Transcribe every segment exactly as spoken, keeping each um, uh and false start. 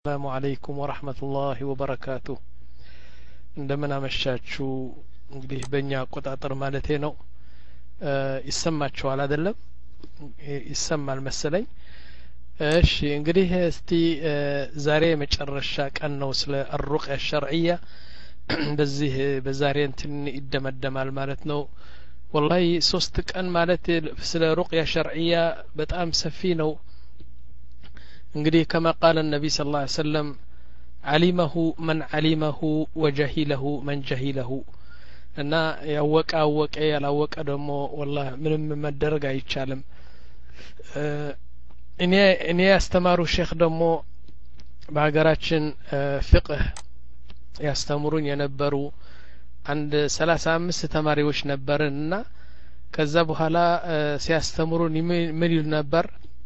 السلام عليكم ورحمة الله وبركاته عندما مشاچو እንግዲህ በእኛ አቆጣጠር ማለቴ ነው ይሰማችኋል አይደለም ይሰማል መሰለኝ እሺ እንግዲህ እስቲ ዛሬ መጨረሻ ቀን ነው ስለ الرقية الشرعية በዚህ በዛሬ እንትን ይደመደማል ማለት ነው والله ሶስት ቀን ማለት ስለ الرقية الشرعية በጣም ሰፊ ነው እንግዲህ كما قال النبي صلى الله عليه وسلم علمه من علمه وجهله من جهله እና ያወቀ አወቀ ያላወቀ ደግሞ والله ምንም መደረግ አይቻልም እኔ እኔ ያስተማሩ ሼክ ደግሞ በሀገራችን ፍቅህ ያስተምሩኝ የነበሩ አንድ ሰላሳ አምስት ተማሪዎች ነበርና ከዛ በኋላ ሲያስተምሩን ምን ይሉ ነበር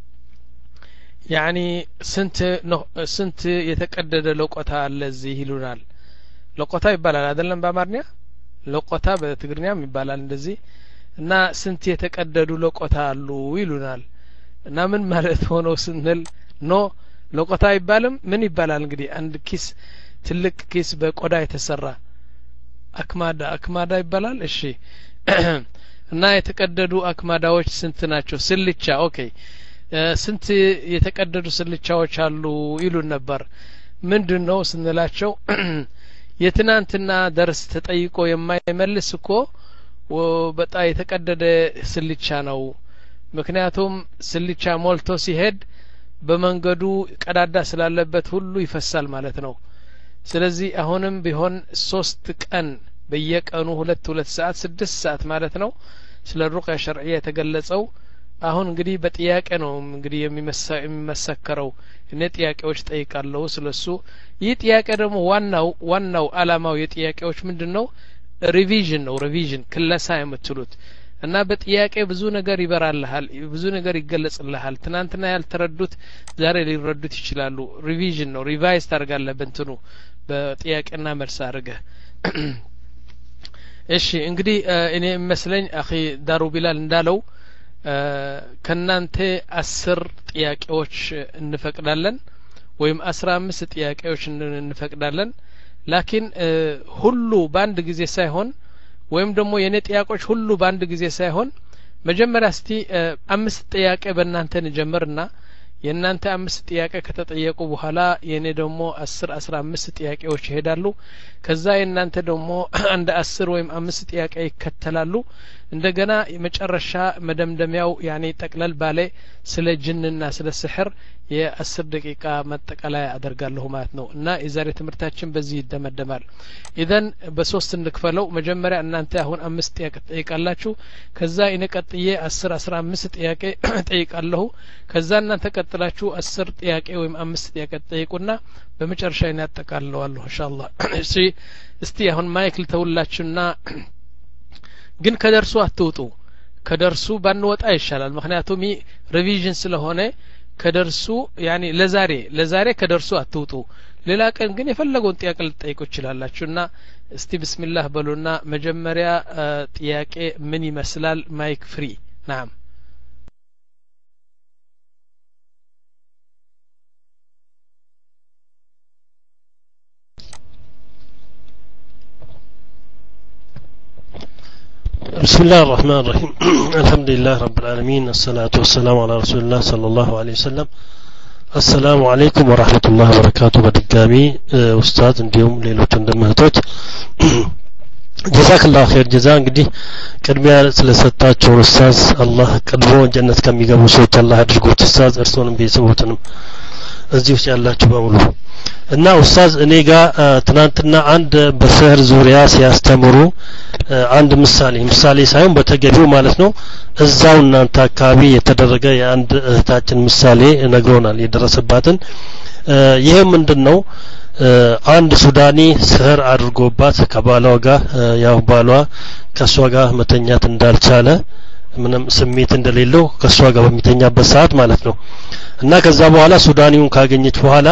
يعني ስንት ነው ስንት የተቀደደ ለቆታ አለ እዚህ ይሉናል ለቆታ ይባላል አይደለም በአማርኛ ለቆታ በትግርኛም ይባላል እንደዚህ እና ስንት የተቀደዱ ለቆታ አሉ ይሉናል እና ምን ማለት ሆኖ ስንል ኖ ለቆታ ይባልም ምን ይባላል እንግዲህ አንድ ኪስ ትልቅ ኪስ በቆዳ የተሰራ አክማዳ አክማዳ ይባላል እሺ እና የተቀደዱ አክማዳዎች ስንት ናቸው ስልቻ ኦኬ ስንት የተቀደዱ ስልቻዎች አሉ ይሉን ነበር ምንድነው ስንላቸው የትናንትና ደርስ ተጠይቆ የማይመልስ እኮ በጣም የተቀደደ ስልቻ ነው ምክንያቱም ስልቻ ሞልቶ ሲሄድ በመንገዱ ቀዳዳ ስላለበት ሁሉ ይፈሳል ማለት ነው ስለዚህ አሁንም ቢሆን ሶስት ቀን በየቀኑ ሁለት ሁለት ሰዓት ስድስት ሰዓት ማለት ነው ስለ الرقية الشرعية የተገለጸው አሁን እንግዲህ በጥያቄ ነው እንግዲህ የሚመሰከረው እኔ ጥያቄዎች ጠይቃለሁ ስለሱ ይህ ጥያቄ ደግሞ ዋናው ዋናው አላማው የጥያቄዎች ምንድነው ሪቪዥን ነው ሪቪዥን ክለሳ የምትሉት እና በጥያቄ ብዙ ነገር ይበራልሃል ብዙ ነገር ይገለጽልሃል ትናንትና ያልተረዱት ዛሬ ሊረዱት ይችላሉ ሪቪዥን ነው ሪቫይዝ ታርጋለህ በእንትኑ በጥያቄና መልስ አድርገህ እሺ እንግዲህ እኔ መስለኝ አኺ ዳሩ ቢላል እንዳለው ከናንተ አስር ጥያቄዎች እንፈቅዳለን ወይም አስራ አምስት ጥያቄዎች እንፈቅዳለን ላኪን ሁሉ ባንድ ጊዜ ሳይሆን ወይም ደግሞ የኔ ጥያቄዎች ሁሉ ባንድ ጊዜ ሳይሆን መጀመሪያ እስቲ አምስት ጥያቄ በእናንተ እንጀምርና የእናንተ አምስት ጥያቄ ከተጠየቁ በኋላ የኔ ደግሞ አስር አስራ አምስት ጥያቄዎች ይሄዳሉ ከዛ የእናንተ ደግሞ አንድ አስር ወይም አምስት ጥያቄ ይከተላሉ እንደገና የመጨረሻ መደምደሚያው ያኔ ጠቅለል ባለ ስለ ጅንና ስለ ስሕር የአስር ደቂቃ መጠቀለያ አደርጋለሁ ማለት ነው እና የዛሬ ትምህርታችን በዚህ ይደመደማል ኢዘን በሶስት እንክፈለው መጀመሪያ እናንተ አሁን አምስት ጥያቄ ጠይቃላችሁ ከዛ እኔ ቀጥዬ አስር አስራ አምስት ጥያቄ ጠይቃለሁ ከዛ እናንተ ቀጥላችሁ አስር ጥያቄ ወይም አምስት ጥያቄ ጠይቁና በመጨረሻ እናጠቃልለዋለሁ ኢንሻአላህ እሺ እስቲ አሁን ማይክ ልተውላችሁና ግን ከደርሱ አትውጡ ከደርሱ ባንወጣ ይሻላል ምክንያቱም ሪቪዥን ስለሆነ ከደርሱ ያኒ ለዛሬ ለዛሬ ከደርሱ አትውጡ ሌላ ቀን ግን የፈለገውን ጥያቄ ልትጠይቁ ይችላልላችሁና እስቲ ቢስሚላህ በሉና መጀመሪያ ጥያቄ ምን ይመስላል ማይክ ፍሪ ናም بسم الله الرحمن الرحيم الحمد لله رب العالمين الصلاة والسلام على رسول الله صلى الله عليه وسلم السلام عليكم ورحمة الله وبركاته بدقامي أستاذ اليوم ليلة دمهتوت جزاك الله خير جزاك እንግዲህ ቅድሚያ ስለሰጣችሁ ኡስታዝ አላህ ቀድሞ ጀነት ከሚገቡ ሰዎች አላህ አድርጎት ኡስታዝ እርሶንም ቤተሰቦችንም እዚህ ውስጥ ያላችሁ በሙሉ እና ኡስታዝ እኔ ጋር ትናንትና አንድ በስህር ዙሪያ ሲያስተምሩ አንድ ምሳሌ ምሳሌ ሳይሆን በተገቢው ማለት ነው እዛው እናንተ አካባቢ የተደረገ የአንድ እህታችን ምሳሌ ነግሮናል የደረሰባትን ይሄ ምንድነው አንድ ሱዳኒ ስህር አድርጎባት ከባሏ ጋር ያው ባሏ ከሷ ጋር መተኛት እንዳልቻለ ምንም ስሜት እንደሌለው ከሷ ጋር በሚተኛበት ሰዓት ማለት ነው እና ከዛ በኋላ ሱዳኒውን ካገኘች በኋላ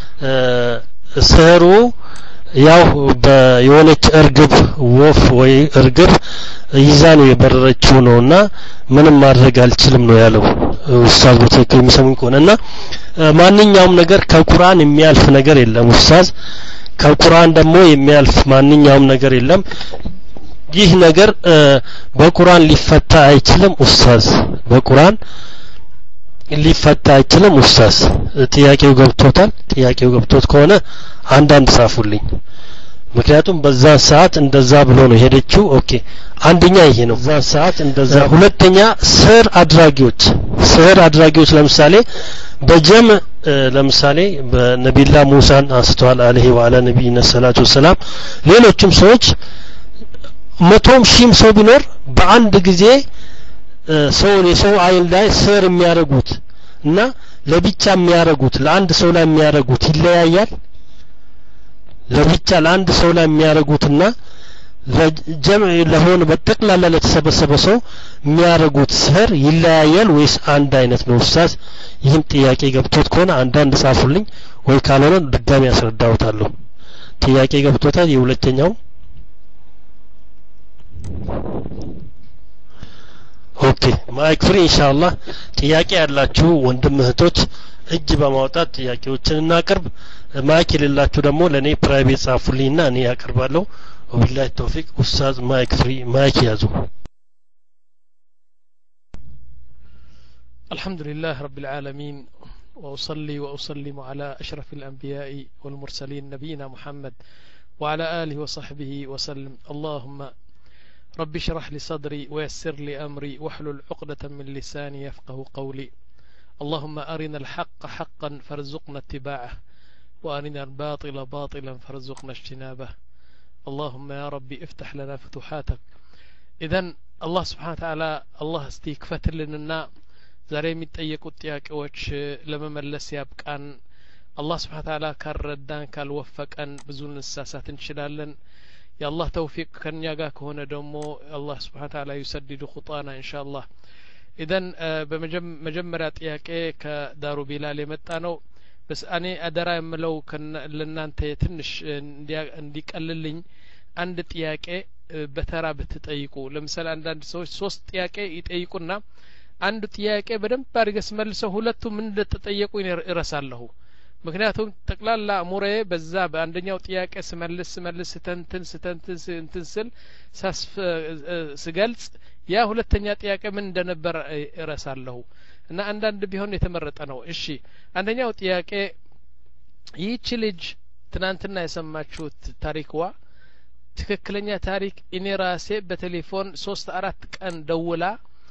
ስህሩ ያው በየሆነች እርግብ ወፍ ወይ እርግብ ይዛ ነው የበረረችው ነውና ምንም ማድረግ አልችልም ነው ያለው ኡስታዝ በትክክል የሚሰሙኝ ከሆነና ማንኛውም ነገር ከቁርአን የሚያልፍ ነገር የለም ኡስታዝ ከቁርአን ደግሞ የሚያልፍ ማንኛውም ነገር የለም ይህ ነገር በቁርአን ሊፈታ አይችልም ኡስታዝ በቁርአን ሊፈታ አይችልም ኡስታዝ ጥያቄው ገብቶታል ጥያቄው ገብቶት ከሆነ አንዳንድ ጻፉልኝ ምክንያቱም በዛ ሰዓት እንደዛ ብሎ ነው ሄደችው ኦኬ አንደኛ ይሄ ነው በዛ ሰዓት እንደዛ ሁለተኛ ስር አድራጊዎች ስር አድራጊዎች ለምሳሌ በጀም ለምሳሌ በነቢላ ሙሳን አስተዋል አለይሂ ወአላ ነብይና ሰላቱ ሰላም ሌሎችም ሰዎች መቶም ሺህም ሰው ቢኖር በአንድ ጊዜ ሰው የሰው አይን ላይ ስር የሚያረጉት እና ለብቻ የሚያረጉት ለአንድ ሰው ላይ የሚያረጉት ይለያያል ለብቻ ለአንድ ሰው ላይ የሚያረጉትና ለጀምዕ ለሆነ በጠቅላላ ለተሰበሰበ ሰው የሚያረጉት ስር ይለያያል ወይስ አንድ አይነት ነው ኡስታዝ ይህም ጥያቄ ገብቶት ከሆነ አንዳንድ ጻፉልኝ ወይ ካልሆነ ድጋሚ ያስረዳውታለሁ ጥያቄ ገብቶታል የሁለተኛው ኦኬ ማይክ ፍሪ ኢንሻአላህ ጥያቄ ያላችሁ ወንድም እህቶች እጅ በማውጣት ጥያቄዎችን እናቀርብ ማይክ የሌላችሁ ደግሞ ለኔ ፕራይቬት ጻፉልኝና እኔ ያቀርባለሁ ወቢላሂ ተውፊቅ ኡስታዝ ማይክ ፍሪ ማይክ ያዙ الحمد لله رب العالمين وأصلي وأسلم على أشرف الأنبياء والمرسلين نبينا محمد وعلى آله وصحبه وسلم اللهم رب اشرح لي صدري ويسر لي أمري واحلل عقدة من لساني يفقه قولي اللهم أرنا الحق حقا فارزقنا اتباعه وأرنا الباطل باطلا فارزقنا اجتنابه اللهم يا ربي افتح لنا فتوحاتك إذن الله سبحانه وتعالى الله استيكفت لنا ዛሬ የሚጠየቁት ጥያቄዎች ለመመለስ ያብቃን አላህ Subhanahu Ta'ala ካረዳን ካልወፈቀን ብዙ እንሳሳት እንችላለን የአላህ ተውፊቅ ከኛ ጋር ከሆነ ደግሞ አላህ Subhanahu Ta'ala ይሰድዱ ኹጣና ኢንሻአላህ ኢዘን በመጀመሪያ ጥያቄ ከዳሩ ቢላል የመጣ ነው በስ እኔ አደራ የምለው ለናንተ ትንሽ እንዲቀልልኝ አንድ ጥያቄ በተራ ብትጠይቁ ለምሳሌ አንዳንድ ሰዎች ሶስት ጥያቄ ይጠይቁና አንዱ ጥያቄ በደንብ አድርገስ መልሰው ሁለቱ ምን እንደተጠየቁ ይረሳለሁ ምክንያቱም ተቅላላ አሙሬ በዛ በአንደኛው ጥያቄ ስመልስ ስመልስ ተንተን ስተንተን እንትን ስል ሳስፍ ስገልጽ ያ ሁለተኛ ጥያቄ ምን እንደነበር ይረሳለሁ እና አንዳንድ ቢሆን የተመረጠ ነው እሺ አንደኛው ጥያቄ ይህች ልጅ ትናንትና የሰማችሁት ታሪክዋ ትክክለኛ ታሪክ እኔ ራሴ በቴሌፎን ሶስት አራት ቀን ደውላ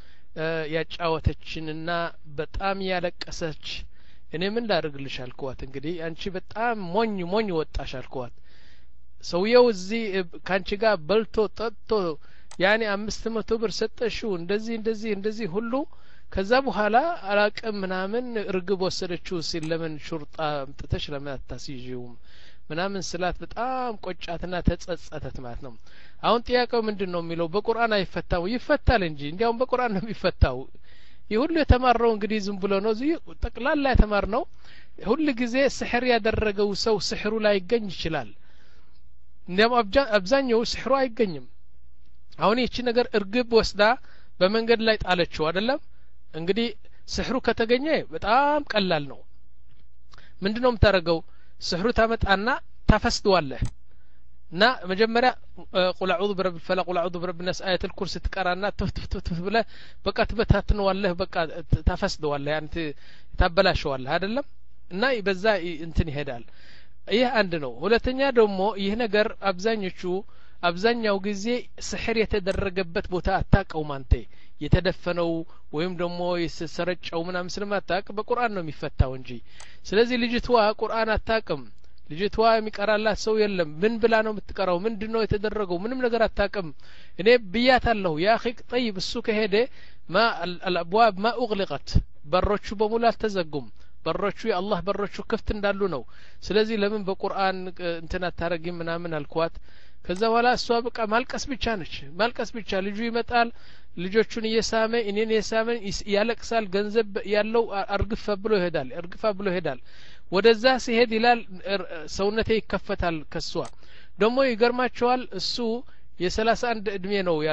ያጫወተችንና በጣም ያለቀሰች እኔ ምን ላድርግልሽ አልኳት እንግዲህ አንቺ በጣም ሞኝ ሞኝ ወጣሽ አልኳት ሰውየው እዚህ ካንቺ ጋር በልቶ ጠጥቶ ያኔ አምስት መቶ ብር ሰጠሽው እንደዚህ እንደዚህ እንደዚህ ሁሉ ከዛ በኋላ አላቀም ምናምን እርግብ ወሰደችው ሲል ለምን ሹርጣ አምጥተሽ ለምን አታስይጂውም ምናምን ስላት በጣም ቆጫትና ተጸጸተት ማለት ነው አሁን ጥያቄው ምንድነው የሚለው በቁርአን አይፈታው ይፈታል እንጂ እንዲያውም በቁርአን ነው የሚፈታው ይሁሉ የተማረው እንግዲህ ዝም ብሎ ነው እዚህ ጠቅላላ የተማርነው ሁሉ ጊዜ ስሕር ያደረገው ሰው ስሕሩ ላይ ይገኝ ይችላል እንዲያውም አብዛኛው ስሕሩ አይገኝም አሁን ይቺ ነገር እርግብ ወስዳ በመንገድ ላይ ጣለችው አይደለም እንግዲህ ስሕሩ ከተገኘ በጣም ቀላል ነው ምንድነው የምታረገው ስሕሩ ታመጣና ታፈስደዋለህ ና መጀመሪያ ቁል አዑዙ برب الفلق ቁል አዑዙ برب الناس آية الكرسي ትቀራና ትፍትፍትፍ ብለ በቃ ትበታትነዋለህ በቃ ታፈስደዋለህ አንተ ታበላሽዋለህ አይደለም እና በዛ እንትን ይሄዳል ይህ አንድ ነው ሁለተኛ ደግሞ ይህ ነገር አብዛኞቹ አብዛኛው ጊዜ ስሕር የተደረገበት ቦታ አታቀውም አንተ የተደፈነው ወይም ደግሞ የሰረጨው ምናምን ስለማታቅ በቁርአን ነው የሚፈታው እንጂ ስለዚህ ልጅቷ ቁርአን አታቅም ልጅቷ የሚቀራላት ሰው የለም ምን ብላ ነው የምትቀራው ምንድነው የተደረገው ምንም ነገር አታቅም እኔ ብያታለሁ ያ اخي طيب እሱ ከሄደ ما الابواب ما اغلقت በሮቹ በሙሉ አልተዘጉም በሮቹ የአላህ በሮቹ ክፍት እንዳሉ ነው ስለዚህ ለምን በቁርአን እንትና ታረጊም ምናምን አልኳት ከዛ በኋላ እሷ በቃ ማልቀስ ብቻ ነች ማልቀስ ብቻ ልጁ ይመጣል ልጆቹን እየሳመ እኔን እየሳመ ያለቅሳል ገንዘብ ያለው አርግፋ ብሎ ይሄዳል አርግፋ ብሎ ይሄዳል ወደዛ ሲሄድ ይላል ሰውነቴ ይከፈታል ከሷ ደግሞ ይገርማቸዋል እሱ የሰላሳ አንድ እድሜ ነው ያለው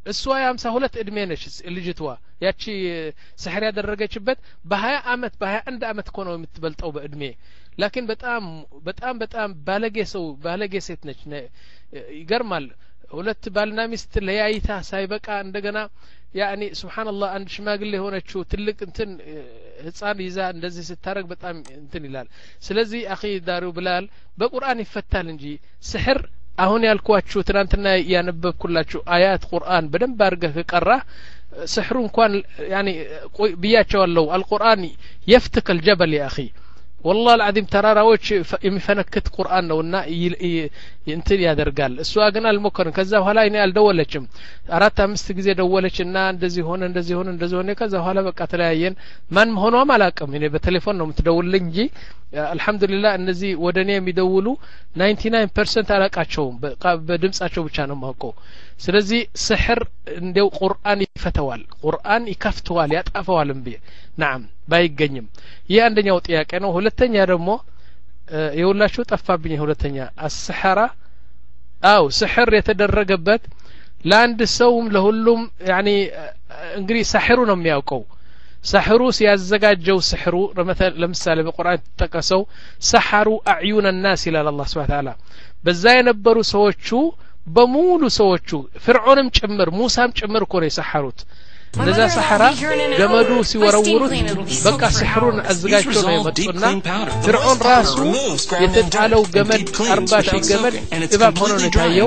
እሷ የሀምሳ ሁለት እድሜ ነች ልጅቷ ያቺ ስህር ያደረገችበት በ20 አመት በ21 አመት እኮ ነው የምትበልጠው በእድሜ ላኪን በጣም በጣም በጣም ባለጌ ሰው ባለጌ ሴት ነች ይገርማል ሁለት ባልና ሚስት ለያይታ ሳይበቃ እንደገና ያኒ ሱብሃንአላህ አንድ ሽማግሌ ሆነችው ትልቅ እንትን ህፃን ይዛ እንደዚህ ስታረግ በጣም እንትን ይላል ስለዚህ አኺ ዳሩ ብላል በቁርአን ይፈታል እንጂ ስህር አሁን ያልኳችሁ ትናንትና ያነበብኩላችሁ አያት ቁርአን በደንብ አድርገህ ከቀራ ስህሩ እንኳን ያኒ ቢያቸዋለሁ አልቁርአን يفتك الجبل يا اخي والله العظيم ተራራዎች የሚፈነክት ቁርአን ነውና እንትን ያደርጋል እሷ ግን አልሞከረም ከዛ በኋላ እኔ አልደወለችም አራት አምስት ጊዜ ደወለችና እንደዚህ ሆነ እንደዚህ ሆነ እንደዚህ ሆነ ከዛ በኋላ በቃ ተለያየን ማን ሆኖም አላቀም እኔ በቴሌፎን ነው የምትደውልልኝ እንጂ አልহামዱሊላህ እነዚህ ወደኔ የሚደውሉ ninety-nine percent አላቃቸውም በድምጻቸው ብቻ ነው ማውቀው ስለዚህ ስህር እንደው ቁርአን ይፈተዋል ቁርአን ይከፍተዋል ያጣፈዋል እንዴ نعم ባይገኝም ይሄ አንደኛው ጥያቄ ነው ሁለተኛ ደግሞ የሁላችሁ ጠፋብኝ ሁለተኛ አስሐራ አው ስህር የተደረገበት ለአንድ ሰውም ለሁሉም ያኒ እንግዲህ ስህሩ ነው የሚያውቀው ስህሩ ሲያዘጋጀው ስህሩ ለምሳሌ በቁርአን ተጠቀሰው ሰሐሩ አዕዩን الناس ኢላ አላህ Subhanahu Wa Ta'ala በዛ የነበሩ ሰዎቹ በሙሉ ሰዎቹ ፍርዖንም ጭምር ሙሳም ጭምር እኮ ነው የሰሐሩት ለዛ ሰሐራ ገመዱ ሲወረውሩት በቃ ስህሩን አዘጋጅቶ ነው የመጡና ፍርዖን ራሱ የተጣለው ገመድ አርባ ሺህ ገመድ እባብ ሆኖ ነው ታየው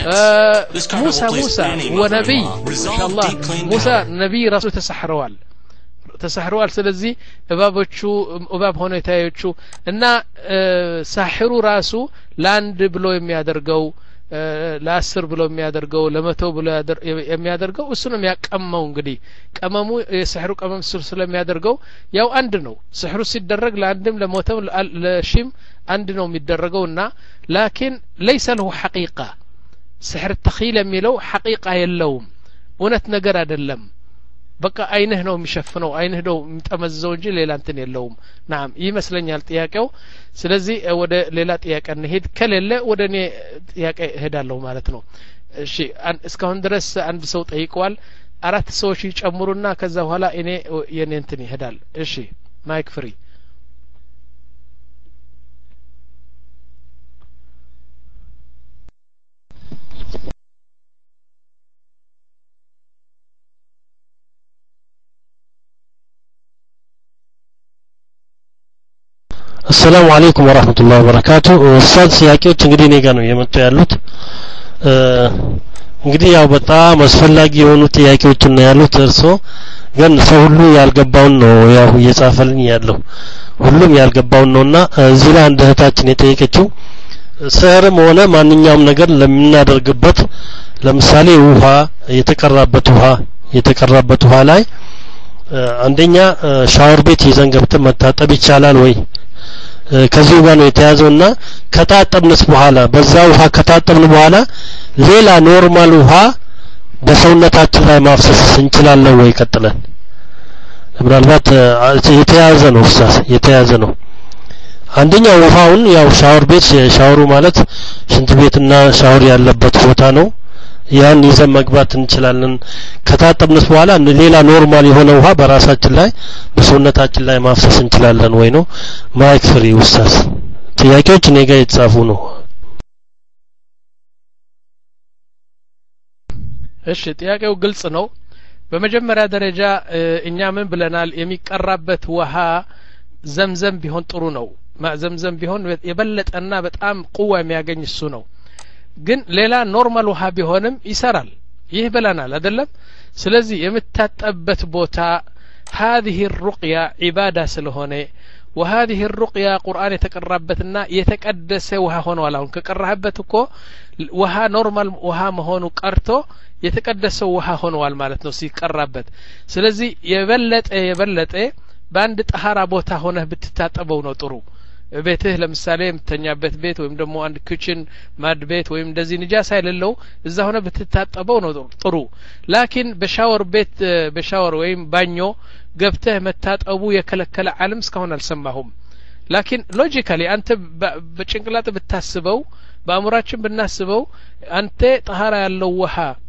ሙሳ ሙሳ ወነብይ ኢንሻአላህ ሙሳ ነብይ ራሱ ተሰሐረዋል ተሰሐረዋል ስለዚህ እባቦቹ እባብ ሆኖ ታየቹ እና ሳህሩ ራሱ ላንድ ብሎ የሚያደርገው ለአስር ብሎ የሚያደርገው ለመቶ ብሎ የሚያደርገው እሱ ነው የሚያቀመው እንግዲህ ቀመሙ የስህሩ ቀመም ስር ስለሚያደርገው ያው አንድ ነው ስህሩ ሲደረግ ለአንድም ለሞተም ለሺም አንድ ነው የሚደረገውና ላኪን ليس له حقيقة سحر التخيل የሚለው حقيقة የለውም እውነት ነገር አይደለም በቃ አይንህ ነው የሚሸፍነው አይንህ ነው የሚጠመዘው እንጂ ሌላ እንትን የለውም نعم ይመስለኛል ጥያቄው ስለዚህ ወደ ሌላ ጥያቄ እንሄድ ከሌለ ወደ እኔ ጥያቄ እሄዳለሁ ማለት ነው እሺ እስካሁን ድረስ አንድ ሰው ጠይቀዋል አራት ሰዎች ይጨምሩና ከዛ በኋላ እኔ የኔ እንትን ይሄዳል እሺ ማይክ ፍሪ السلام عليكم ورحمة الله وبركاته استاذ ሲያቂዎች እንግዲህ እኔ ጋር ነው የመጡ ያሉት እንግዲህ ያው በጣም አስፈላጊ የሆኑ ጥያቄዎች ነው ያሉት እርሶ ግን ሰው ሁሉ ያልገባውን ነው ያው እየጻፈልኝ ያለው ሁሉም ያልገባውን ነውና እዚህ ላይ አንድ እህታችን የጠየቀችው ስህርም ሆነ ማንኛውም ነገር ለምናደርግበት ለምሳሌ ውሃ የተቀራበት ውሃ የተቀራበት ውሃ ላይ አንደኛ ሻወር ቤት ይዘን ገብተን መታጠብ ይቻላል ወይ ከዚህ ጋር ነው የተያዘውና ከታጠብንስ በኋላ በዛ ውሃ ከታጠብን በኋላ ሌላ ኖርማል ውሃ በሰውነታችን ላይ ማፍሰስ እንችላለን ወይ ቀጥለን ምናልባት የተያዘ ነው ኡስታዝ የተያዘ ነው አንደኛው ውሃውን ያው ሻወር ቤት ሻወሩ ማለት ሽንት ቤትና ሻወር ያለበት ቦታ ነው ያን ይዘን መግባት እንችላለን ከታጠብንስ በኋላ ሌላ ኖርማል የሆነ ውሃ በራሳችን ላይ በሰውነታችን ላይ ማፍሰስ እንችላለን ወይ ነው ማይክ ፍሪ ኡስታዝ ጥያቄዎች እኔ ጋር የተጻፉ ነው እሺ ጥያቄው ግልጽ ነው በመጀመሪያ ደረጃ እኛ ምን ብለናል የሚቀራበት ውሃ ዘምዘም ቢሆን ጥሩ ነው ዘምዘም ቢሆን የበለጠና በጣም ቁዋ የሚያገኝ እሱ ነው ግን ሌላ ኖርማል ውሃ ቢሆንም ይሰራል ይህ ብለናል አይደለም ስለዚህ የምታጠበት ቦታ هذه الرقية عبادة ስለሆነ وهذه الرقية قرآن የተቀራበትና የተቀደሰ ውሃ ሆኖ አላውን ከቀራህበት እኮ ውሃ ኖርማል ውሃ መሆኑ ቀርቶ የተቀደሰው ውሃ ሆኗል ማለት ነው ሲቀራበት ስለዚህ የበለጠ የበለጠ በአንድ ጠሃራ ቦታ ሆነህ ብትታጠበው ነው ጥሩ ቤትህ ለምሳሌ የምተኛበት ቤት ወይም ደግሞ አንድ ኪችን ማድ ቤት ወይም እንደዚህ ንጃሳ የሌለው እዛ ሆነ ብትታጠበው ነው ጥሩ ላኪን በሻወር ቤት በሻወር ወይም ባኞ ገብተህ መታጠቡ የከለከለ ዓለም እስካሁን አልሰማሁም ላኪን ሎጂካሊ አንተ በጭንቅላት ብታስበው በአእምሮአችን ብናስበው አንተ ጠሃራ ያለው ውሃ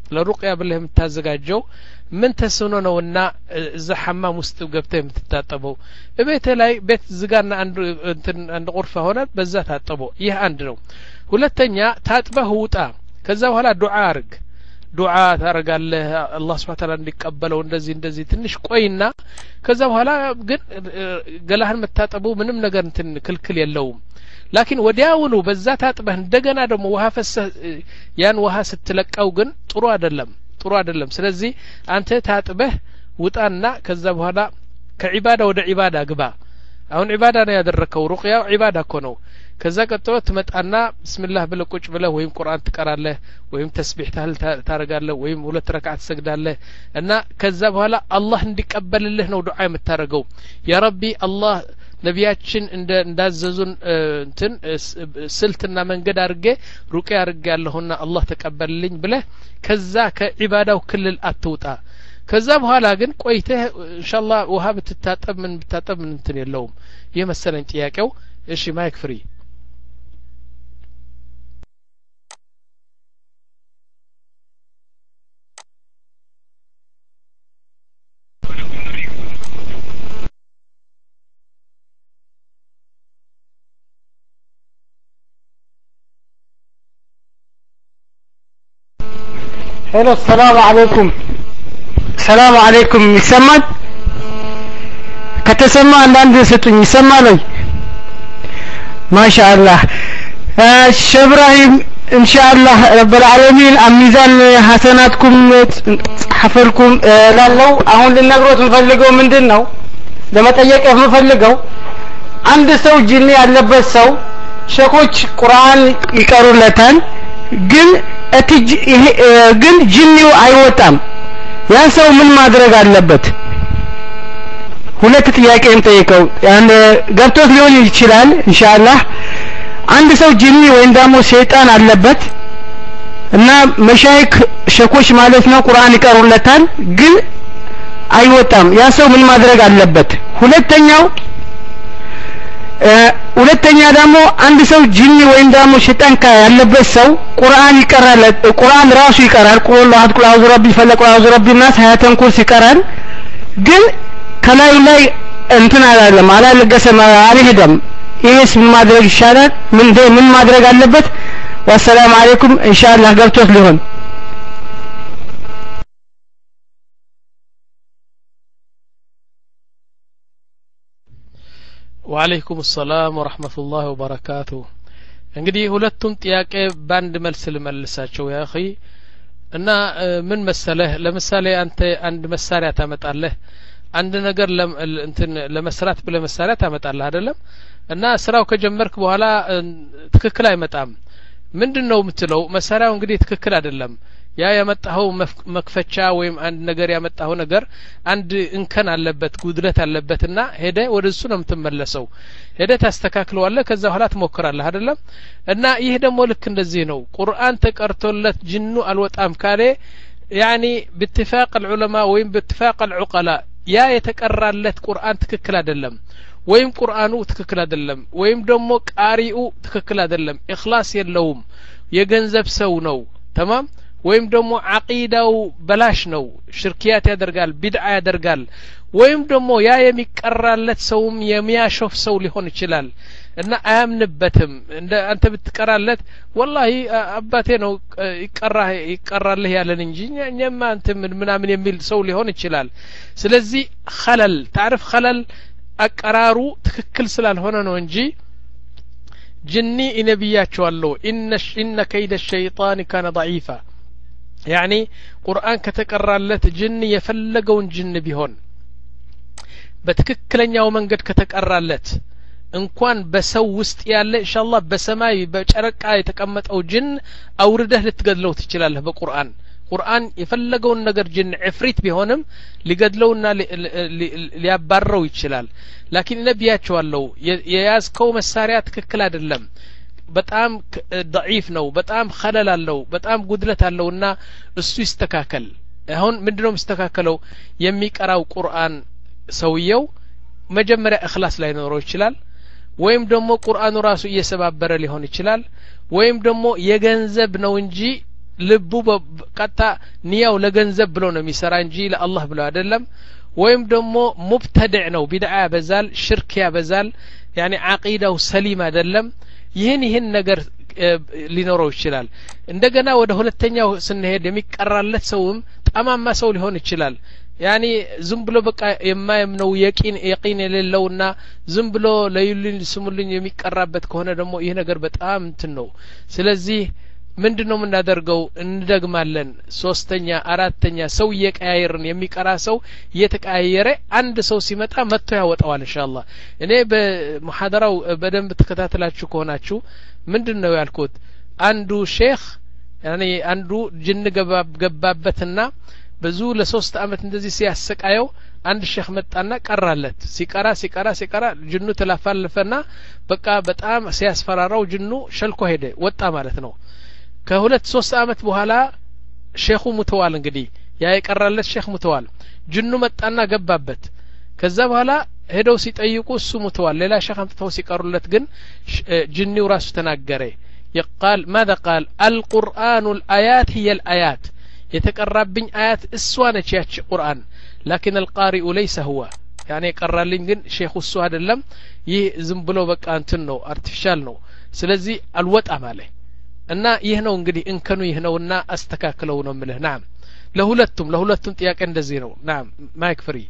ለሩቅያ ብለህ የምታዘጋጀው ምን ተስኖ ነውና እዛ ሐማም ውስጥ ገብተህ የምትታጠበው እቤት ላይ ቤት ዝጋና አንድ እንትን አንድ ቁርፋ ሆነ በዛ ታጠበው ይህ አንድ ነው ሁለተኛ ታጥበህ ውጣ ከዛ በኋላ ዱዓ አርግ ዱዓ ታረጋለህ አላህ Subhanahu Wa Ta'ala እንዲቀበለው እንደዚህ እንደዚህ ትንሽ ቆይና ከዛ በኋላ ግን ገላህን መታጠቡ ምንም ነገር እንትን ክልክል የለውም ላኪን ወዲያውኑ በዛ ታጥበህ እንደገና ደግሞ ውሃ ፈሰህ ያን ውሃ ስትለቀው ግን ጥሩ አይደለም ጥሩ አይደለም ስለዚህ አንተ ታጥበህ ውጣና ከዛ በኋላ ከዒባዳ ወደ ዒባዳ ግባ አሁን ዒባዳ ነው ያደረከው ሩቅያው ዒባዳ እኮ ነው ከዛ ቀጥሎ ትመጣና ቢስሚላህ ብለህ ቁጭ ብለህ ወይም ቁርአን ትቀራለህ ወይም ተስቢህ ታረጋለህ ወይም ሁለት ረካዓት ትሰግዳለህ እና ከዛ በኋላ አላህ እንዲቀበልልህ ነው ዱዓ የምታረገው ያ ረቢ አላህ ነቢያችን እንደ እንዳዘዙን እንትን ስልትና መንገድ አርጌ ሩቅያ አርጌ ያለሁና አላህ ተቀበልልኝ ብለህ ከዛ ከዒባዳው ክልል አትውጣ ከዛ በኋላ ግን ቆይተህ ኢንሻአላህ ውሃ ብትታጠብ ምን ብትታጠብ ምን እንትን የለውም ይሄ መሰለኝ ጥያቄው እሺ ማይክ ፍሪ ሄሎ ሰላም አለይኩም ሰላም አለይኩም ይሰማል ከተሰማ አንዳንድ ስጡኝ ይሰማል ወይ ማሻአላህ ሸብራሂም ኢንሻአላህ ረብ العالمين አሚዛን ሐሰናትኩም ሐፈልኩም ላለው አሁን ልነግሮት እንፈልገው ምንድነው ለመጠየቅ የምፈልገው አንድ ሰው ጂኒ ያለበት ሰው ሸኾች ቁርአን ይቀሩለታል ግን እትጅ ግን ጂኒው አይወጣም ያ ሰው ምን ማድረግ አለበት ሁለት ጥያቄ እንጠይቀው ያን ገብቶት ሊሆን ይችላል ኢንሻአላህ አንድ ሰው ጂኒ ወይም ደግሞ ሸይጣን አለበት እና መሻይክ ሸኾች ማለት ነው ቁርአን ይቀሩለታል ግን አይወጣም ያ ሰው ምን ማድረግ አለበት ሁለተኛው ሁለተኛ ደግሞ አንድ ሰው ጂኒ ወይም ደግሞ ሸይጣን ያለበት ሰው ቁርአን ይቀራል ቁርአን ራሱ ይቀራል ቁል አሐድ ቁል አዑዙ ረቢ ፈለቅ አዑዙ ረቢ ናስ ሀያተን ኩርሲ ይቀራል ግን ከላይ ላይ እንትን አይደለም አላለገሰም አልሄደም ይሄስ ምን ማድረግ ይሻላል ምን ምን ማድረግ አለበት ወሰላም አለይኩም ኢንሻአላህ ገብቶት ሊሆን ወአለይኩም ሰላም ወራህመቱላሂ ወበረካቱ እንግዲህ ሁለቱም ጥያቄ ባንድ መልስ ልመልሳቸው ያ اخي እና ምን መሰለህ ለምሳሌ አንተ አንድ መሳሪያ ታመጣለህ አንድ ነገር እንትን ለመስራት ብለ መሳሪያ ታመጣለህ አይደለም እና ስራው ከጀመርክ በኋላ ትክክል አይመጣም ምንድነው የምትለው መሳሪያው እንግዲህ ትክክል አይደለም ያ ያመጣው መክፈቻ ወይም አንድ ነገር ያመጣው ነገር አንድ እንከን አለበት ጉድለት አለበትና ሄደ ወደሱ ነው የምትመለሰው ሄደ ታስተካክለዋለህ ከዛ በኋላ ትሞክራለህ አይደለም እና ይሄ ደግሞ ልክ እንደዚህ ነው ቁርአን ተቀርቶለት ጅኑ አልወጣም ካለ يعني باتفاق العلماء وين باتفاق العقلاء ያ የተቀራለት ቁርአን ትክክል አይደለም ወይም ቁርአኑ ትክክል አይደለም ወይም ደግሞ ቃሪኡ ትክክል አይደለም ኢኽላስ የለውም የገንዘብ ሰው ነው تمام ወይም ደግሞ አቂዳው በላሽ ነው ሽርኪያት ያደርጋል ቢድዓ ያደርጋል ወይም ደግሞ ያ የሚቀራለት ሰውም የሚያሾፍ ሰው ሊሆን ይችላል እና አያምንበትም እንደ አንተ ብትቀራለት والله አባቴ ነው ይቀራ ይቀራልህ ያለን እንጂ እኛማ አንተ ምናምን የሚል ሰው ሊሆን ይችላል ስለዚህ خلل تعرف خلل አቀራሩ ትክክል ስላልሆነ ነው እንጂ ጅኒ ነብያቸዋለሁ ان ان كيد الشيطان كان ضعيفا يعني قرآن كتقرالت جن يفلقون جن بيهون بتككلنياو መንገድ ከተቀራለት እንኳን በሰው ውስጥ ያለ ኢንሻአላህ በሰማይ በጨረቃ የተቀመጠው ጅን አውርደህ ልትገድለው ትችላለህ በቁርአን ቁርአን የፈለገውን ነገር ጅን ዕፍሪት ቢሆንም ሊገድለውና ሊያባረው ይችላል ላኪን ነብያቸዋለሁ የያዝከው መሳሪያ ትክክል አይደለም በጣም ضعيف ነው በጣም خلل አለው በጣም ጉድለት አለውና እሱ ይስተካከል አሁን ምንድነው መስተካከለው የሚቀራው ቁርአን ሰውየው መጀመሪያ እخلاص ላይ ኖሮ ይችላል ወይም ደግሞ ቁርአኑ ራሱ እየሰባበረ ሊሆን ይችላል ወይም ደግሞ የገንዘብ ነው እንጂ ልቡ ቀጣ ንያው ለገንዘብ ብሎ ነው የሚሰራ እንጂ ለአላህ ብሎ አይደለም ወይም ደግሞ ሙብተድዕ ነው ቢድዓ ያበዛል ሽርክ ያበዛል ያኒ አቂዳው ሰሊም አይደለም ይህን ይህን ነገር ሊኖረው ይችላል እንደገና ወደ ሁለተኛው ስንሄድ የሚቀራለት ሰውም ጠማማ ሰው ሊሆን ይችላል ያኒ ዝም ብሎ በቃ የማይምነው የቂን የቂን የሌለውና ዝም ብሎ ለይሉን ስሙልኝ የሚቀራበት ከሆነ ደግሞ ይሄ ነገር በጣም እንትን ነው ስለዚህ ምንድነው የምናደርገው እንደግማለን ሶስተኛ አራተኛ ሰው እየቀያየርን የሚቀራ ሰው እየተቀያየረ አንድ ሰው ሲመጣ መጥቶ ያወጣዋል ኢንሻአላህ እኔ በመሐደራው በደንብ ተከታተላችሁ ከሆናችሁ ምንድነው ያልኩት አንዱ ሼክ ያኒ አንዱ ጅን ገባበትና ብዙ ለሶስት አመት እንደዚህ ሲያሰቃየው አንድ ሼክ መጣና ቀራለት ሲቀራ ሲቀራ ሲቀራ ጅኑ ተላፋለፈና በቃ በጣም ሲያስፈራራው ጅኑ ሸልኮ ሄደ ወጣ ማለት ነው ከሁለት ሶስት አመት በኋላ ሼኹ ሙተዋል እንግዲህ ያ የቀራለት ሼክ ሙተዋል ጅኑ መጣና ገባበት ከዛ በኋላ ሄደው ሲጠይቁ እሱ ሙተዋል ሌላ ሼክ አምጥተው ሲቀሩለት ግን ጅኒው ራሱ ተናገረ يقال ماذا قال القرآن الآيات هي الآيات يتقربين آيات السوانة ياتش قرآن لكن القارئ ليس هو يعني قرالين جن شيخ السواد اللم يزنبلو بك أنتنو ارتفشال نو سلزي الوطأ ماله እና ይህ ነው እንግዲህ እንከኑ ይህ ነውና አስተካክለው ነው ምልህ نعم ለሁለቱም ለሁለቱም ጥያቄ እንደዚህ ነው نعم ማይክ ፍሪ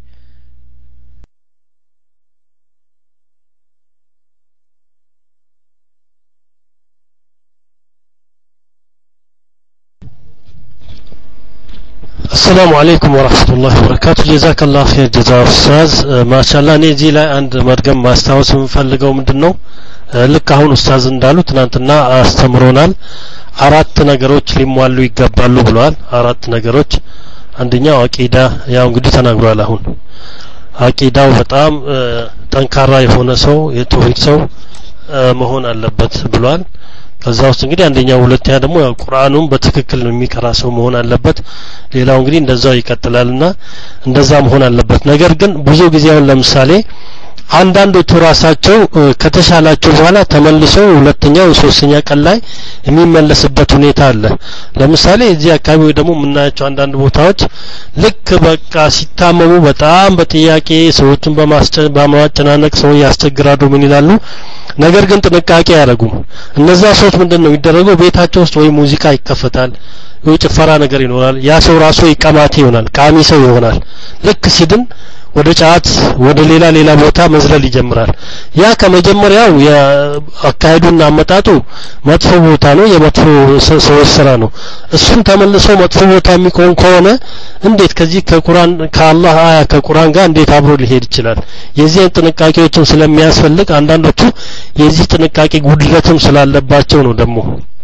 السلام عليكم ورحمة الله وبركاته جزاك الله خير جزاء أستاذ ما شاء الله نيجي لا عند مرقم ما استوى فلقوا ምንድነው ልክ አሁን ኡስታዝ እንዳሉት ትናንትና አስተምሮናል አራት ነገሮች ሊሟሉ ይገባሉ ብለዋል አራት ነገሮች አንደኛው አቂዳ ያው እንግዲህ ተናግሯል አሁን አቂዳው በጣም ጠንካራ የሆነ ሰው የተውሂድ ሰው መሆን አለበት ብለዋል ከዛ ውስጥ እንግዲህ አንደኛው ሁለተኛ ደግሞ ያው ቁርአኑን በትክክል ነው የሚቀራ ሰው መሆን አለበት ሌላው እንግዲህ እንደዛው ይቀጥላልና እንደዛ መሆን አለበት ነገር ግን ብዙ ጊዜ አሁን ለምሳሌ አንዳንዶቹ ራሳቸው ከተሻላቸው በኋላ ተመልሰው ሁለተኛው ሶስተኛ ቀን ላይ የሚመለስበት ሁኔታ አለ ለምሳሌ እዚህ አካባቢ ደግሞ የምናያቸው አንዳንድ ቦታዎች ልክ በቃ ሲታመሙ በጣም በጥያቄ ሰዎችን በማጨናነቅ ሰው ያስቸግራሉ ምን ይላሉ ነገር ግን ጥንቃቄ ያደርጉም እነዛ ሰዎች ምንድነው የሚደረገው ቤታቸው ውስጥ ወይ ሙዚቃ ይከፈታል ወይ ጭፈራ ነገር ይኖራል ያ ሰው ራሱ ይቀማት ይሆናል ቃሚ ሰው ይሆናል ልክ ሲድን ወደ ጫት ወደ ሌላ ሌላ ቦታ መዝለል ይጀምራል ያ ከመጀመሪያው የአካሄዱና አመጣጡ መጥፎ ቦታ ነው የመጥፎ ሰው ስራ ነው እሱን ተመልሶ መጥፎ ቦታ የሚቆም ከሆነ እንዴት ከዚህ ከቁርአን ከአላህ አያ ከቁርአን ጋር እንዴት አብሮ ሊሄድ ይችላል የዚህ ጥንቃቄዎችን ስለሚያስፈልግ አንዳንዶቹ የዚህ ጥንቃቄ ጉድለትም ስላለባቸው ነው ደግሞ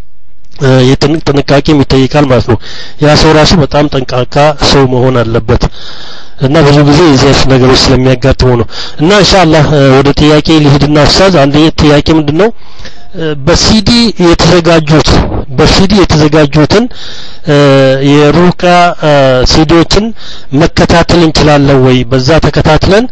የጥንቃቄ የሚጠይቃል ማለት ነው ያ ሰው ራሱ በጣም ጠንቃቃ ሰው መሆን አለበት እና ብዙ ጊዜ የዚህ ነገሮች ስለሚያጋጥሙ ነው እና ኢንሻአላህ ወደ ጥያቄ ሊሄድና ኡስታዝ አንድ ጥያቄ ምንድነው በሲዲ የተዘጋጁት በሲዲ የተዘጋጁትን የሩቃ ሲዲዎችን መከታተል እንችላለን ወይ በዛ ተከታትለን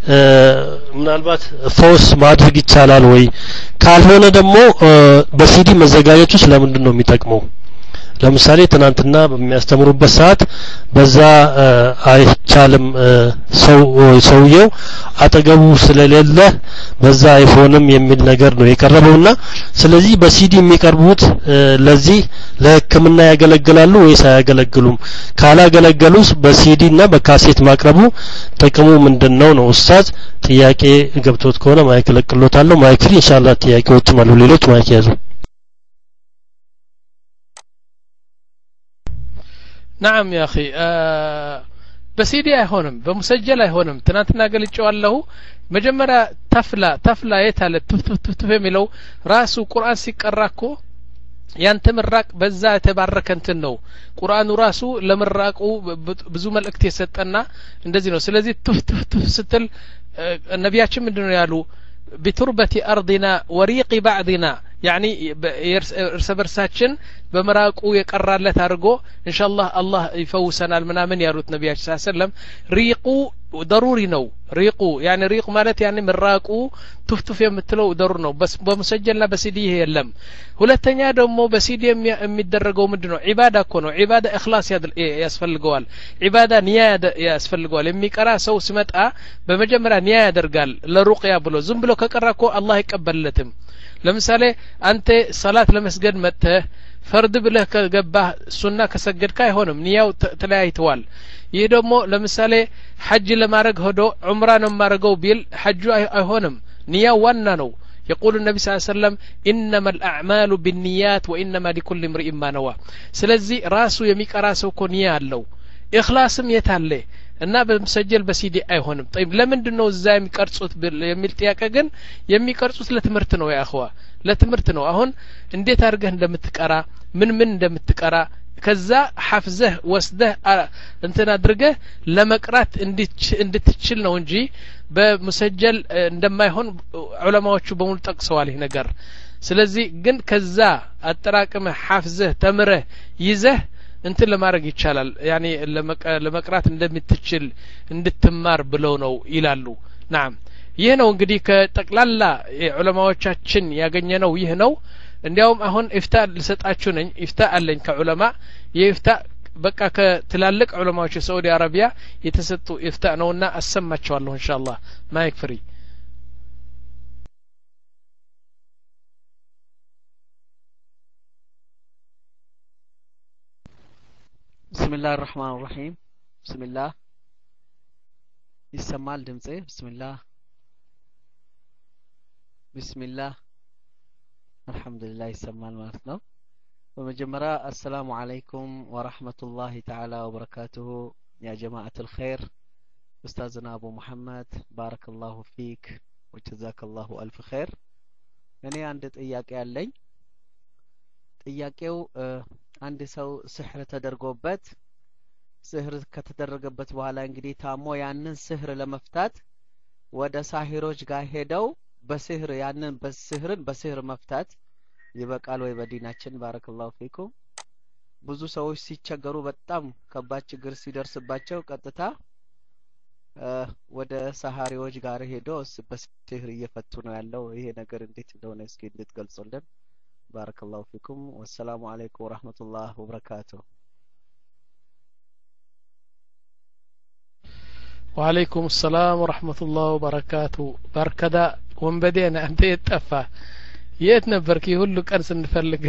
ምናልባት ፎርስ ማድረግ ይቻላል ወይ ካልሆነ ደግሞ በሲዲ መዘጋጀቱ ስለምንድን ነው የሚጠቅመው ለምሳሌ ትናንትና በሚያስተምሩበት ሰዓት በዛ አይቻልም ሰው ሰውየው አጠገቡ ስለሌለ በዛ አይሆንም የሚል ነገር ነው የቀረበውና ስለዚህ በሲዲ የሚቀርቡት ለዚህ ለህክምና ያገለግላሉ ወይስ አያገለግሉም ካላገለገሉስ በሲዲና በካሴት ማቅረቡ ጥቅሙ ምንድነው ነው ኡስታዝ ጥያቄ ገብቶት ከሆነ ማይክ ለቅሎታለሁ ማይክ ኢንሻአላህ ጥያቄዎችም አሉ ሌሎች ማይክ ያዙ نعم يا أخي بسيدي አይሆንም በሙሰጀል አይሆንም ትናንትና ገልጬዋለሁ መጀመሪያ ተፍላ ተፍላ የታለ ትፍትፍትፍ የሚለው ራሱ ቁርአን ሲቀራኮ ያንተ ምራቅ በዛ የተባረከ እንትን ነው ቁርአኑ ራሱ ለምራቁ ብዙ መልእክት የሰጠና እንደዚህ ነው ስለዚህ ትፍትፍትፍ ስትል ነቢያችን ምንድነው ያሉ بتربة أرضنا وريق بعضنا ያኒ እርስ በርሳችን በመራቁ የቀራለት አድርጎ ኢንሻአላህ አላህ ይፈውሰናል ምናምን ያሉት ነብያችን ሰለላሁ ዐለይሂ ወሰለም ሪቁ ضروري ነው ሪቁ ያኒ ሪቁ ማለት ያኒ ምራቁ ቱፍቱፍ የምትለው ضرور ነው በሙሰጀልና በሲዲ የለም ሁለተኛ ደግሞ በሲዲ የሚደረገው ምንድነው ዒባዳ እኮ ነው ዒባዳ ኢኽላስ ያስፈልገዋል ዒባዳ ንያ ያስፈልገዋል የሚቀራ ሰው ሲመጣ በመጀመሪያ ንያ ያደርጋል ለሩቅያ ብሎ ዝም ብሎ ከቀራ እኮ አላህ አይቀበልለትም ለምሳሌ አንተ ሰላት ለመስገድ መጥተህ ፈርድ ብለህ ከገባህ ሱና ከሰገድካ አይሆንም ንያው ተለያይተዋል ይህ ደግሞ ለምሳሌ ሐጅ ለማድረግ ሄዶ ዑምራ ነው ማረገው ቢል ሐጁ አይሆንም ንያው ዋና ነው يقول النبي صلى الله عليه وسلم إنما الأعمال بالنيات وإنما لكل امرئ ما نوى ስለዚህ ራሱ የሚቀራ ሰው እኮ ንያ አለው ኢኽላስም የታለ እና በመሰጀል በሲዲ አይሆንም طيب ለምንድነው እዛ የሚቀርጹት የሚል ጥያቄ ግን የሚቀርጹት ለትምህርት ነው ያ አخوا ለትምህርት ነው አሁን እንዴት አድርገህ እንደምትቀራ ምን ምን እንደምትቀራ ከዛ ሐፍዘህ ወስደህ እንትን አድርገህ ለመቅራት እንድትችል ነው እንጂ በመሰጀል እንደማይሆን ዑለማዎቹ በሙሉ ጠቅሰዋል ይሄ ነገር ስለዚህ ግን ከዛ አጠራቅመህ ሐፍዘህ ተምረህ ይዘህ እንትን ለማድረግ ይቻላል ያኒ ለመቅራት እንደምትችል እንድትማር ብለው ነው ይላሉ نعم ይህ ነው እንግዲህ ከጠቅላላ ዑለማዎቻችን ያገኘነው ይህ ነው እንዲያውም አሁን ኢፍታ ልሰጣችሁ ነኝ ኢፍታ አለኝ ከዑለማ የኢፍታ በቃ ከትላልቅ ዑለማዎች የሳዑዲ አረቢያ የተሰጡ ኢፍታ ነውና አሰማቸዋለሁ ኢንሻአላህ ማይክ ፍሪ بسم الله الرحمن الرحيم بسم الله يسمال دمصي بسم الله بسم الله الحمد لله يسمال ማለት ነው በመጀመሪያ السلام عليكم ورحمة الله تعالى وبركاته يا جماعة الخير أستاذنا أبو محمد بارك الله فيك وجزاك الله ألف خير እኔ አንድ ጥያቄ አለኝ ጥያቄው አንድ ሰው ስህር ተደርጎበት ስህር ከተደረገበት በኋላ እንግዲህ ታሞ ያንን ስህር ለመፍታት ወደ ሳሂሮች ጋር ሄደው በስህር ያንን በስህርን በስህር መፍታት ይበቃል ወይ በዲናችን ባረከላሁ ፊኩም ብዙ ሰዎች ሲቸገሩ በጣም ከባድ ችግር ሲደርስባቸው ቀጥታ ወደ ሳሃሪዎች ጋር ሄደው በስህር እየፈቱ ነው ያለው ይሄ ነገር እንዴት እንደሆነ እስኪ እንድትገልጹልን بارك الله فيكم والسلام عليكم ورحمة الله وبركاته وعليكم السلام ورحمة الله وبركاته بركدا ومبدينا أنت يتفى يتنبركي هلو كان سنفلق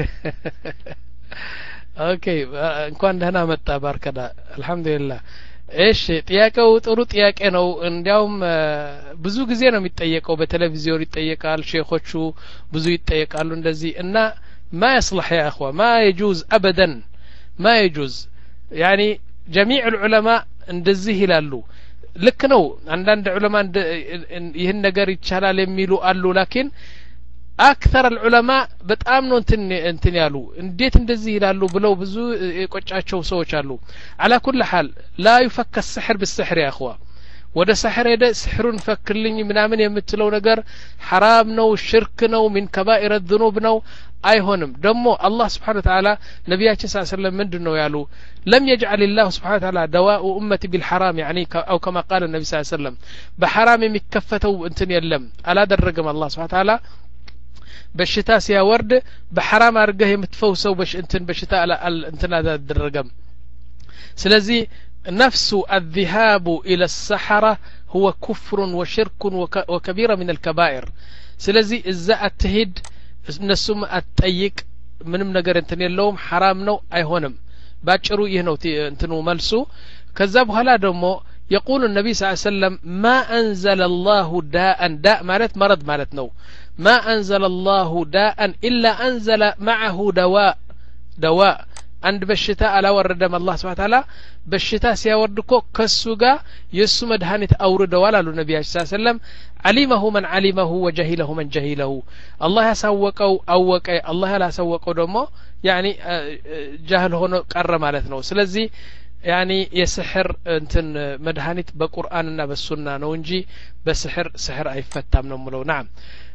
اوكي እንኳን ደህና መጣ ባርከዳ አልহামዱሊላህ እሺ ጥያቄው ጥሩ ጥያቄ ነው እንዲያውም ብዙ ጊዜ ነው የሚጠየቀው በቴሌቪዥን ይጠየቃል ሼኾቹ ብዙ ይጠየቃሉ እንደዚህ እና ما يصلح يا اخوه ما يجوز ابدا ما يجوز يعني جميع العلماء እንደዚህ ይላሉ ልክ ነው አንዳንድ ዑለማ ይህን ነገር ይቻላል የሚሉ አሉ لكن اكثر العلماء በጣም ነው እንትን እንትን ያሉ እንዴት እንደዚህ ይላሉ ብለው ብዙ የቆጫቸው ሰዎች አሉ على كل حال لا يفك السحر بالسحر يا اخوه ወደ سحر ሄደ سحሩን ፈክልኝ ምናምን የምትለው ነገር حرام ነው ሽርክ ነው من كبائر الذنوب ነው አይሆንም ደግሞ አላህ Subhanahu Wa Ta'ala ነብያችን ሰለላሁ ዐለይሂ ወሰለም ምንድነው ያሉ لم يجعل الله سبحانه وتعالى دواء امتي بالحرام يعني او كما قال النبي صلى الله عليه وسلم بحرام የሚከፈተው እንትን የለም አላደረገም አላህ Subhanahu Wa Ta'ala በሽታ ሲያወርድ በሐራም አርገህ የምትፈውሰው በሽ እንትን በሽታ እንትን አደረገም ስለዚህ نفس الذهاب الى السحرة هو كفر وشرك وكبيرة من الكبائر ስለዚህ እዛ አትሄድ እነሱም አትጠይቅ ምንም ነገር እንትን የለውም حرام ነው አይሆንም ባጭሩ ይህ ነው እንትኑ መልሱ ከዛ በኋላ ደግሞ يقول النبي صلى الله عليه وسلم ما أنزل الله داء داء مالت مرض مالت نو ما أنزل الله داء إلا أنزل معه دواء دواء عند بشتاء على وردم الله سبحانه وتعالى بشتاء سيوردكو كسوغا يسو مدهانة أورد ولا النبي صلى الله عليه وسلم علمه من علمه وجهله من جهله الله يسوقه أوك الله لا سوقه دمو يعني جهل هنا قرر مالتنا سلزي يعني يسحر انتن مدهانة بقرآننا بالسنة نونجي بسحر سحر أي فتام نملو نعم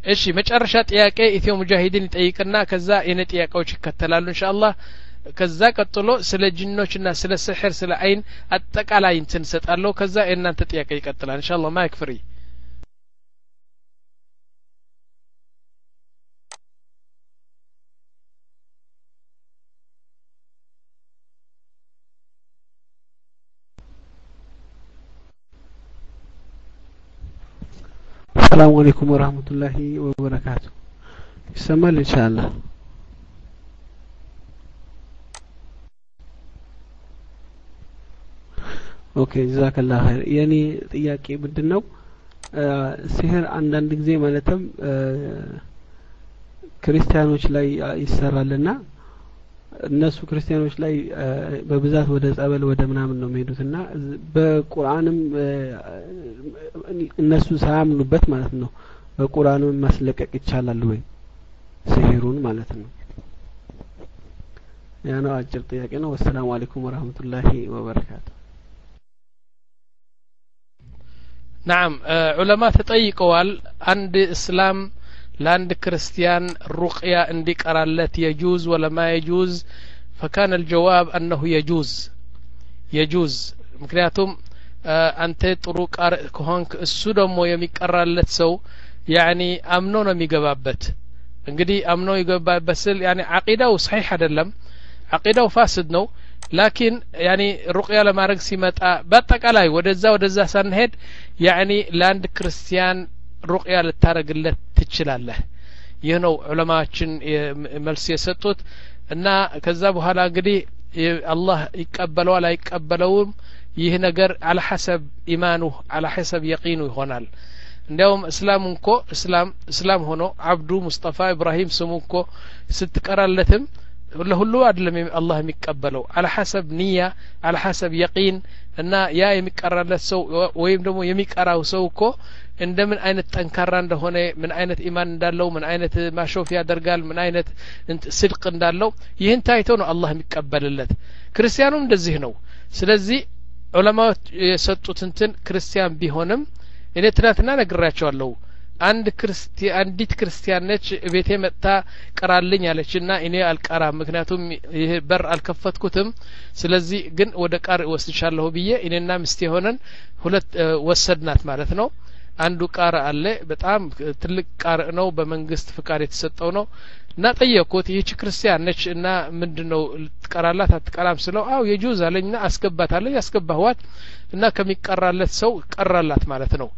እሺ መጨረሻ ጥያቄ ኢትዮ ሙጃሂድን ይጠይቅና ከዛ የኔ ጥያቄዎች ይከተላሉ ኢንሻአላህ ከዛ ቀጥሎ ስለ ጂኖችና ስለ ስሕር ስለ አይን አጠቃላይ እንትን ሰጣለሁ ከዛ የእናንተ ጥያቄ ይቀጥላል ኢንሻአላህ ማይክ ፍሪ السلام عليكم ورحمة الله وبركاته يسمى إن شاء الله اوكي جزاك الله خير يعني ጥያቄ ምንድነው ሲህር አንዳንድ ጊዜ ማለትም ክርስቲያኖች ላይ ይሰራልና እነሱ ክርስቲያኖች ላይ በብዛት ወደ ጸበል ወደ ምናምን ነው የሚሄዱትና በቁርአንም እነሱ ሳያምኑበት ማለት ነው በቁርአንም ማስለቀቅ ይቻላል ወይ ሲህሩን ማለት ነው ያ ነው አጭር ጥያቄ ነው ወሰላሙ አለይኩም ወራህመቱላሂ ወበረካቱ نعم علماء تطيقوال عند اسلام لاند كريستيان رقية انديك ارالت يجوز ولا ما يجوز فكان الجواب انه يجوز يجوز مكنياتهم انت طرق كهونك السودمو يميقرالت سو يعني امنو ነው የሚገባበት እንግዲህ አምኖ ይገባበት ስል يعني عقيدته صحيح አይደለም عقيدته فاسد ነው لكن يعني رقية لما رق سيمتا باتقالاي ወደዛ ወደዛ ሳንሄድ يعني لاند كريستيان رقية ልታረግለት ትችላለህ ይህ ነው ዑለማችን መልስ የሰጡት እና ከዛ በኋላ እንግዲህ አላህ ይቀበለዋል አይቀበለውም ይህ ነገር على حسب ኢማኑ على حسب يقينه ይሆናል እንደውም እስላም እንኮ እስላም እስላም ሆኖ አብዱ ሙስጠፋ ኢብራሂም ስሙ እንኮ ስትቀራለትም ለሁሉ አይደለም አላህ የሚቀበለው على حسب نية على حسب يقين እና ያ የሚቀራለት ሰው ወይም ደግሞ የሚቀራው ሰው እኮ እንደምን አይነት ጠንካራ እንደሆነ ምን አይነት ኢማን እንዳለው ምን አይነት ማሾፍ ያደርጋል ምን አይነት ስድቅ እንዳለው ይህን ታይቶ ነው አላህ የሚቀበልለት ክርስቲያኑም እንደዚህ ነው ስለዚህ ዑለማዎች የሰጡት እንትን ክርስቲያን ቢሆንም እኔ ትናንትና ነግራቸዋለሁ አንድ ክርስቲያን አንዲት ክርስቲያን ነች ቤቴ መጣ ቀራልኝ አለችና እኔ አልቀራም ምክንያቱም ይሄ በር አልከፈትኩትም ስለዚህ ግን ወደ ቃር ወስድሻለሁ ብዬ እኔና ምስቴ ሆነን ሁለት ወሰድናት ማለት ነው አንዱ ቃር አለ በጣም ትልቅ ቃር ነው በመንግስት ፍቃድ የተሰጠው ነው እና ጠየቁት ይህች ክርስቲያን ነች እና ምንድነው ትቀራላት አትቀራም ስለው አው የጁዝ አለኝና አስገባታለሁ ያስገባኋት እና ከሚቀራለት ሰው ቀራላት ማለት ነው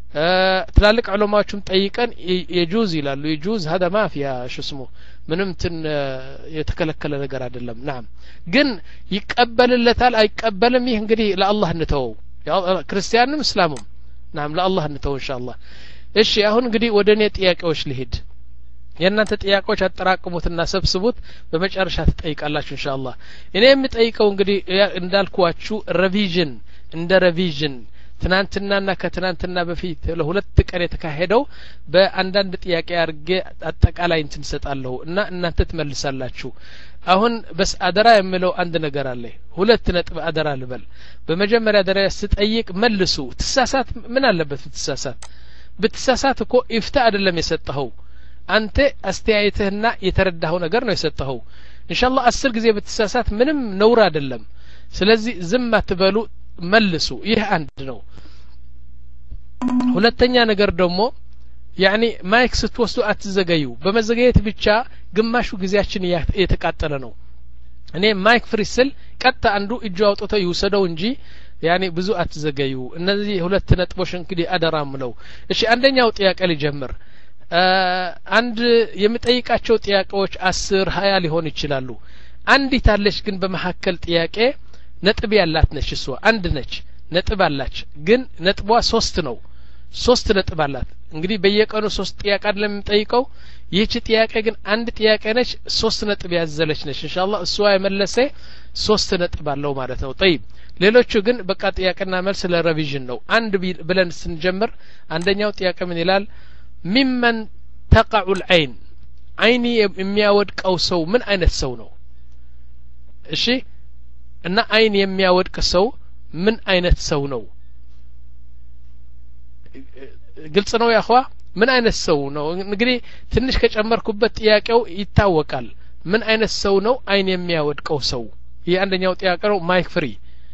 ትላልቅ ዑለማዎችም ጠይቀን የጁዝ ይላሉ የጁዝ هذا ما فيها شو اسمه ምንም ትን የተከለከለ ነገር አይደለም ናም ግን ይቀበልለታል አይቀበልም ይህ እንግዲህ ለአላህ እንተው ክርስቲያንም እስላሙም ናም ለአላህ እንተው ኢንሻአላህ እሺ አሁን እንግዲህ ወደኔ ጥያቄዎች ልሂድ የእናንተ ጥያቄዎች አጠራቅሙትና ሰብስቡት በመጨረሻ ተጠይቃላችሁ ኢንሻአላህ እኔ የምጠይቀው እንግዲህ እንዳልኳችሁ ሪቪዥን እንደ ሪቪዥን ትናንትናና ከትናንትና በፊት ለሁለት ቀን የተካሄደው በአንዳንድ ጥያቄ አርጌ አጠቃላይ እንትን ሰጣለሁ እና እናንተ ትመልሳላችሁ አሁን በስ አደራ የምለው አንድ ነገር አለ ሁለት ነጥብ አደራ ልበል በመጀመሪያ ደረጃ ስጠይቅ መልሱ ትሳሳት ምን አለበት ብትሳሳት ብትሳሳት እኮ ኢፍታ አይደለም የሰጠኸው አንተ አስተያየትህና የተረዳኸው ነገር ነው የሰጠኸው ኢንሻአላህ አስር ጊዜ ብትሳሳት ምንም ነውር አይደለም ስለዚህ ዝም አትበሉ መልሱ ይህ አንድ ነው ሁለተኛ ነገር ደግሞ يعني ማይክ ስትወስዱ አትዘገዩ በመዘገየት ብቻ ግማሹ ጊዜያችን የተቃጠለ ነው እኔ ማይክ ፍሪስል ቀጣ አንዱ እጁ አውጥቶ ይወሰደው እንጂ يعني ብዙ አትዘገዩ እነዚህ ሁለት ነጥቦች እንግዲህ አደራም ነው እሺ አንደኛው ጥያቄ ልጀምር አንድ የምጠይቃቸው ጥያቄዎች አስር ሀያ ሊሆን ይችላሉ አንዲት አለች ግን በመሐከል ጥያቄ ነጥብ ያላት ነች እሷ አንድ ነች ነጥብ አላች ግን ነጥቧ ሶስት ነው ሶስት ነጥብ አላት እንግዲህ በየቀኑ ሶስት ጥያቄ አይደለም የምጠይቀው ይህች ጥያቄ ግን አንድ ጥያቄ ነች ሶስት ነጥብ ያዘለች ነች ኢንሻአላህ እሷ የመለሰ ሶስት ነጥብ አለው ማለት ነው طيب ሌሎቹ ግን በቃ ጥያቄና መልስ ለሪቪዥን ነው አንድ ብለን ስንጀምር አንደኛው ጥያቄ ምን ይላል ممن تقع العين عيني የሚያወድቀው ሰው ምን አይነት ሰው ነው እሺ እና አይን የሚያወድቅ ሰው ምን አይነት ሰው ነው ግልጽ ነው ያخوا ምን አይነት ሰው ነው እንግዲህ ትንሽ ከጨመርኩበት ጥያቄው ይታወቃል ምን አይነት ሰው ነው አይን የሚያወድቀው ሰው ይሄ አንደኛው ጥያቄ ነው ማይክ ፍሪ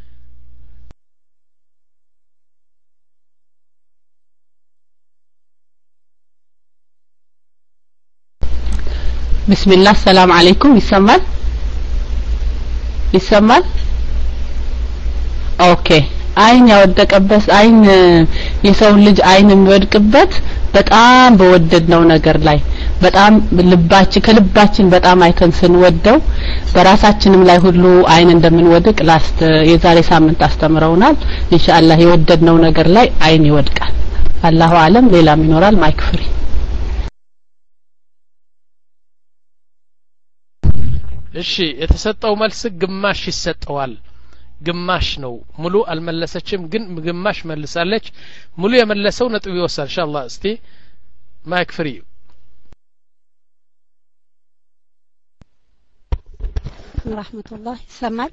بسم الله السلام عليكم يسمال يسمال اوكي አይን ያወደቀበት አይን የሰው ልጅ አይን የሚወድቅበት በጣም በወደድነው ነገር ላይ በጣም ልባችን ከልባችን በጣም አይተን ስንወደው በራሳችንም ላይ ሁሉ አይን እንደምንወድቅ ላስት የዛሬ ሳምንት አስተምረውናል ኢንሻአላህ የወደድነው ነገር ላይ አይን ይወድቃል አላሁ አለም ሌላም ይኖራል ማይክ ፍሪ እሺ የተሰጠው መልስ ግማሽ ይሰጠዋል ግማሽ ነው ሙሉ አልመለሰችም ግን ግማሽ መልሳለች ሙሉ የመለሰው ነጥብ ይወስዳል ኢንሻአላህ እስቲ ማይክ ፍሪ ረህመቱላህ ይሰማል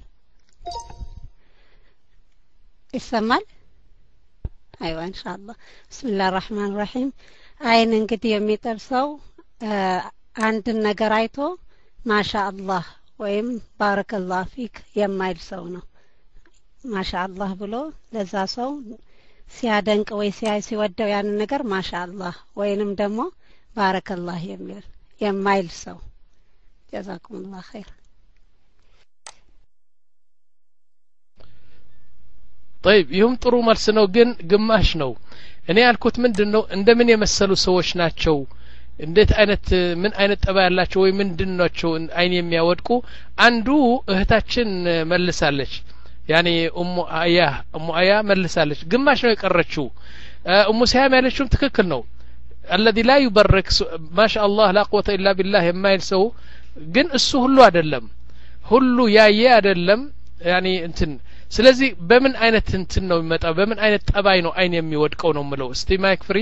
ይሰማል አይዋ ኢንሻአላህ ቢስሚላሂር ረህማኒር ረሂም አይን እንግዲህ የሚጠብሰው አንድ ነገር አይቶ ማሻአላህ ወይም ባረከላህ ፊክ የማይል ሰው ነው ማሻአላህ ብሎ ለዛ ሰው ሲያደንቅ ወይ ሲያይ ሲወደው ያን ነገር ማሻአላህ ወይንም ደግሞ ባረከላህ የሚል የማይል ሰው ጀዛኩሙላህ ኸይር طيب ይሁን ጥሩ መልስ ነው ግን ግማሽ ነው እኔ ያልኩት ምንድነው እንደምን የመሰሉ ሰዎች ናቸው እንዴት አይነት ምን አይነት ጠባ ያላቸው ወይ ምንድነው አይን የሚያወድቁ አንዱ እህታችን መልሳለች ያኒ ኡሙ አያ ኡሙ አያ መልሳለች ግማሽ ነው የቀረችው ኡሙ ሰያም ያለችው ትክክል ነው الذي لا يبرك ما شاء الله لا قوه الا بالله የማይል ሰው ግን እሱ ሁሉ አይደለም ሁሉ ያየ አይደለም ያኒ እንትን ስለዚህ በምን አይነት እንትን ነው የሚመጣው በምን አይነት ጠባይ ነው አይን የሚወድቀው ነው ምለው እስቲ ማይክ ፍሪ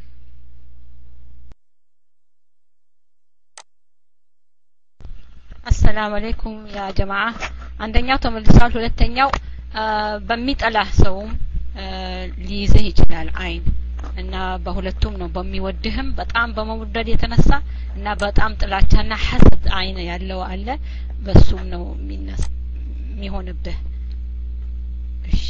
السلام عليكم يا جماعه አንደኛው ተመልሷል ሁለተኛው በሚጠላህ ሰውም ሊይዝህ ይችላል አይን እና በሁለቱም ነው በሚወድህም በጣም በመውደድ የተነሳ እና በጣም ጥላቻና ሐሰድ አይን ያለው አለ በሱም ነው የሚነስ የሚሆንብህ እሺ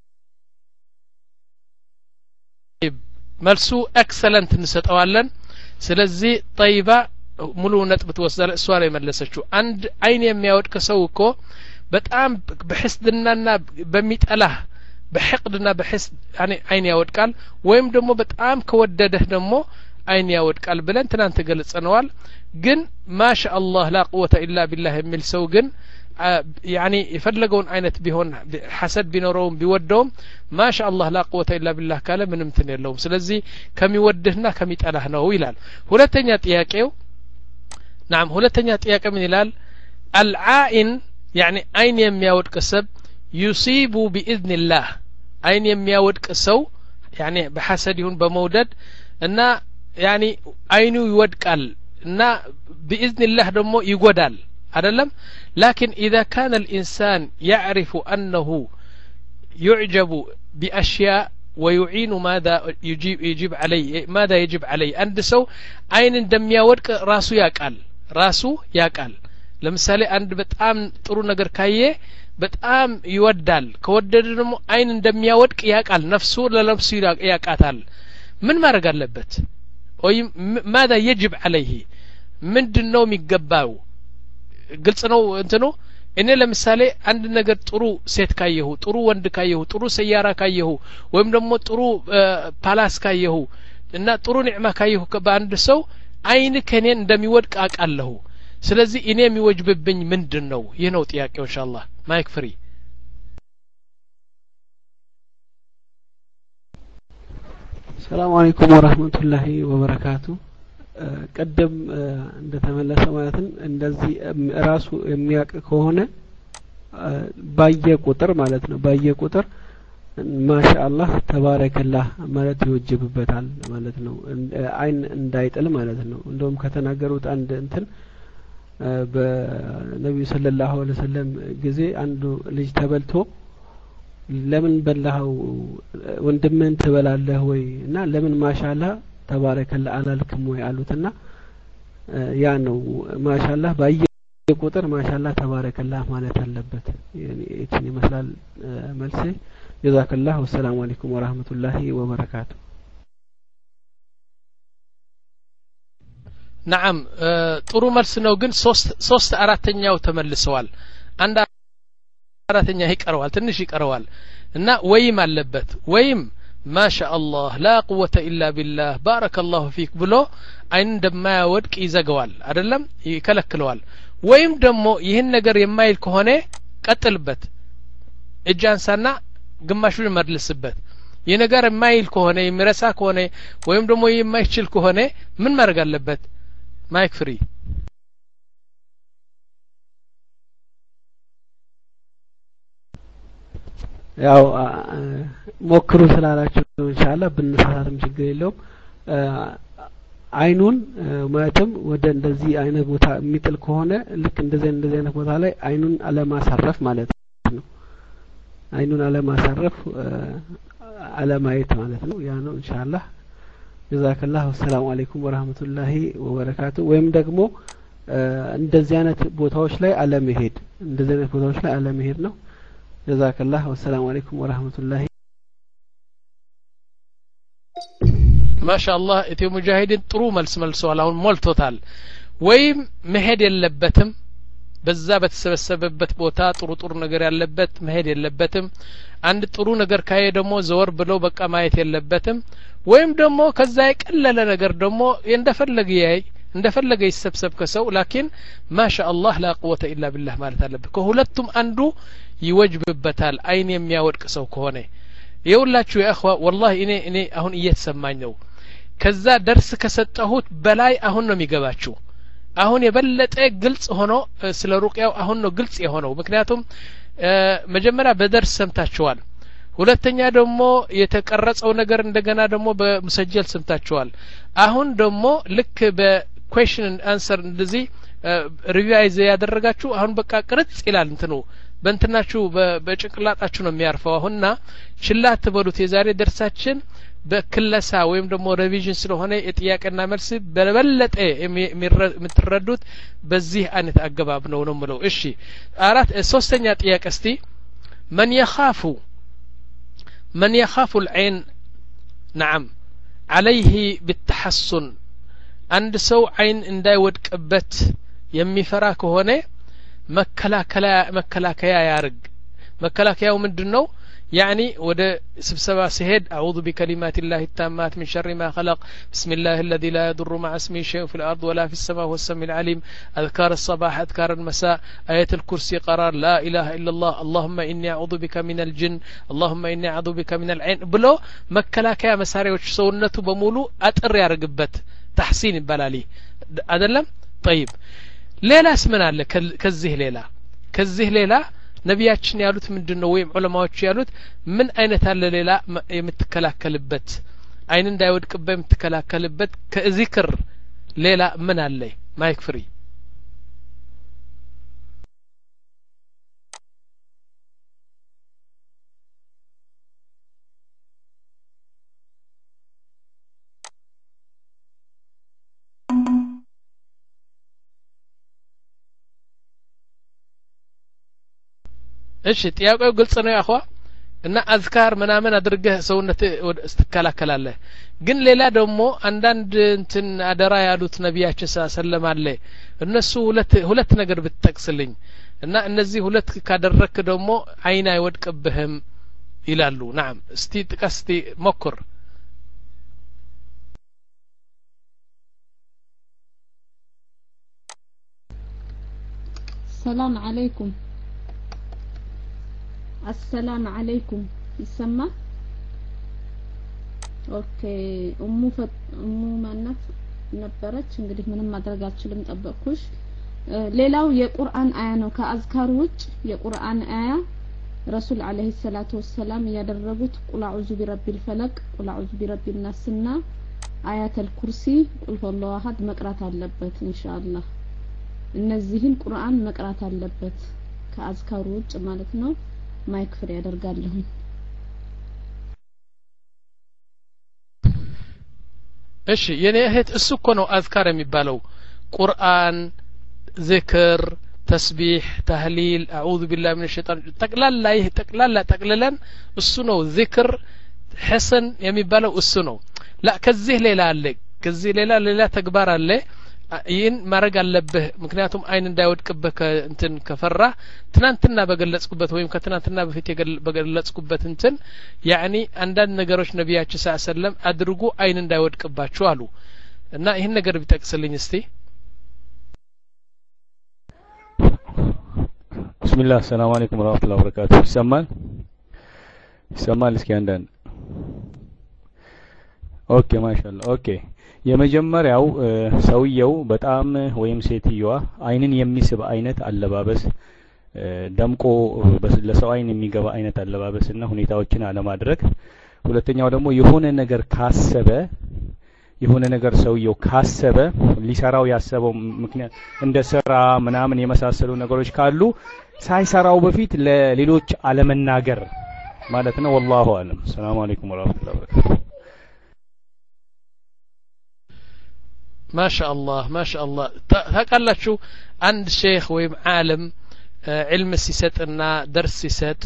መልሱ ኤክሰለንት እንሰጠዋለን ስለዚህ ጠይባ ሙሉ ነጥብ ተወሰደ እሷ ላይ መለሰችው አንድ አይን የሚያወድቅ ሰው እኮ በጣም በሕስድናና በሚጠላህ በሕቅድና በሕስድ ያኔ አይን ያወድቃል ወይም ደግሞ በጣም ከወደደህ ደግሞ አይን ያወድቃል ብለን ትናንት ገልጸነዋል ግን ማሻአላህ ላ ቁወተ ኢላ ቢላህ የሚል ሰው ግን ያኒ የፈለገውን አይነት ቢሆን ሐሰድ ቢኖረውም ቢወደውም ማሻአላህ ላ ቁወተ ኢላ ቢላህ ካለ ምንም ትን የለውም ስለዚህ ከሚወድህና ከሚጠላህ ነው ይላል ሁለተኛ ጥያቄው نعم ሁለተኛ ጥያቄ ምን ይላል العائن يعني አይን የሚያወድቅ ሰብ يصيب باذن الله አይን የሚያወድቅ ሰው يعني በሐሰድ ይሁን በመውደድ እና يعني አይኑ ይወድቃል እና باذن الله ደግሞ ይጎዳል አይደለም لكن اذا كان الانسان يعرف انه يعجب باشياء ويعين ماذا يجيب يجيب عليه ماذا يجب عليه عند سو አይን እንደሚያወድቅ ራሱ ያቃል ራሱ ያቃል ለምሳሌ አንድ በጣም ጥሩ ነገር ካየ በጣም ይወዳል ከወደደ ደግሞ አይን እንደሚያወድቅ ያቃል ነፍሱ ለነፍሱ ያቃታል ምን ማድረግ አለበት ወይ ماذا يجب عليه ምንድነው የሚገባው ግልጽ ነው እንትኑ እኔ ለምሳሌ አንድ ነገር ጥሩ ሴት ካየሁ ጥሩ ወንድ ካየሁ ጥሩ ሰያራ ካየሁ ወይም ደግሞ ጥሩ ፓላስ ካየሁ እና ጥሩ ኒዕማ ካየሁ በአንድ ሰው አይን ከኔ እንደሚወድቅ አቃለሁ ስለዚህ እኔ የሚወጅብብኝ ምንድነው ይህ ነው ጥያቄው ኢንሻአላህ ማይክ ፍሪ ሰላም አለይኩም ወራህመቱላሂ ወበረካቱ ቀደም እንደተመለሰ ማለትን እንደዚህ ራሱ የሚያቅ ከሆነ ባየ ቁጥር ማለት ነው ባየ ቁጥር ማሻአላህ ተባረከላህ ማለት ይወጅብበታል ማለት ነው አይን እንዳይጥል ማለት ነው እንደውም ከተናገሩት አንድ እንትን በነብዩ ሰለላሁ ዐለይሂ ወሰለም ጊዜ አንዱ ልጅ ተበልቶ ለምን በላው ወንድምን ትበላለህ ወይ እና ለምን ማሻአላህ ተባረከላ አላልክም ወይ አሉትና ያ ነው ማሻአላህ ባየ ቁጥር ማሻአላህ ተባረከላ ማለት አለበት። እቺን ይመስላል መልሴ። ጀዛከላሁ ወሰላሙ አለይኩም ወራህመቱላሂ ወበረካቱ። نعم ጥሩ መልስ ነው ግን ሶስት ሶስት አራተኛው ተመልሰዋል። አንድ አራተኛ ይቀረዋል ትንሽ ይቀረዋል እና ወይም አለበት ወይም ማሻአላህ ላ ቁወተ ኢላ ቢላህ ባረከላሁ ፊክ ብሎ አይን እንደማያወድቅ ይዘጋዋል አይደለም ይከለክለዋል። ወይም ደግሞ ይህን ነገር የማይል ከሆነ ቀጥልበት እጃንሳና ግማሹን መልስበት። ይህ ነገር የማይል ከሆነ የሚረሳ ከሆነ ወይም ደግሞ የማይችል ከሆነ ምን ማድረግ አለበት? ማይክ ፍሪ ያው ሞክሩ ስላላችሁ ኢንሻአላህ ብንሳሳትም ችግር የለውም። አይኑን ማለትም ወደ እንደዚህ አይነት ቦታ የሚጥል ከሆነ ልክ እንደዚህ እንደዚህ አይነት ቦታ ላይ አይኑን አለማሳረፍ ማለት ነው። አይኑን አለማሳረፍ አለማየት ማለት ነው። ያ ነው ኢንሻአላህ። ጀዛከላሁ ሰላም አለይኩም ወራህመቱላሂ ወበረካቱ። ወይም ደግሞ እንደዚህ አይነት ቦታዎች ላይ አለመሄድ እንደዚህ አይነት ቦታዎች ላይ አለመሄድ ነው። ጀዛከላሁ ሰላም አለይኩም ወራህመቱላሂ ማሻአላህ ኢትዮ ሙጃሂድን ጥሩ መልስ መልሰዋል። አሁን ሞልቶታል። ወይም መሄድ የለበትም በዛ በተሰበሰበበት ቦታ ጥሩ ጥሩ ነገር ያለበት መሄድ የለበትም። አንድ ጥሩ ነገር ካየ ደግሞ ዘወር ብሎ በቃ ማየት የለበትም። ወይም ደግሞ ከዛ የቀለለ ነገር ደግሞ እንደፈለገ ያይ እንደፈለገ ይሰብሰብ ከሰው ላኪን ማሻአላህ ላ ቁወተ ኢላ ቢላህ ማለት አለበት። ከሁለቱም አንዱ ይወጅብበታል አይን የሚያወድቅ ሰው ከሆነ። ይውላችሁ ያ اخوا والله እኔ እኔ አሁን እየተሰማኝ ነው ከዛ ደርስ ከሰጠሁት በላይ አሁን ነው የሚገባችሁ። አሁን የበለጠ ግልጽ ሆኖ ስለ ሩቅያው አሁን ነው ግልጽ የሆነው። ምክንያቱም መጀመሪያ በደርስ ሰምታችኋል። ሁለተኛ ደግሞ የተቀረጸው ነገር እንደገና ደግሞ በመሰጀል ሰምታችኋል። አሁን ደግሞ ልክ በኩዌስችን ኤንድ አንሰር እንደዚህ ሪቫይዝ ያደረጋችሁ አሁን በቃ ቅርጽ ይላል እንትኑ በእንትናችሁ በጭንቅላታችሁ ነው የሚያርፈው። አሁንና ችላ አትበሉት። የዛሬ ደርሳችን በክለሳ ወይም ደግሞ ሪቪዥን ስለሆነ የጥያቄና መልስ በበለጠ የምትረዱት በዚህ አይነት አገባብ ነው ነው የምለው። እሺ አራት ሶስተኛ ጥያቄ እስቲ من يخاف من يخاف العين نعم عليه بالتحسن عند سو عين እንዳይወድቅበት የሚፈራ ከሆነ መከላከያ መከላከያ ያርግ። መከላከያው ምንድነው? يعني ወደ ስብሰባ ሲሄድ أعوذ بكلمات الله التامات من شر ما خلق بسم الله الذي لا يضر مع اسمه شيء في الأرض ولا في السماء هو السميع العليم أذكار الصباح أذكار المساء آية الكرسي قرار لا إله إلا الله اللهم إني أعوذ بك من الجن اللهم إني أعوذ بك من العين ብሎ መከላከያ መሳሪያዎች ሰውነቱ በሙሉ አጥር ያርግበት تحسين ይባላል አይደለም? طيب ሌላስ ምን አለ ከዚህ ሌላ ከዚህ ሌላ ነቢያችን ያሉት ምንድነው? ወይም ዑለማዎች ያሉት ምን አይነት አለ ሌላ የምትከላከልበት አይን እንዳይወድቅበት የምትከላከልበት ከዚክር ሌላ ምን አለ? ማይክ ፍሪ እሺ ጥያቄው ግልጽ ነው ያخوا እና አዝካር ምናምን አድርገህ ሰውነት እስትከላከላለህ። ግን ሌላ ደግሞ አንዳንድ እንትን አደራ ያሉት ነቢያችን ሰለላሁ ዐለይሂ እነሱ ሁለት ሁለት ነገር ብትጠቅስልኝ እና እነዚህ ሁለት ካደረክ ደግሞ አይን አይወድቅብህም ይላሉ። نعم እስቲ ጥቀስ እስቲ ሞክር። ሰላም አለይኩም السلام عليكم يسمى ኦኬ ኡሙ ፈጥ ኡሙ ማናት ነበረች እንግዲህ ምንም ማድረግ አልችልም ጠበቅኩሽ። ሌላው የቁርአን አያ ነው ከአዝካር ውጭ የቁርአን አያ ረሱል አለይሂ ሰላቱ ወሰለም ያደረጉት ቁል አዑዙ ቢረቢል ፈለቅ ቁል አዑዙ ቢረቢን ናስና አያተል ኩርሲ ቁል ሁወላሁ አሐድ መቅራት አለበት ኢንሻአላህ። እነዚህን ቁርአን መቅራት አለበት ከአዝካር ውጭ ማለት ነው። ማይክ ፍሪ ያደርጋለሁ። እሺ የኔ እህት እሱ እኮ ነው አዝካር የሚባለው ቁርአን ዚክር ተስቢህ ተህሊል አዑዙ ቢላሂ ሚነሽ ሸይጣን ጠቅላላ ይህ ጠቅላላ ጠቅልለን እሱ ነው ዚክር ሐሰን የሚባለው እሱ ነው ላ ከዚህ ሌላ አለ ከዚህ ሌላ ሌላ ተግባር አለ ይህን ማድረግ አለብህ ምክንያቱም አይን እንዳይወድቅብህ እንትን ከፈራ ትናንትና በገለጽኩበት ወይም ከትናንትና በፊት በገለጽኩበት እንትን ያኒ አንዳንድ ነገሮች ነብያችን ሰለላሁ ዐለይሂ ወሰለም አድርጉ አይን እንዳይወድቅባችሁ አሉ እና ይህን ነገር ቢጠቅስልኝ እስቲ ቢስሚላህ ሰላም አለይኩም ወራህመቱላሂ ወበረካቱ ይሰማል ይሰማል እስኪ አንዳንድ ኦኬ ማሻአላ ኦኬ የመጀመሪያው ሰውየው በጣም ወይም ሴትየዋ አይንን የሚስብ አይነት አለባበስ ደምቆ ለሰው አይን የሚገባ አይነት አለባበስና ሁኔታዎችን አለማድረግ ሁለተኛው ደግሞ የሆነ ነገር ካሰበ የሆነ ነገር ሰውየው ካሰበ ሊሰራው ያሰበው ምክንያት እንደ ስራ ምናምን የመሳሰሉ ነገሮች ካሉ ሳይሰራው በፊት ለሌሎች አለመናገር ማለት ነው والله اعلم السلام عليكم ورحمه الله وبركاته ما شاء الله ما شاء الله ታቃላችሁ አንድ ሼክ ወይም ዓለም علم ሲሰጥና ደርስ ሲሰጥ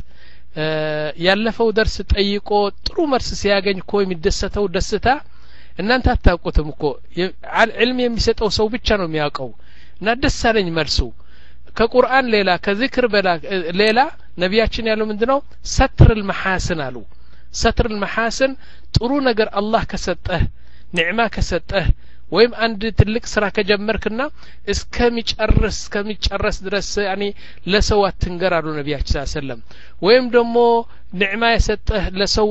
ያለፈው ደርስ ጠይቆ ጥሩ መልስ ሲያገኝ እኮ የሚደሰተው ደስታ እናንተ አታውቁትም እኮ علم የሚሰጠው ሰው ብቻ ነው የሚያውቀው እና ደስ አለኝ መልሱ ከቁርአን ሌላ ከዚክር ሌላ ነብያችን ያለው ምንድነው ሰትር المحاسن አሉ ሰትር المحاسن ጥሩ ነገር አላህ ከሰጠህ ኒዕማ ከሰጠህ ወይም አንድ ትልቅ ስራ ከጀመርክና እስከሚጨርስ እስከሚጨርስ ድረስ ያኒ ለሰው አትንገር አሉ ነብያችን ሰለላሁ ዐለይሂ ወሰለም ወይም ደግሞ ኒዕማ የሰጠህ ለሰው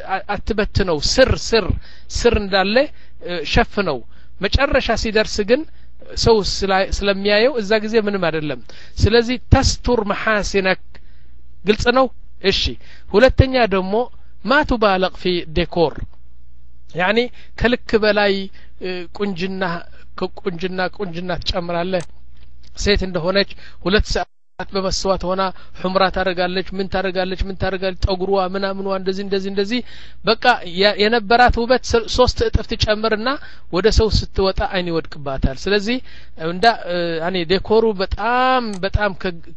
አትበትነው ስር ስር ስር እንዳለ ሸፍነው መጨረሻ ሲደርስ ግን ሰው ስለሚያየው እዛ ጊዜ ምንም አይደለም ስለዚህ ተስቱር መሐሲነክ ግልጽ ነው እሺ ሁለተኛ ደግሞ ማቱ ባለቅ ፊ ዴኮር ያኒ ከልክ በላይ ቁንጅና ከቁንጅና ቁንጅና ተጨምራለህ ሴት እንደሆነች ሁለት ሰዓት በመስዋዕት ሆና ሑምራ ታረጋለች ምን ታረጋለች ምን ታረጋለች ጠጉሯ ምናምንዋ እንደዚህ እንደዚህ እንደዚህ በቃ የነበራት ውበት ሶስት እጥፍ ተጨምርና ወደ ሰው ስትወጣ አይን ይወድቅባታል ስለዚህ እንዳ ያኒ ዴኮሩ በጣም በጣም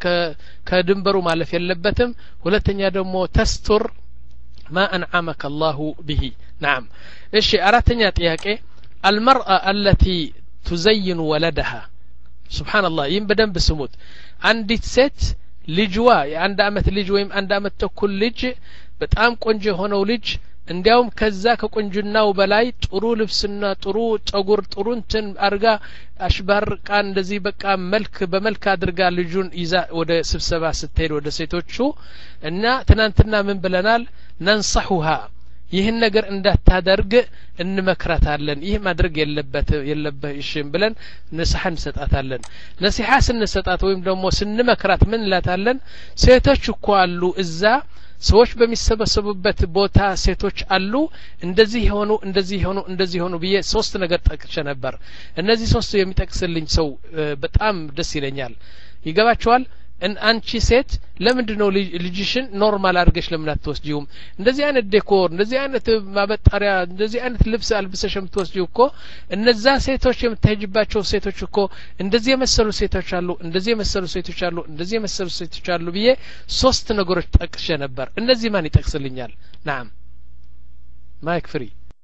ከድንበሩ ማለፍ የለበትም ሁለተኛ ደግሞ ተስቱር ما أنعمك الله به نعم እሺ አራተኛ ጥያቄ المرأة التي تزين ولدها سبحان الله ይህን በደንብ ስሙት አንዲት ሴት ልጅዋ የአንድ አመት ልጅ ወይም አንድ አመት ተኩል ልጅ በጣም ቆንጆ ሆነው ልጅ እንዲያውም ከዛ ከቆንጅናው በላይ ጥሩ ልብስና ጥሩ ጸጉር ጥሩ እንትን አርጋ አሽባርቃ እንደዚህ በቃ መልክ በመልክ አድርጋ ልጁን ይዛ ወደ ስብሰባ ስትሄድ ወደ ሴቶቹ እና ትናንትና ምን ብለናል ننصحها ይህን ነገር እንዳታደርግ እንመክራታለን ይህ ማድረግ የለበት የለበሽም ብለን ነሲሐ እንሰጣታለን ነሲሐ ስንሰጣት ወይም ደግሞ ስንመክራት ምን ላታለን ሴቶች እኮ አሉ እዛ ሰዎች በሚሰበሰቡበት ቦታ ሴቶች አሉ እንደዚህ ሆኑ እንደዚህ ሆኑ እንደዚህ ሆኑ ብዬ ሶስት ነገር ጠቅሼ ነበር እነዚህ ሶስቱ የሚጠቅስልኝ ሰው በጣም ደስ ይለኛል ይገባቸዋል ان አንቺ ሴት ለምንድነው ልጅሽን ኖርማል አድርገሽ ለምን አትወስጂውም እንደዚህ አይነት ዴኮር እንደዚህ አይነት ማበጣሪያ እንደዚህ አይነት ልብስ አልብሰሽ የምትወስጂው እኮ እነዛ ሴቶች የምትሄጅባቸው ሴቶች እኮ እንደዚህ የመሰሉ ሴቶች አሉ እንደዚህ የመሰሉ ሴቶች አሉ እንደዚህ የመሰሉ ሴቶች አሉ ብዬ ሶስት ነገሮች ጠቅሼ ነበር እነዚህ ማን ይጠቅስልኛል نعم ማይክ ፍሪ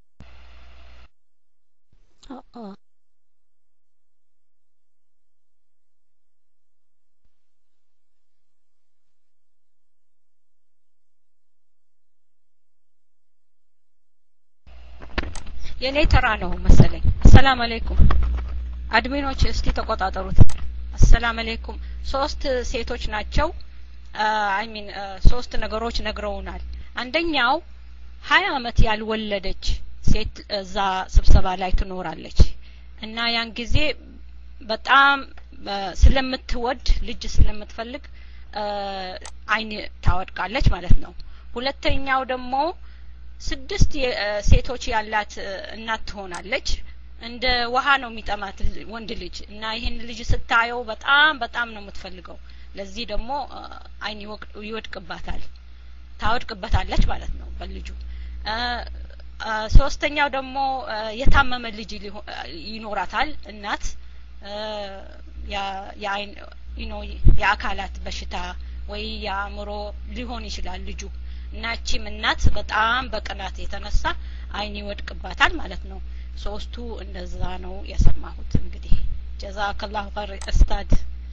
የኔ ተራ ነው መሰለኝ ሰላም አለይኩም አድሚኖች እስቲ ተቆጣጠሩት ሰላም አለይኩም ሶስት ሴቶች ናቸው አይ ሚን ሶስት ነገሮች ነግረውናል አንደኛው ሀያ አመት ያልወለደች ሴት እዛ ስብሰባ ላይ ትኖራለች እና ያን ጊዜ በጣም ስለምትወድ ልጅ ስለምትፈልግ አይን ታወድቃለች ማለት ነው ሁለተኛው ደግሞ ስድስት ሴቶች ያላት እናት ትሆናለች እንደ ውሃ ነው የሚጠማት ወንድ ልጅ እና ይሄን ልጅ ስታየው በጣም በጣም ነው የምትፈልገው ለዚህ ደግሞ አይን ይወድቅባታል ታወድቅበታለች ማለት ነው በልጁ ሶስተኛው ደግሞ የታመመ ልጅ ይኖራታል እናት ያ የአይን you የአካላት በሽታ ወይ ያምሮ ሊሆን ይችላል ልጁ እና እቺም እናት በጣም በቅናት የተነሳ አይን ይወድቅባታል ማለት ነው ሶስቱ እንደዛ ነው የሰማሁት እንግዲህ ጀዛከላሁ ኸይር ኡስታድ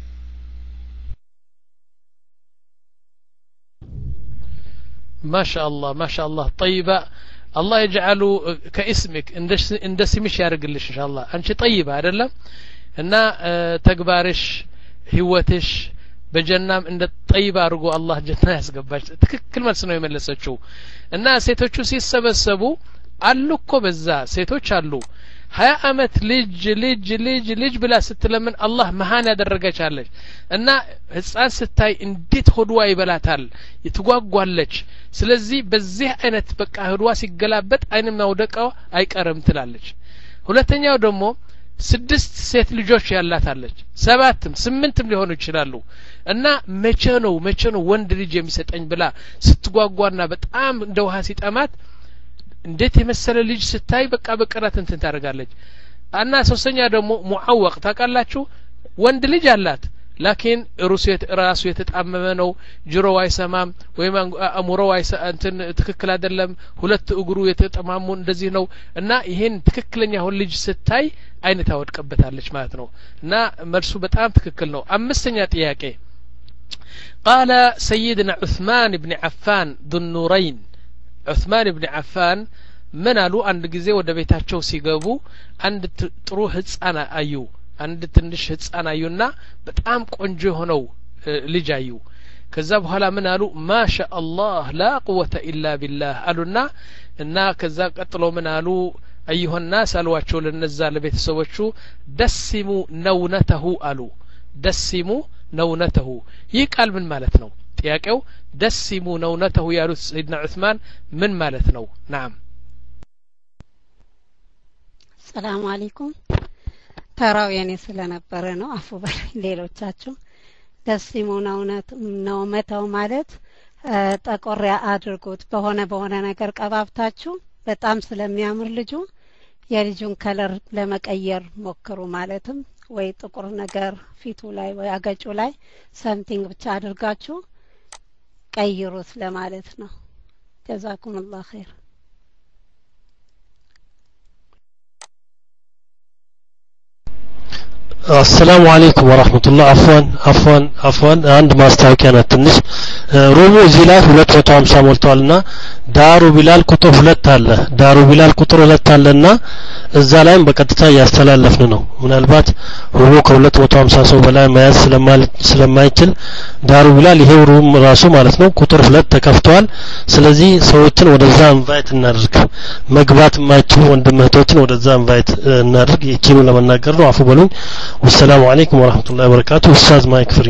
ما شاء الله ما شاء الله طيبة الله يجعله كاسمك عند اسمش يارجلش ان شاء الله انت طيبة አይደለም እና ተግባርሽ ህይወትሽ በጀናም እንደ ጠይባ አርጎ አላህ ጀና ያስገባች ትክክል መልስ ነው የመለሰችው እና ሴቶቹ ሲሰበሰቡ አሉ እኮ በዛ ሴቶች አሉ ሀያ አመት ልጅ ልጅ ልጅ ልጅ ብላ ስትለምን አላህ መሃን ያደረገቻለች እና ህፃን ስታይ እንዴት ሆድዋ ይበላታል ይትጓጓለች ስለዚህ በዚህ አይነት በቃ ሆድዋ ሲገላበጥ አይንም ማውደቀው አይቀርም ትላለች ሁለተኛው ደግሞ ስድስት ሴት ልጆች ያላታለች ሰባትም ስምንትም ሊሆኑ ይችላሉ እና መቼ ነው መቼ ነው ወንድ ልጅ የሚሰጠኝ ብላ ስትጓጓና በጣም እንደ ውሃ ሲጠማት እንዴት የመሰለ ልጅ ስታይ በቃ በቀራት እንትን ታረጋለች እና ሶስተኛ ደግሞ ሙዓወቅ ታቃላችሁ ወንድ ልጅ አላት ላኪን ሩሲያ ራሱ የተጣመመ ነው ጅሮ አይሰማም ወይም አሙሮ አይሰ እንትን ትክክል አይደለም ሁለት እግሩ የተጠማሙ እንደዚህ ነው እና ይሄን ትክክለኛ ሁሉ ልጅ ስታይ አይነት ታወድቀበታለች ማለት ነው እና መልሱ በጣም ትክክል ነው አምስተኛ ጥያቄ قال سيدنا عثمان بن عفان ذو النورين عثمان بن عفان من قالوا عند ጊዜ ወደ ቤታቸው ሲገቡ አንድ ጥሩ ህፃን አዩ አንድ ትንሽ ህፃን አዩና በጣም ቆንጆ ሆነው ልጅ አዩ ከዛ በኋላ ምን አሉ ማሻአላህ ላ ቁወተ ኢላ ቢላህ አሉና እና ከዛ ቀጥሎ ምን አሉ ايها الناس አሏቸው ለነዛ ለቤተሰቦቹ ደስሙ ነውነተሁ አሉ ደስሙ ነውነተሁ ይህ ቃል ምን ማለት ነው ጥያቄው ደስሙ ነውነተሁ ያሉት ሰይድና ዑስማን ምን ማለት ነው ናም ሰላም አለይኩም ተራው የኔ ስለነበረ ነው አፉ በላይ ሌሎቻችሁ ደስሙ ነውነት ነው መተው ማለት ጠቆሪያ አድርጉት በሆነ በሆነ ነገር ቀባብታችሁ በጣም ስለሚያምር ልጁ የልጁን ከለር ለመቀየር ሞክሩ ማለትም ወይ ጥቁር ነገር ፊቱ ላይ ወይ አገጩ ላይ ሰምቲንግ ብቻ አድርጋችሁ ቀይሩት ለማለት ነው ጀዛኩም አላህ ኸይር السلام عليكم ورحمة الله عفوا عفوا عفوا عند ما استوكينا تنش رومو زيلات ሁለት መቶ ሃምሳ ሞልቷልና ዳሩ ቢላል ቁጥር ሁለት አለ ዳሩ ቢላል ቁጥር ሁለት አለና እዛ ላይም በቀጥታ ያስተላለፍን ነው ምናልባት ሩሙ ከሁለት መቶ ሃምሳ ሰው በላይ መያዝ ስለማይችል ዳሩ ቢላል ይሄው ሩም ራሱ ማለት ነው ቁጥር ሁለት ተከፍቷል ስለዚህ ሰዎችን ወደዛ ኢንቫይት እናድርግ መግባት ማይችሉ ወንድምህቶችን ወደዛ ኢንቫይት እናድርግ ይችሉ ለመናገር ነው አፉ በሉኝ والسلام عليكم ورحمة الله وبركاته أستاذ مايك فري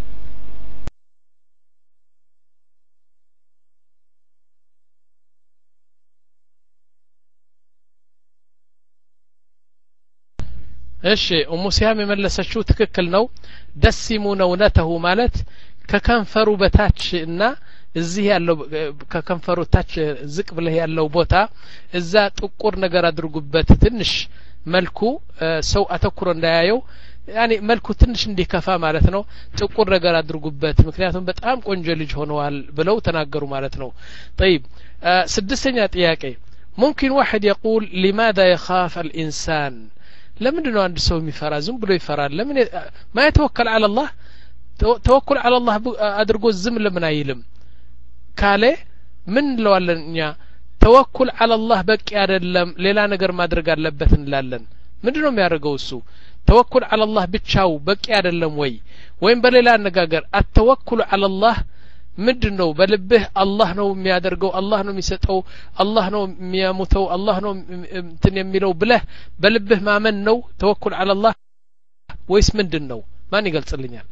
እሺ ኡሙ ሲያም የመለሰችው ትክክል ነው ደስሙ ነውነተሁ ማለት ከከንፈሩ በታች እና እዚህ ያለው ከከንፈሩ ታች ዝቅ ብለህ ያለው ቦታ እዛ ጥቁር ነገር አድርጉበት ትንሽ መልኩ ሰው አተኩሮ እንዳያየው ያኔ መልኩ ትንሽ እንዲከፋ ማለት ነው ጥቁር ነገር አድርጉበት ምክንያቱም በጣም ቆንጆ ልጅ ሆነዋል ብለው ተናገሩ ማለት ነው طيب ስድስተኛ ጥያቄ ممكن واحد يقول لماذا يخاف الانسان ለምንድነው አንድ ሰው የሚፈራ ዝም ብሎ ይፈራል ለምን ما يتوكل على الله توكل على الله አድርጎ ዝም ለምን አይልም ካለ ምን ለዋለኛ ተወኩል على الله በቂ አይደለም ሌላ ነገር ማድረግ አለበት እንላለን ምንድነው የሚያደርገው እሱ ተወኩል على الله ብቻው በቂ አይደለም ወይ ወይም በሌላ አነጋገር አተወኩል على الله ምንድነው በልብህ አላህ ነው የሚያደርገው አላህ ነው የሚሰጠው አላህ ነው የሚያሙተው አላህ ነው እንትን የሚለው ብለህ በልብህ ማመን ነው ተወኩል على الله ወይስ ምንድነው ማን ይገልጽልኛል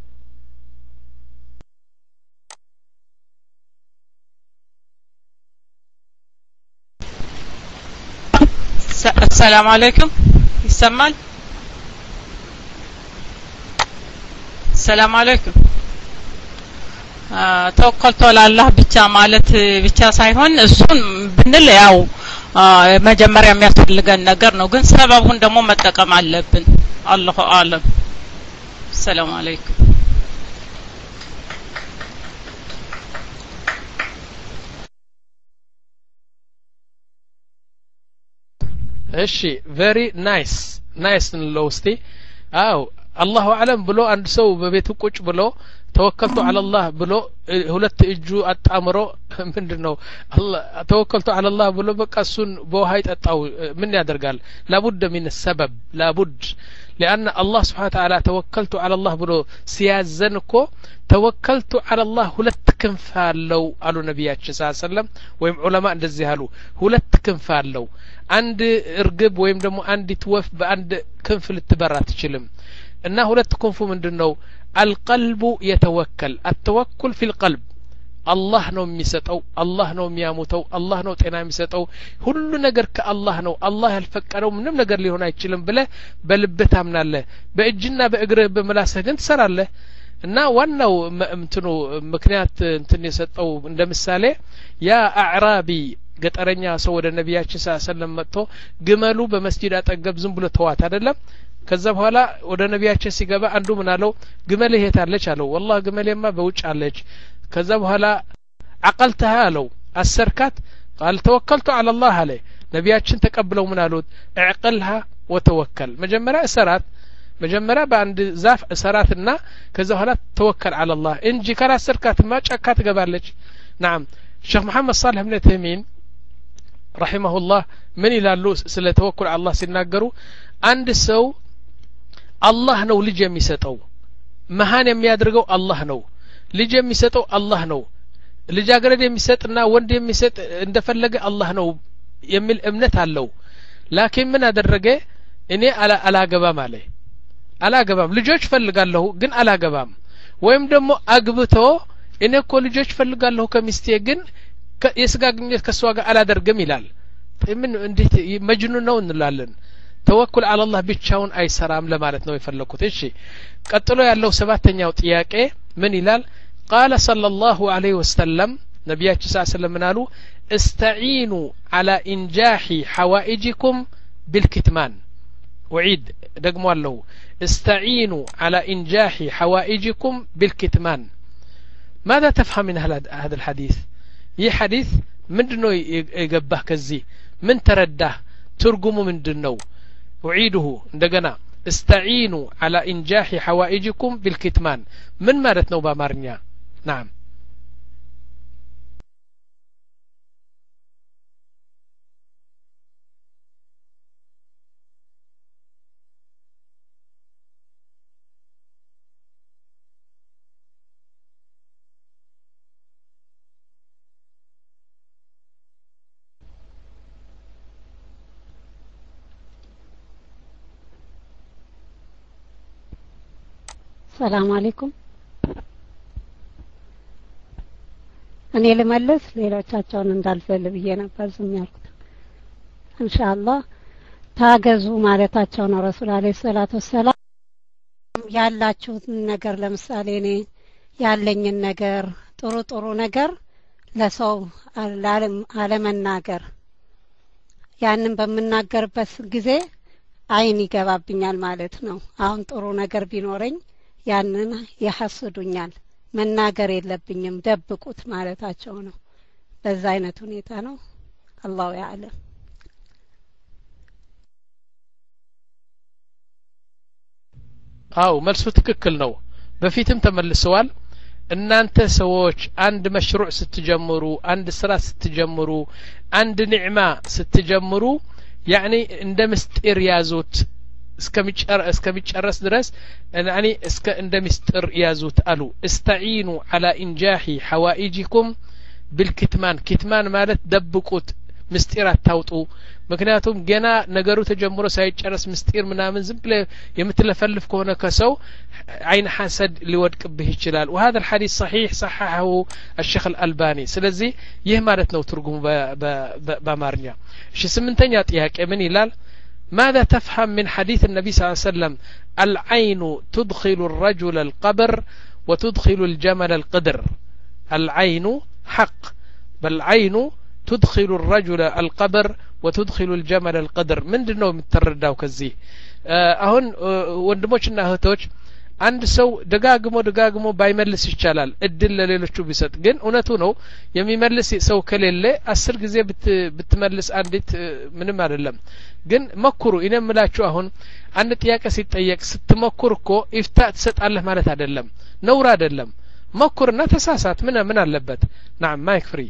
السلام عليكم يسمال السلام عليكم ተወከልቶ ለአላህ ብቻ ማለት ብቻ ሳይሆን እሱን ብንል ያው መጀመሪያ የሚያስፈልገን ነገር ነው ግን ሰበቡን ደግሞ መጠቀም አለብን አላሁ አለም ሰላም አለይኩም እሺ very nice nice ነው እስቲ አው አላሁ አለም ብሎ አንድ ሰው በቤቱ ቁጭ ብሎ ተወከልቱ አለላህ ብሎ ሁለት እጁ አጣምሮ ምንድነው አላህ ተወከልቱ አለላህ ብሎ በቃ እሱን በውሃ ይጠጣው ምን ያደርጋል لابد من السبب لابد لأن الله سبحانه وتعالى توكلت على الله ብሎ ሲያዘንኮ توكلت على الله ሁለት ክንፍ አለው አሉ ነብያችን ሰለላሁ ዐለይሂ ወሰለም ወይም ዑለማ እንደዚህ አሉ ሁለት ክንፍ አለው አንድ እርግብ ወይም ደግሞ አንዲት ወፍ በአንድ ክንፍ ልትበራ አትችልም እና ሁለት ክንፉ ምንድነው القلب يتوكل التوكل في القلب الله ነው የሚሰጠው الله ነው የሚያሙተው الله ነው ጤና የሚሰጠው ሁሉ ነገር ከአላህ ነው አላህ ያልፈቀደው ምንም ነገር ሊሆን አይችልም ብለ በልብህ ታምናለህ በእጅና በእግርህ በመላስህ ግን ትሰራለህ እና ዋናው እንትኑ ምክንያት እንትን የሰጠው እንደምሳሌ ያ አዕራቢ ገጠረኛ ሰው ወደ ነብያችን ሰለላሁ ዐለይሂ ወሰለም መጥቶ ግመሉ በመስጂድ አጠገብ ዝም ብሎ ተዋት አይደለም ከዛ በኋላ ወደ ነብያችን ሲገባ አንዱ ምን አለው ግመልህ የታለች አለው والله ግመሌማ በውጭ አለች ከዛ በኋላ አቀልተها አለው አሰርካት قال توكلت على الله عليه ነብያችን ተቀብለው ምን አሉት اعقلها وتوكل መጀመሪያ እሰራት መጀመሪያ በአንድ ዛፍ እሰራትና ከዛ በኋላ ተወከል على الله እንጂ ካላሰርካትማ ጫካ ትገባለች نعم الشيخ محمد صالح بن تيمين رحمه الله من ይላሉ ስለ ተወኩል አላህ ሲናገሩ አንድ ሰው አላህ ነው ልጅ የሚሰጠው መሃን የሚያደርገው አላህ ነው ልጅ የሚሰጠው አላህ ነው ልጅ አገረድ የሚሰጥና ወንድ የሚሰጥ እንደፈለገ አላህ ነው የሚል እምነት አለው ላኪን ምን አደረገ እኔ አላ አላገባም አለ አላገባም ልጆች ፈልጋለሁ ግን አላገባም ወይም ደግሞ አግብቶ እኔ እኮ ልጆች ፈልጋለሁ ከሚስቴ ግን የስጋ ግንኙነት ከሷ ጋር አላደርግም ይላል ምን እንዴት መጅኑን ነው እንላለን ተወኩል على الله ብቻውን አይሰራም ለማለት ነው የፈለኩት እሺ ቀጥሎ ያለው ሰባተኛው ጥያቄ ምን ይላል قال صلى الله عليه وسلم ነብያችን ሰለላሁ ዐለይሂ ወሰለም አሉ استعينوا على انجاح حوائجكم بالكتمان وعيد ደግሞ አለው استعينوا على انجاح حوائجكم بالكتمان ماذا تفهم من هذا الحديث ይህ ሐዲስ ምንድነው የገባህ ከዚህ ምን ተረዳህ ትርጉሙ ምንድነው أعيده እንደገና استعينوا على إنجاح حوائجكم بالكتمان من مالتنا بامارنيا نعم ሰላም አለይኩም እኔ ለመለስ ሌሎቻቸውን እንዳልፈል ብዬ ነበር ዝም ያልኩት ኢንሻአላህ ታገዙ ማለታቸው ነው ረሱል አለይሂ ሰላቱ ወሰላም ያላችሁን ነገር ለምሳሌ እኔ ያለኝን ነገር ጥሩ ጥሩ ነገር ለሰው አለመናገር ያንን በመናገርበት ጊዜ አይን ይገባብኛል ማለት ነው አሁን ጥሩ ነገር ቢኖረኝ ያንን ያሐስዱኛል መናገር የለብኝም ደብቁት ማለታቸው ነው በዛ አይነት ሁኔታ ነው አላሁ ያዕለም አው መልሱ ትክክል ነው በፊትም ተመልሰዋል እናንተ ሰዎች አንድ መሽሩዕ ስትጀምሩ አንድ ስራ ስትጀምሩ አንድ ኒዕማ ስትጀምሩ ያኒ እንደ ምስጢር ያዙት እስከሚጨረስ ድረስ ያኒ እስከ እንደ ምስጢር ያዙት አሉ استعينوا على انجاح حوائجكم بالكتمان كتمان ማለት ደብቁት ምስጢር አታውጡ ምክንያቱም ገና ነገሩ ተጀምሮ ሳይጨረስ ምስጢር ምናምን ዝም ብለ የምትለፈልፍ ከሆነ ከሰው አይን ሐሰድ ሊወድቅብህ ይችላል وهذا الحديث صحيح صححه الشيخ الألباني ስለዚህ ይህ ማለት ነው ትርጉሙ በአማርኛ እሺ ስምንተኛ ጥያቄ ምን ይላል ماذا تفهم من حديث النبي صلى الله عليه وسلم العين تدخل الرجل القبر وتدخل الجمل القدر العين حق بالعين تدخل الرجل القبر وتدخل الجمل القدر ምንድነው የምትረዳው ከዚህ አሁን ወንድሞችና እህቶች አንድ ሰው ደጋግሞ ደጋግሞ ባይመልስ ይቻላል እድል ለሌሎቹ ቢሰጥ ግን እውነቱ ነው የሚመልስ ሰው ከሌለ አስር ጊዜ ብትመልስ አንዲት ምንም አይደለም ግን መኩሩ እነምላችሁ አሁን አንድ ጥያቄ ሲጠየቅ ስትመኩር እኮ ኢፍታ ትሰጣለህ ማለት አይደለም ነውር አይደለም መኩርና ተሳሳት ምን ምን አለበት نعم ማይክ ፍሪ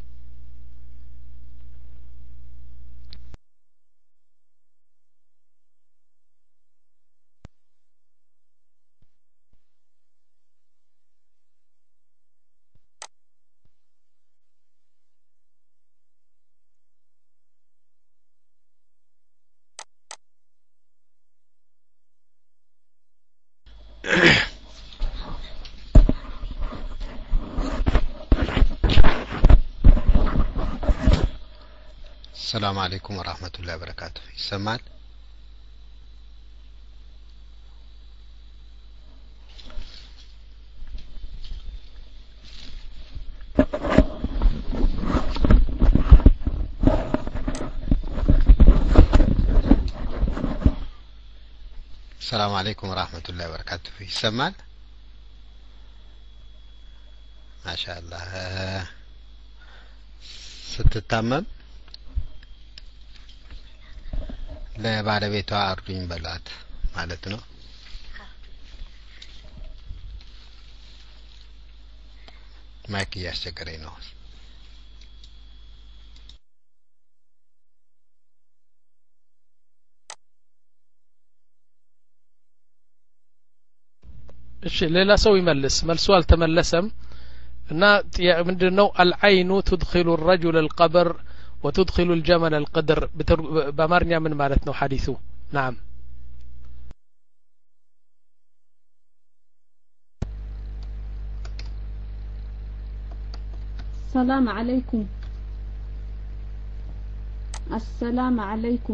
السلام عليكم ورحمة الله وبركاته يسمعل السلام عليكم ورحمة الله وبركاته يسمعل ما شاء الله ستتمم ለባለቤቷ አርዱኝ በላት ማለት ነው ማይክ ያስቸገረኝ ነው እሺ ሌላ ሰው ይመልስ መልሱ አልተመለሰም እና ምንድነው العين تدخل الرجل القبر وتدخل الجمل القدر بمارنيا من مالتنا حديثه نعم السلام عليكم السلام عليكم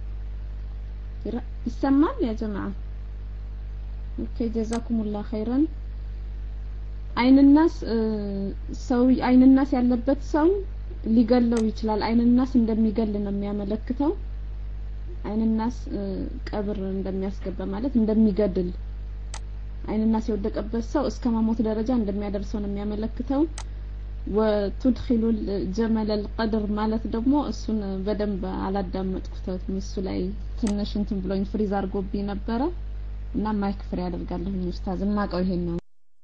يسمعن يا جماعة اوكي جزاكم الله خيرا عين الناس سوي عين الناس ያለበት ሰው ሊገለው ይችላል አይንናስ እንደሚገል ነው የሚያመለክተው አይንናስ ቀብር እንደሚያስገባ ማለት እንደሚገድል አይንናስ የወደቀበት ሰው እስከ መሞት ደረጃ እንደሚያደርሰው ነው የሚያመለክተው وتدخل الجمل القدر ማለት ደግሞ እሱን በደንብ አላዳመጥኩትም እሱ ላይ ትንሽ እንትን ብሎኝ ፍሪዝ አርጎብኝ ነበር እና ማይክ ፍሪ ያደርጋለሁ ኡስታዝ ማቀው ይሄን ነው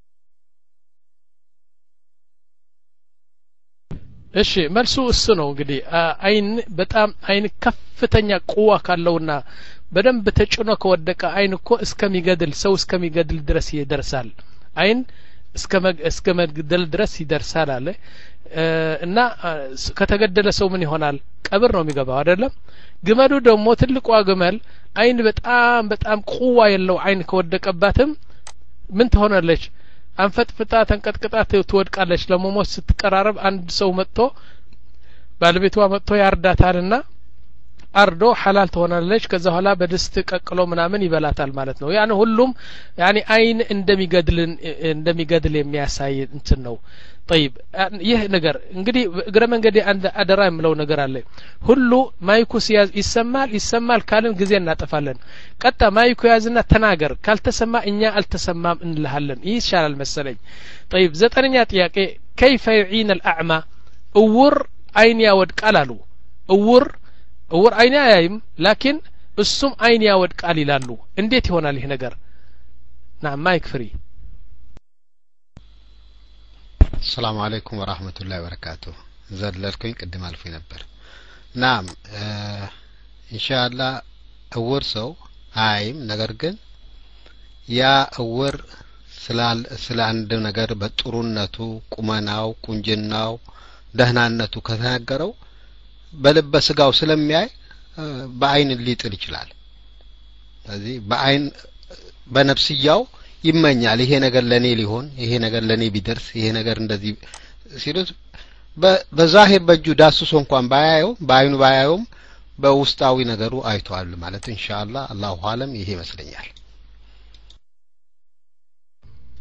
እሺ መልሱ እሱ ነው እንግዲህ አይን በጣም አይን ከፍተኛ ቁዋ ካለውና በደንብ ተጭኖ ከወደቀ አይን እኮ እስከሚገድል ሰው እስከሚገድል ድረስ ይደርሳል አይን እስከ እስከ መግደል ድረስ ይደርሳል አለ እና ከተገደለ ሰው ምን ይሆናል ቀብር ነው የሚገባው አይደለም ግመዱ ደግሞ ትልቁ ግመል አይን በጣም በጣም ቁዋ ያለው አይን ከወደቀባትም ምን ትሆናለች አንፈጥፍጣ ተንቀጥቅጣ ትወድቃለች ለሞሞት ስትቀራረብ አንድ ሰው መጥቶ ባለቤቷ መጥቶ ያርዳታልና አርዶ ሐላል ትሆናለች ከዛ ኋላ በድስት ቀቅሎ ምናምን ይበላታል ማለት ነው ያን ሁሉም ያኒ አይን እንደሚገድል እንደሚገድል የሚያሳይ እንትን ነው طيب ይህ ነገር እንግዲህ እግረ መንገድ አንድ አደራ የምለው ነገር አለ ሁሉ ማይኩ ሲያዝ ይሰማል ይሰማል ካልን ጊዜ እናጠፋለን ቀጣ ማይኩ ያዝና ተናገር ካልተሰማ እኛ አልተሰማም እንልሃለን ይህ ይሻላል መሰለኝ طيب ዘጠነኛ ጥያቄ كيف يعين الاعمى እውር አይን ያወድቃል አሉ እውር እውር አይን አያይም ላኪን እሱም አይን ያወድቃል ይላሉ እንዴት ይሆናል ይህ ነገር نعم ማይክ ፍሪ السلام عليكم ورحمة الله وبركاته زللكم قدم الفي نبر نعم آه ان شاء الله እውር ሰው አይም ነገር ግን ያ እውር ስላል ስለ አንድ ነገር በጥሩነቱ ቁመናው ቁንጅናው ደህናነቱ ከተናገረው በልበ ስጋው ስለሚያይ በአይን ሊጥል ይችላል ስለዚህ በአይን በነፍስያው ይመኛል ይሄ ነገር ለኔ ሊሆን ይሄ ነገር ለኔ ቢደርስ ይሄ ነገር እንደዚህ ሲሉት በዛሂር በጁ ዳስሶ እንኳን ባያየው በአይኑ ባያየውም በውስጣዊ ነገሩ አይቷል ማለት ኢንሻአላህ አላሁ አለም ይሄ ይመስለኛል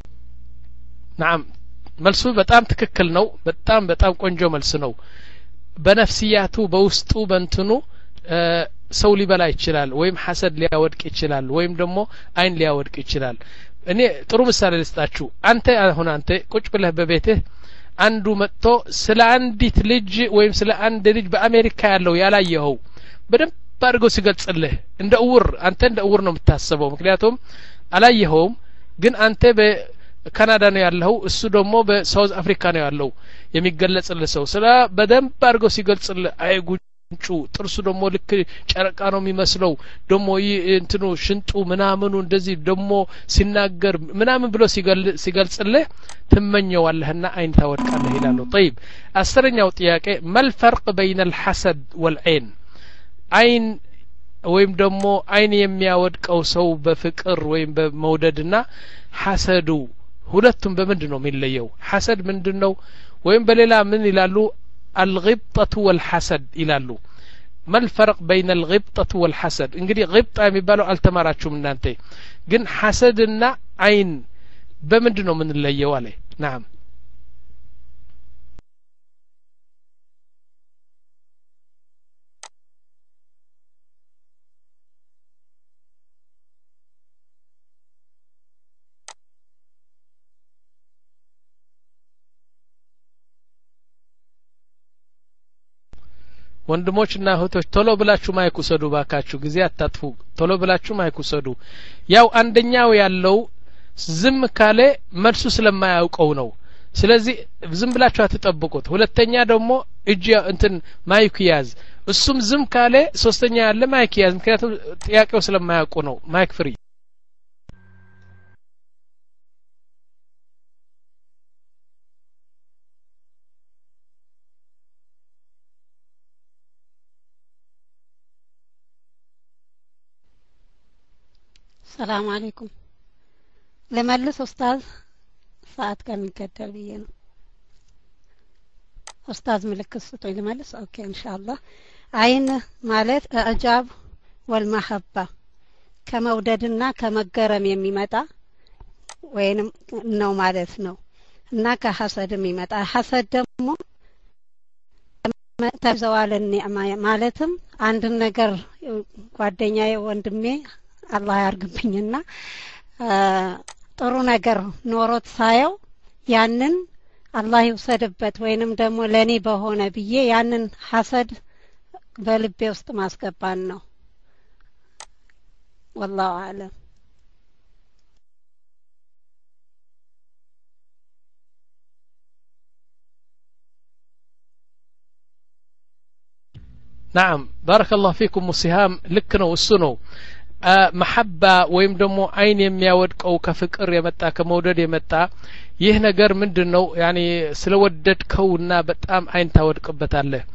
نعم መልሱ በጣም ትክክል ነው በጣም በጣም ቆንጆ መልስ ነው በነፍስያቱ በውስጡ በእንትኑ ሰው ሊበላ ይችላል ወይም ሐሰድ ሊያወድቅ ይችላል ወይም ደግሞ አይን ሊያወድቅ ይችላል እኔ ጥሩ ምሳሌ ልስጣችሁ አንተ አሁን አንተ ቁጭ ብለህ በቤትህ አንዱ መጥቶ ስለ አንዲት ልጅ ወይም ስለ አንድ ልጅ በአሜሪካ ያለው ያላየኸው በደንብ አድርጎ ሲገልጽልህ እንደ እውር አንተ እንደ እውር ነው የምታስበው ምክንያቱም አላየኸውም ግን አንተ በካናዳ ነው ያለው እሱ ደግሞ በሳውዝ አፍሪካ ነው ያለው የሚገለጽልህ ሰው ስለ በደንብ አድርጎ ሲገልጽልህ አይ ጉንጩ ጥርሱ ደግሞ ልክ ጨረቃ ነው የሚመስለው ደግሞ እንትኑ ሽንጡ ምናምኑ እንደዚህ ደግሞ ሲናገር ምናምን ብሎ ሲገልጽልህ ትመኘዋለህና አይን ታወድቃለህ ይላል طيب አስረኛው ጥያቄ ما الفرق بين الحسد والعين አይን ወይም ደግሞ አይን የሚያወድቀው ሰው በፍቅር ወይም በመውደድና ሐሰዱ ሁለቱም በምንድነው የሚለየው ሐሰድ ምንድነው ወይም በሌላ ምን ይላሉ الغبطة والحسد ይላሉ ما الفرق بين الغبطة والحسد እንግዲህ غبطة የሚባለው አልተማራችሁም እናንተ ግን ሐሰድና አይን በምንድነው ምን ለየው አለ نعم ወንድሞችና እህቶች ቶሎ ብላችሁ ማይክ ውሰዱ ባካችሁ ጊዜ አታጥፉ ቶሎ ብላችሁ ማይክ ውሰዱ ያው አንደኛው ያለው ዝም ካለ መልሱ ስለማያውቀው ነው ስለዚህ ዝም ብላችሁ አትጠብቁት ሁለተኛ ደግሞ እጅ እንትን ማይክ ያዝ እሱም ዝም ካለ ሶስተኛ ያለ ማይክ ያዝ ምክንያቱም ጥያቄው ስለማያውቁ ነው ማይክ ፍሪ السلام عليكم لملس أستاذ ساعات كان يكتر بينا أستاذ ملك السطوي لملس أوكي إن شاء الله عين مالت إعجاب والمحبة كموددنا كمجرم يمي متى وين نو مالت نو ناك حسد يمي متى حسد دمو تزوال النعمة مالتهم عند النجر قدنيا وندمي አላህ ያርግብኝና ጥሩ ነገር ኖሮት ሳየው ያንን አላህ ይወሰድበት ወይንም ደግሞ ለኔ በሆነ ብዬ ያንን ሐሰድ በልቤ ውስጥ ማስገባን ነው والله اعلم نعم بارك الله فيكم مسهام لك ነው እሱ ነው محبة ወይም ደግሞ አይን የሚያወድቀው ከፍቅር የመጣ ከመውደድ የመጣ ይህ ነገር ምንድነው ያኒ ስለወደድከውና በጣም አይን ታወድቅበታለህ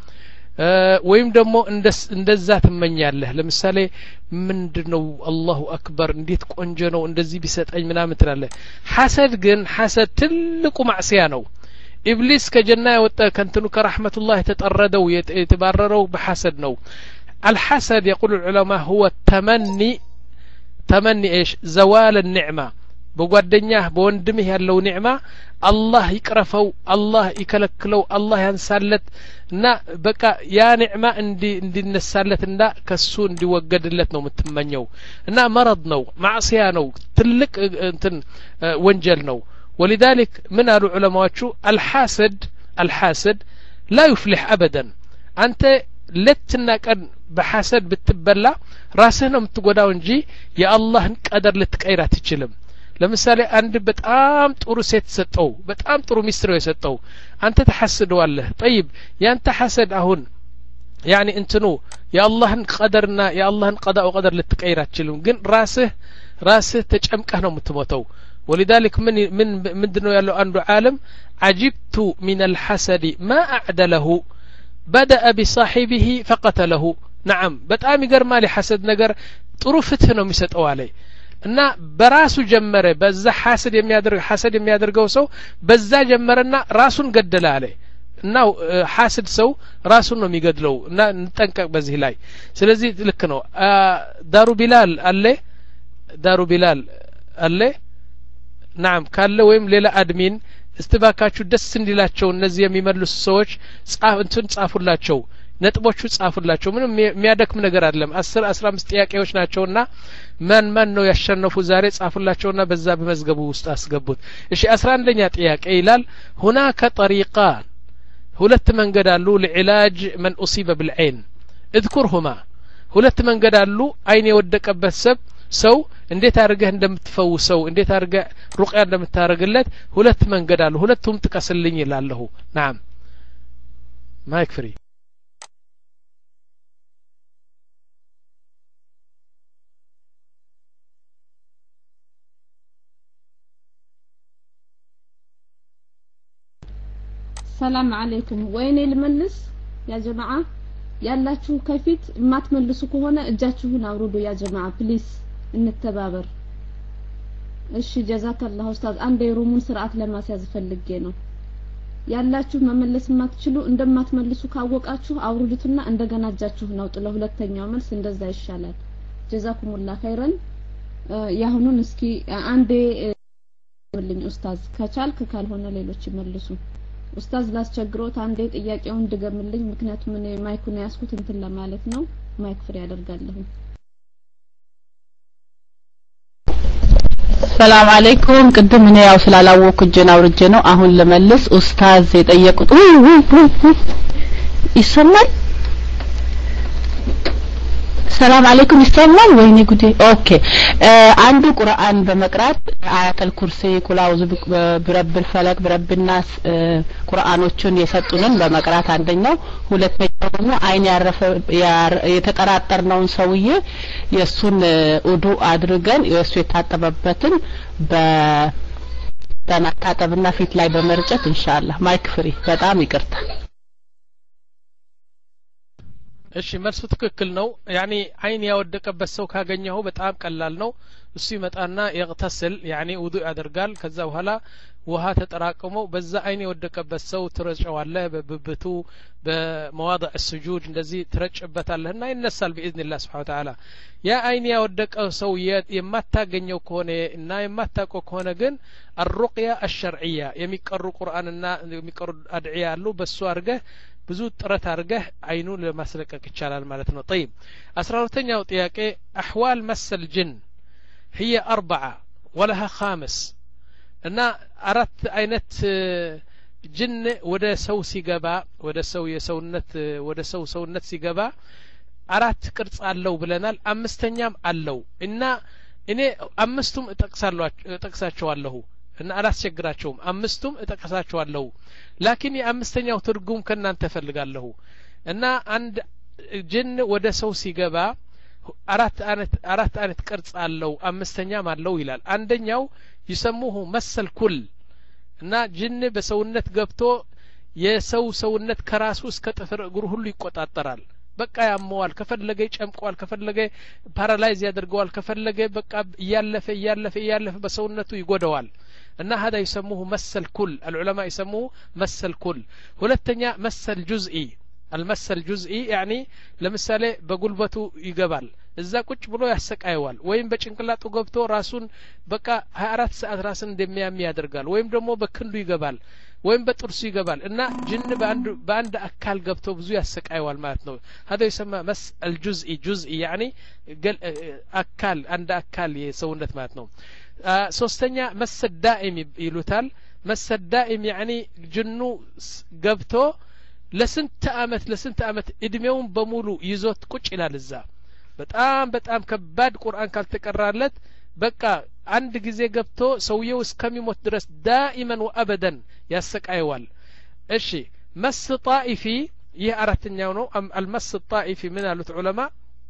ወይም ደግሞ እንደዛ ትመኛለህ ለምሳሌ ምንድነው አላሁ አክበር እንዴት ቆንጆ ነው እንደዚህ ቢሰጠኝ ምናምን ትላለህ ሐሰድ ግን ሐሰድ ትልቁ ማዕሲያ ነው ኢብሊስ ከጀና ያወጣ ከንተኑ ከረህመቱላህ ተጠረደው የተባረረው በሐሰድ ነው الحسد يقول العلماء هو التمني تمني ايش زوال النعمة بقدنياه بوندمه ያለው نعمة الله يقرفው الله يكلكለው الله ያንሳለት እና በቃ ያ نعمة እንዲ እንዲነሳለትና ከሱ እንዲወገድለት ነው የምትመኘው እና مرض ነው ማዕሲያ ነው ትልቅ እንትን ወንጀል ነው ولذلك من قالوا علماءዎቹ الحاسد الحاسد لا يفلح ابدا انت ለትና ቀን በሐሰድ ብትበላ ራስህ ነው የምትጎዳው እንጂ የአላህን ቀደር ልትቀይር አትችልም ለምሳሌ አንድ በጣም ጥሩ ሴት ሰጠው በጣም ጥሩ ሚስት ነው የሰጠው አንተ ተሐስደዋለህ طيب ያንተ ሐሰድ አሁን يعني እንትኑ የአላህን ቀደርና የአላህን ቀዳ ወቀደር ልትቀይር አትችልም ግን ራስህ ራስህ ተጨምቀህ ነው የምትሞተው ولذلك من من ምንድነው ያለው አንዱ ዓለም عجبت من الحسد ما أعدله بدأ بصاحبه فقتله نعم በጣም ይገርማል ሐሰድ ነገር ጥሩ ፍትህ ነው የሚሰጠው አለይ እና በራሱ ጀመረ በዛ ሐሰድ የሚያደርግ ሐሰድ የሚያደርገው ሰው በዛ ጀመረና ራሱን ገደለ አለይ እና ሐሰድ ሰው ራሱን ነው የሚገድለው እና እንጠንቀቅ በዚህ ላይ ስለዚህ ልክ ነው ዳሩ ቢላል አለ ዳሩ ቢላል አለ نعم ካለ ወይም ሌላ አድሚን استباካችሁ ደስ እንዲላቸው እነዚህ የሚመልሱ ሰዎች ጻፍ እንትን ጻፉላቸው ነጥቦቹ ጻፉላቸው ምንም የሚያደክም ነገር አይደለም አስር አስራ አምስት ጥያቄዎች ናቸውና ማን ማን ነው ያሸነፉ ዛሬ ጻፉላቸውና በዛ በመዝገቡ ውስጥ አስገቡት እሺ አስራ አንደኛ ጥያቄ ይላል هناك طريقان ሁለት መንገድ አሉ ለዒላጅ من اصيب بالعين اذكرهما ሁለት መንገድ አሉ አይን የወደቀበት ሰብ ሰው እንዴት አድርገህ እንደምትፈውሰው እንዴት አድርገህ ሩቅያ እንደምታረግለት ሁለት መንገድ አሉ ሁለቱም ጥቀስልኝ ይላልሁ نعم ማይክ ፍሪ ሰላም አለይኩም ወይኔ ልመልስ ያ ጀማዓ ያላችሁ ከፊት ማትመልሱ ከሆነ እጃችሁን አውርዱ ያ ጀማዓ ፕሊስ እንተባበር እሺ ጀዛከላሁ ኡስታዝ አንዴ ሩሙን ስርዓት ለማስያዝ ፈልጌ ነው ያላችሁ መመለስ ማትችሉ እንደማትመልሱ ካወቃችሁ አውርዱትና እንደገና እጃችሁን አውጡ ለሁለተኛው መልስ እንደዛ ይሻላል ጀዛኩሙላህ ኸይረን ያሁኑን እስኪ አንዴ ልኝ ኡስታዝ ከቻልክ ካልሆነ ሌሎች ይመልሱ ኡስታዝ ላስቸግሮት አንዴ ጥያቄውን ድገምልኝ ምክንያቱም እኔ ማይኩን ያስኩት እንትን ለማለት ነው ማይክ ፍሪ ያደርጋለሁ ሰላም አለይኩም ቅድም እኔ ያው ስላላወኩ እጄን አውርጄ ነው አሁን ለመልስ ኡስታዝ የጠየቁት ይሰማል ሰላም አለይኩም ይሰማል ወይኔ ጉዴ ኦኬ አንዱ ቁርአን በመቅራት አያተል ኩርሲ ቁላውዝ ብረብል ፈለክ ብረብናስ ቁርአኖቹን የሰጡንን በመቅራት አንደኛው ሁለተኛው ደግሞ አይን ያረፈ የተጠራጠርነውን ሰውዬ የሱን ውዱ አድርገን የሱ የታጠበበትን በ በማታጠብና ፊት ላይ በመርጨት ኢንሻአላህ ማይክ ፍሪ በጣም ይቅርታ እሺ መልሱ ትክክል ነው ያኒ አይን ያወደቀበት ሰው ካገኘው በጣም ቀላል ነው እሱ ይመጣና ይغتسل ያኒ ውዱእ ያደርጋል ከዛ በኋላ ውሃ ተጠራቅሞ በዛ አይን የወደቀበት ሰው ትረጨዋለ በብብቱ በመዋضع السجود እንደዚህ ትረጭበታለህና ይነሳል باذن الله سبحانه وتعالى ያ አይን ያወደቀው ሰው የማታገኘው ከሆነ እና የማታቆ ከሆነ ግን الرقيه الشرعيه የሚቀሩ ቁርአንና የሚቀሩ አድዒያ አሉ በሱ አርገህ ብዙ ጥረት አርገህ አይኑን ለማስለቀቅ ይቻላል ማለት ነው طيب አስራ ሁለተኛው ጥያቄ احوال مس الجن هي اربعه ولها خامس እና አራት አይነት ጅን ወደ ሰው ሲገባ ወደ ሰው የሰውነት ወደ ሰው ሰውነት ሲገባ አራት ቅርጽ አለው ብለናል አምስተኛም አለው እና እኔ አምስቱም እጠቅሳቸዋለሁ እና አላስቸግራቸውም አምስቱም እጠቅሳቸዋለሁ ላኪን የአምስተኛው ትርጉም ከናንተ ፈልጋለሁ እና አንድ ጅን ወደ ሰው ሲገባ አራት አይነት አራት አይነት ቅርጽ አለው አምስተኛም አለው ይላል አንደኛው ይሰሙሁ መሰል ኩል እና ጅን በሰውነት ገብቶ የሰው ሰውነት ከራሱ እስከ ጥፍር እግሩ ሁሉ ይቆጣጠራል በቃ ያመዋል ከፈለገ ይጨምቀዋል ከፈለገ ፓራላይዝ ያደርገዋል ከፈለገ በቃ ያለፈ ያለፈ ያለፈ በሰውነቱ ይጎዳዋል እና هذا يسموه مس الكل العلماء يسموه مس الكل ሁለተኛ መሰል ጁዝኢ المسل جزئي يعني ለምሳሌ በጉልበቱ ይገባል እዛ ቁጭ ብሎ ያሰቃየዋል ወይም በጭንቅላቱ ገብቶ ራሱን በቃ ሀያ አራት ሰዓት ራስን እንደሚያም ያደርጋል ወይም ደግሞ በክንዱ ይገባል ወይም በጥርሱ ይገባል እና ጅን በአንድ በአንድ አካል ገብቶ ብዙ ያሰቃየዋል ማለት ነው هذا يسمى مس الجزئي جزئي يعني አካል አንድ አካል የሰውነት ማለት ነው ሶስተኛ መስ ዳኢም ይሉታል መስ ዳኢም يعني ጅኑ ገብቶ ለስንት አመት ለስንት አመት እድሜውን በሙሉ ይዞት ቁጭ ይላል እዛ በጣም በጣም ከባድ ቁርአን ካልተቀራለት በቃ አንድ ጊዜ ገብቶ ሰውየው እስከሚሞት ድረስ ዳኢመን ወአበደን ያሰቃየዋል እሺ መስ ጣኢፊ ይህ አራተኛው ነው አልመስ ጣኢፊ ምን አሉት ዑለማ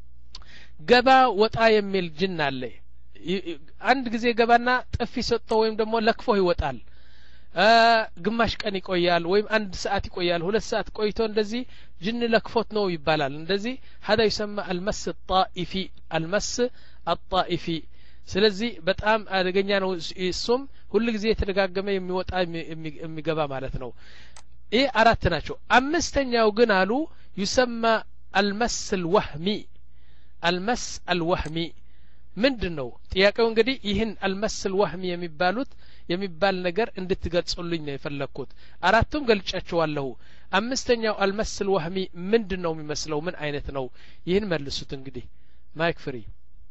ገባ ወጣ የሚል ጅን አለ አንድ ጊዜ ገባና ጥፊ ሰጥቶ ወይም ደግሞ ለክፎ ይወጣል ግማሽ ቀን ይቆያል ወይም አንድ ሰዓት ይቆያል ሁለት ሰዓት ቆይቶ እንደዚህ ጅን ለክፎት ነው ይባላል እንደዚህ هذا يسمى المس الطائفي المس الطائفي ስለዚህ በጣም አደገኛ ነው እሱም ሁሉ ጊዜ የተደጋገመ የሚወጣ የሚገባ ማለት ነው ይሄ አራት ናቸው አምስተኛው ግን አሉ يسمى المس الوهمي المس الوهمي ምንድነው ጥያቄው እንግዲህ ይህን አልመስል ወህም የሚባሉት የሚባል ነገር እንድትገልጹልኝ ነው የፈለኩት አራቱም ገልጫቸዋለሁ አምስተኛው አልመስል ወህሚ ምንድነው የሚመስለው ምን አይነት ነው ይህን መልሱት እንግዲህ ማይክ ፍሪ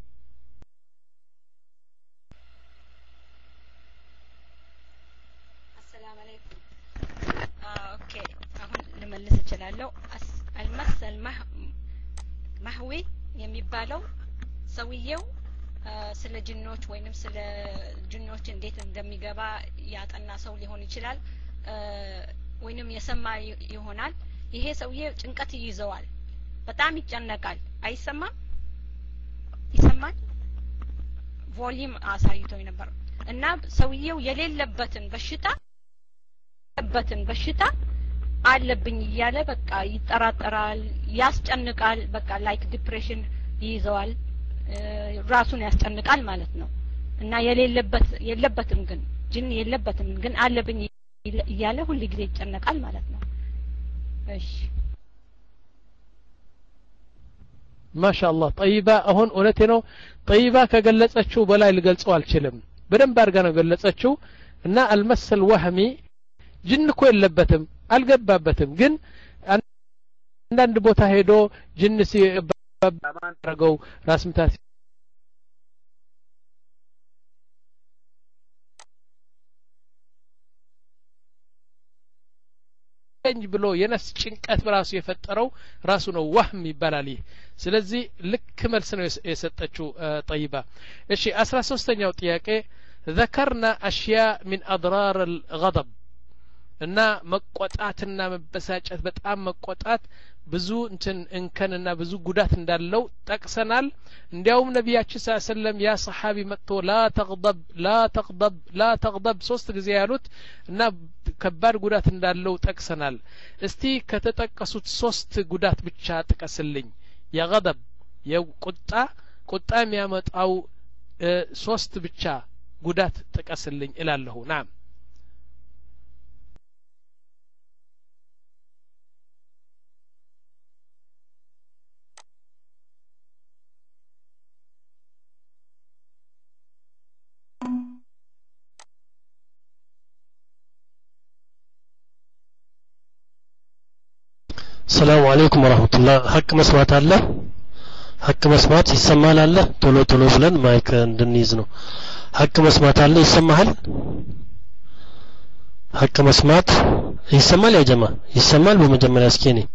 السلام عليكم اوكي አሁን ልመልስ እችላለሁ አልመስል ማህዊ የሚባለው ሰውየው ስለ ጅኖች ወይንም ስለ ጅኖች እንዴት እንደሚገባ ያጠና ሰው ሊሆን ይችላል ወይንም የሰማ ይሆናል ይሄ ሰውዬ ጭንቀት ይይዘዋል በጣም ይጨነቃል አይሰማም ይሰማል ቮሊዩም አሳይቶኝ ነበር እና ሰውየው የሌለበትን በሽታ የሌለበትን በሽታ አለብኝ እያለ በቃ ይጠራጠራል ያስጨንቃል በቃ ላይክ ዲፕሬሽን ይይዘዋል ራሱን ያስጨንቃል ማለት ነው እና የሌለበት የለበትም ግን ጅን የለበትም ግን አለብኝ እያለ ሁሉ ጊዜ ይጨነቃል ማለት ነው እሺ ማሻአላህ ጠይባ አሁን እውነቴ ነው ጠይባ ከገለጸችው በላይ ልገልጸው አልችልም በደንብ አድርጋ ነው ገለጸችው እና አልመሰል ወህሚ ጅን እኮ የለበትም አልገባበትም ግን አንዳንድ ቦታ ሄዶ ጅን ሲባባረገው ራስ ምታት እንጂ ብሎ የነፍስ ጭንቀት በራሱ የፈጠረው ራሱ ነው ወህም ይባላል ይህ ስለዚህ ልክ መልስ ነው የሰጠችው ጠይባ እሺ አስራ ሶስተኛው ጥያቄ ذكرنا أشياء من أضرار الغضب እና መቆጣትና መበሳጨት በጣም መቆጣት ብዙ እንትን እንከንና ብዙ ጉዳት እንዳለው ጠቅሰናል እንዲያውም ነብያችን ሰለላሁ ዐለይሂ ወሰለም ያ ሰሃቢ መጥቶ ላ ተغضب لا تغضب لا تغضب ሶስት ጊዜ ያሉት እና ከባድ ጉዳት እንዳለው ጠቅሰናል እስቲ ከተጠቀሱት ሶስት ጉዳት ብቻ ጥቀስልኝ የغضب የቁጣ ቁጣ የሚያመጣው ሶስት ብቻ ጉዳት ጥቀስልኝ እላለሁ ናም السلام عليكم ورحمة الله حق مسمات الله حق مسمات يسمال الله تولو تولو بلن مايك اندنيز ነው حق መስማት አለ ይሰማል حق መስማት ይሰማል ያ ጀማ ይሰማል በመጀመሪያ እስኪ እኔ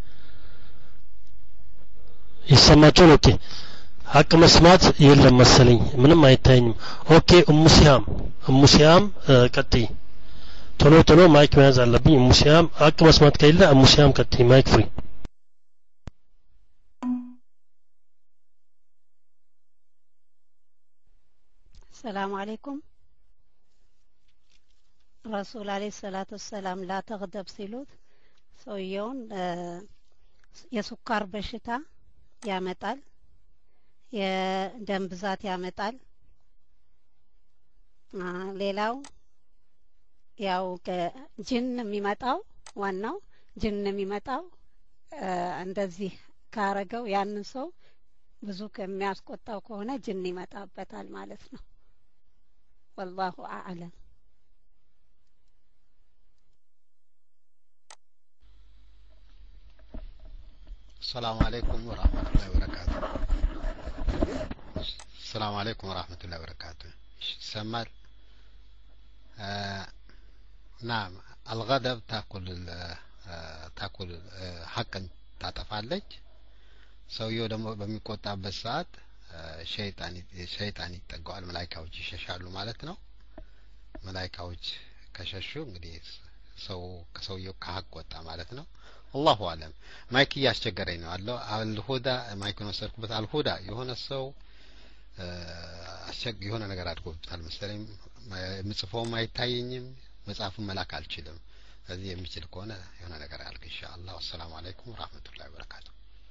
ይሰማቸው ነው ኦኬ حق መስማት የለም መሰለኝ ምንም አይታየኝም ኦኬ ኡሙ ሲያም ኡሙ ሲያም ቀጥይ ቶሎ ቶሎ ማይክ መያዝ አለብኝ ኡሙ ሲያም حق መስማት ከሌለ ኡሙ ሲያም ቀጥይ ማይክ ፍሪ السلام عليكم رسول عليه الصلاة والسلام لا تغضب ሲሉት ሰውየውን የሱካር በሽታ ያመጣል የደም ብዛት ያመጣል ሌላው ያው ጅን የሚመጣው ዋናው ጅን የሚመጣው እንደዚህ ካረገው ያን ሰው ብዙ ከሚያስቆጣው ከሆነ ጅን ይመጣበታል ማለት ነው والله أعلم السلام عليكم ورحمة الله وبركاته السلام عليكم ورحمة الله وبركاته سمال آه نعم الغضب تأكل تأكل حقا تعتفعلج ሰውየው ደግሞ በሚቆጣበት ሰዓት ሸይጣን ሸይጣን ይጠጋዋል መላእክቶች ይሸሻሉ ማለት ነው መላእክቶች ከሸሹ እንግዲህ ሰው ከሰውየው ከሐቅ ወጣ ማለት ነው አላሁ አለም ማይክ ያስቸገረኝ ነው አለው አልሁዳ ማይክን ወሰድኩበት አልሁዳ የሆነ ሰው አስቸግ የሆነ ነገር አድርጎታል መሰለኝ ምጽፎም አይታየኝም መጽሐፉን መላክ አልችልም ስለዚህ የሚችል ከሆነ የሆነ ነገር አልክ ኢንሻአላህ ወሰላሙ አለይኩም ወራህመቱላሂ ወበረካቱ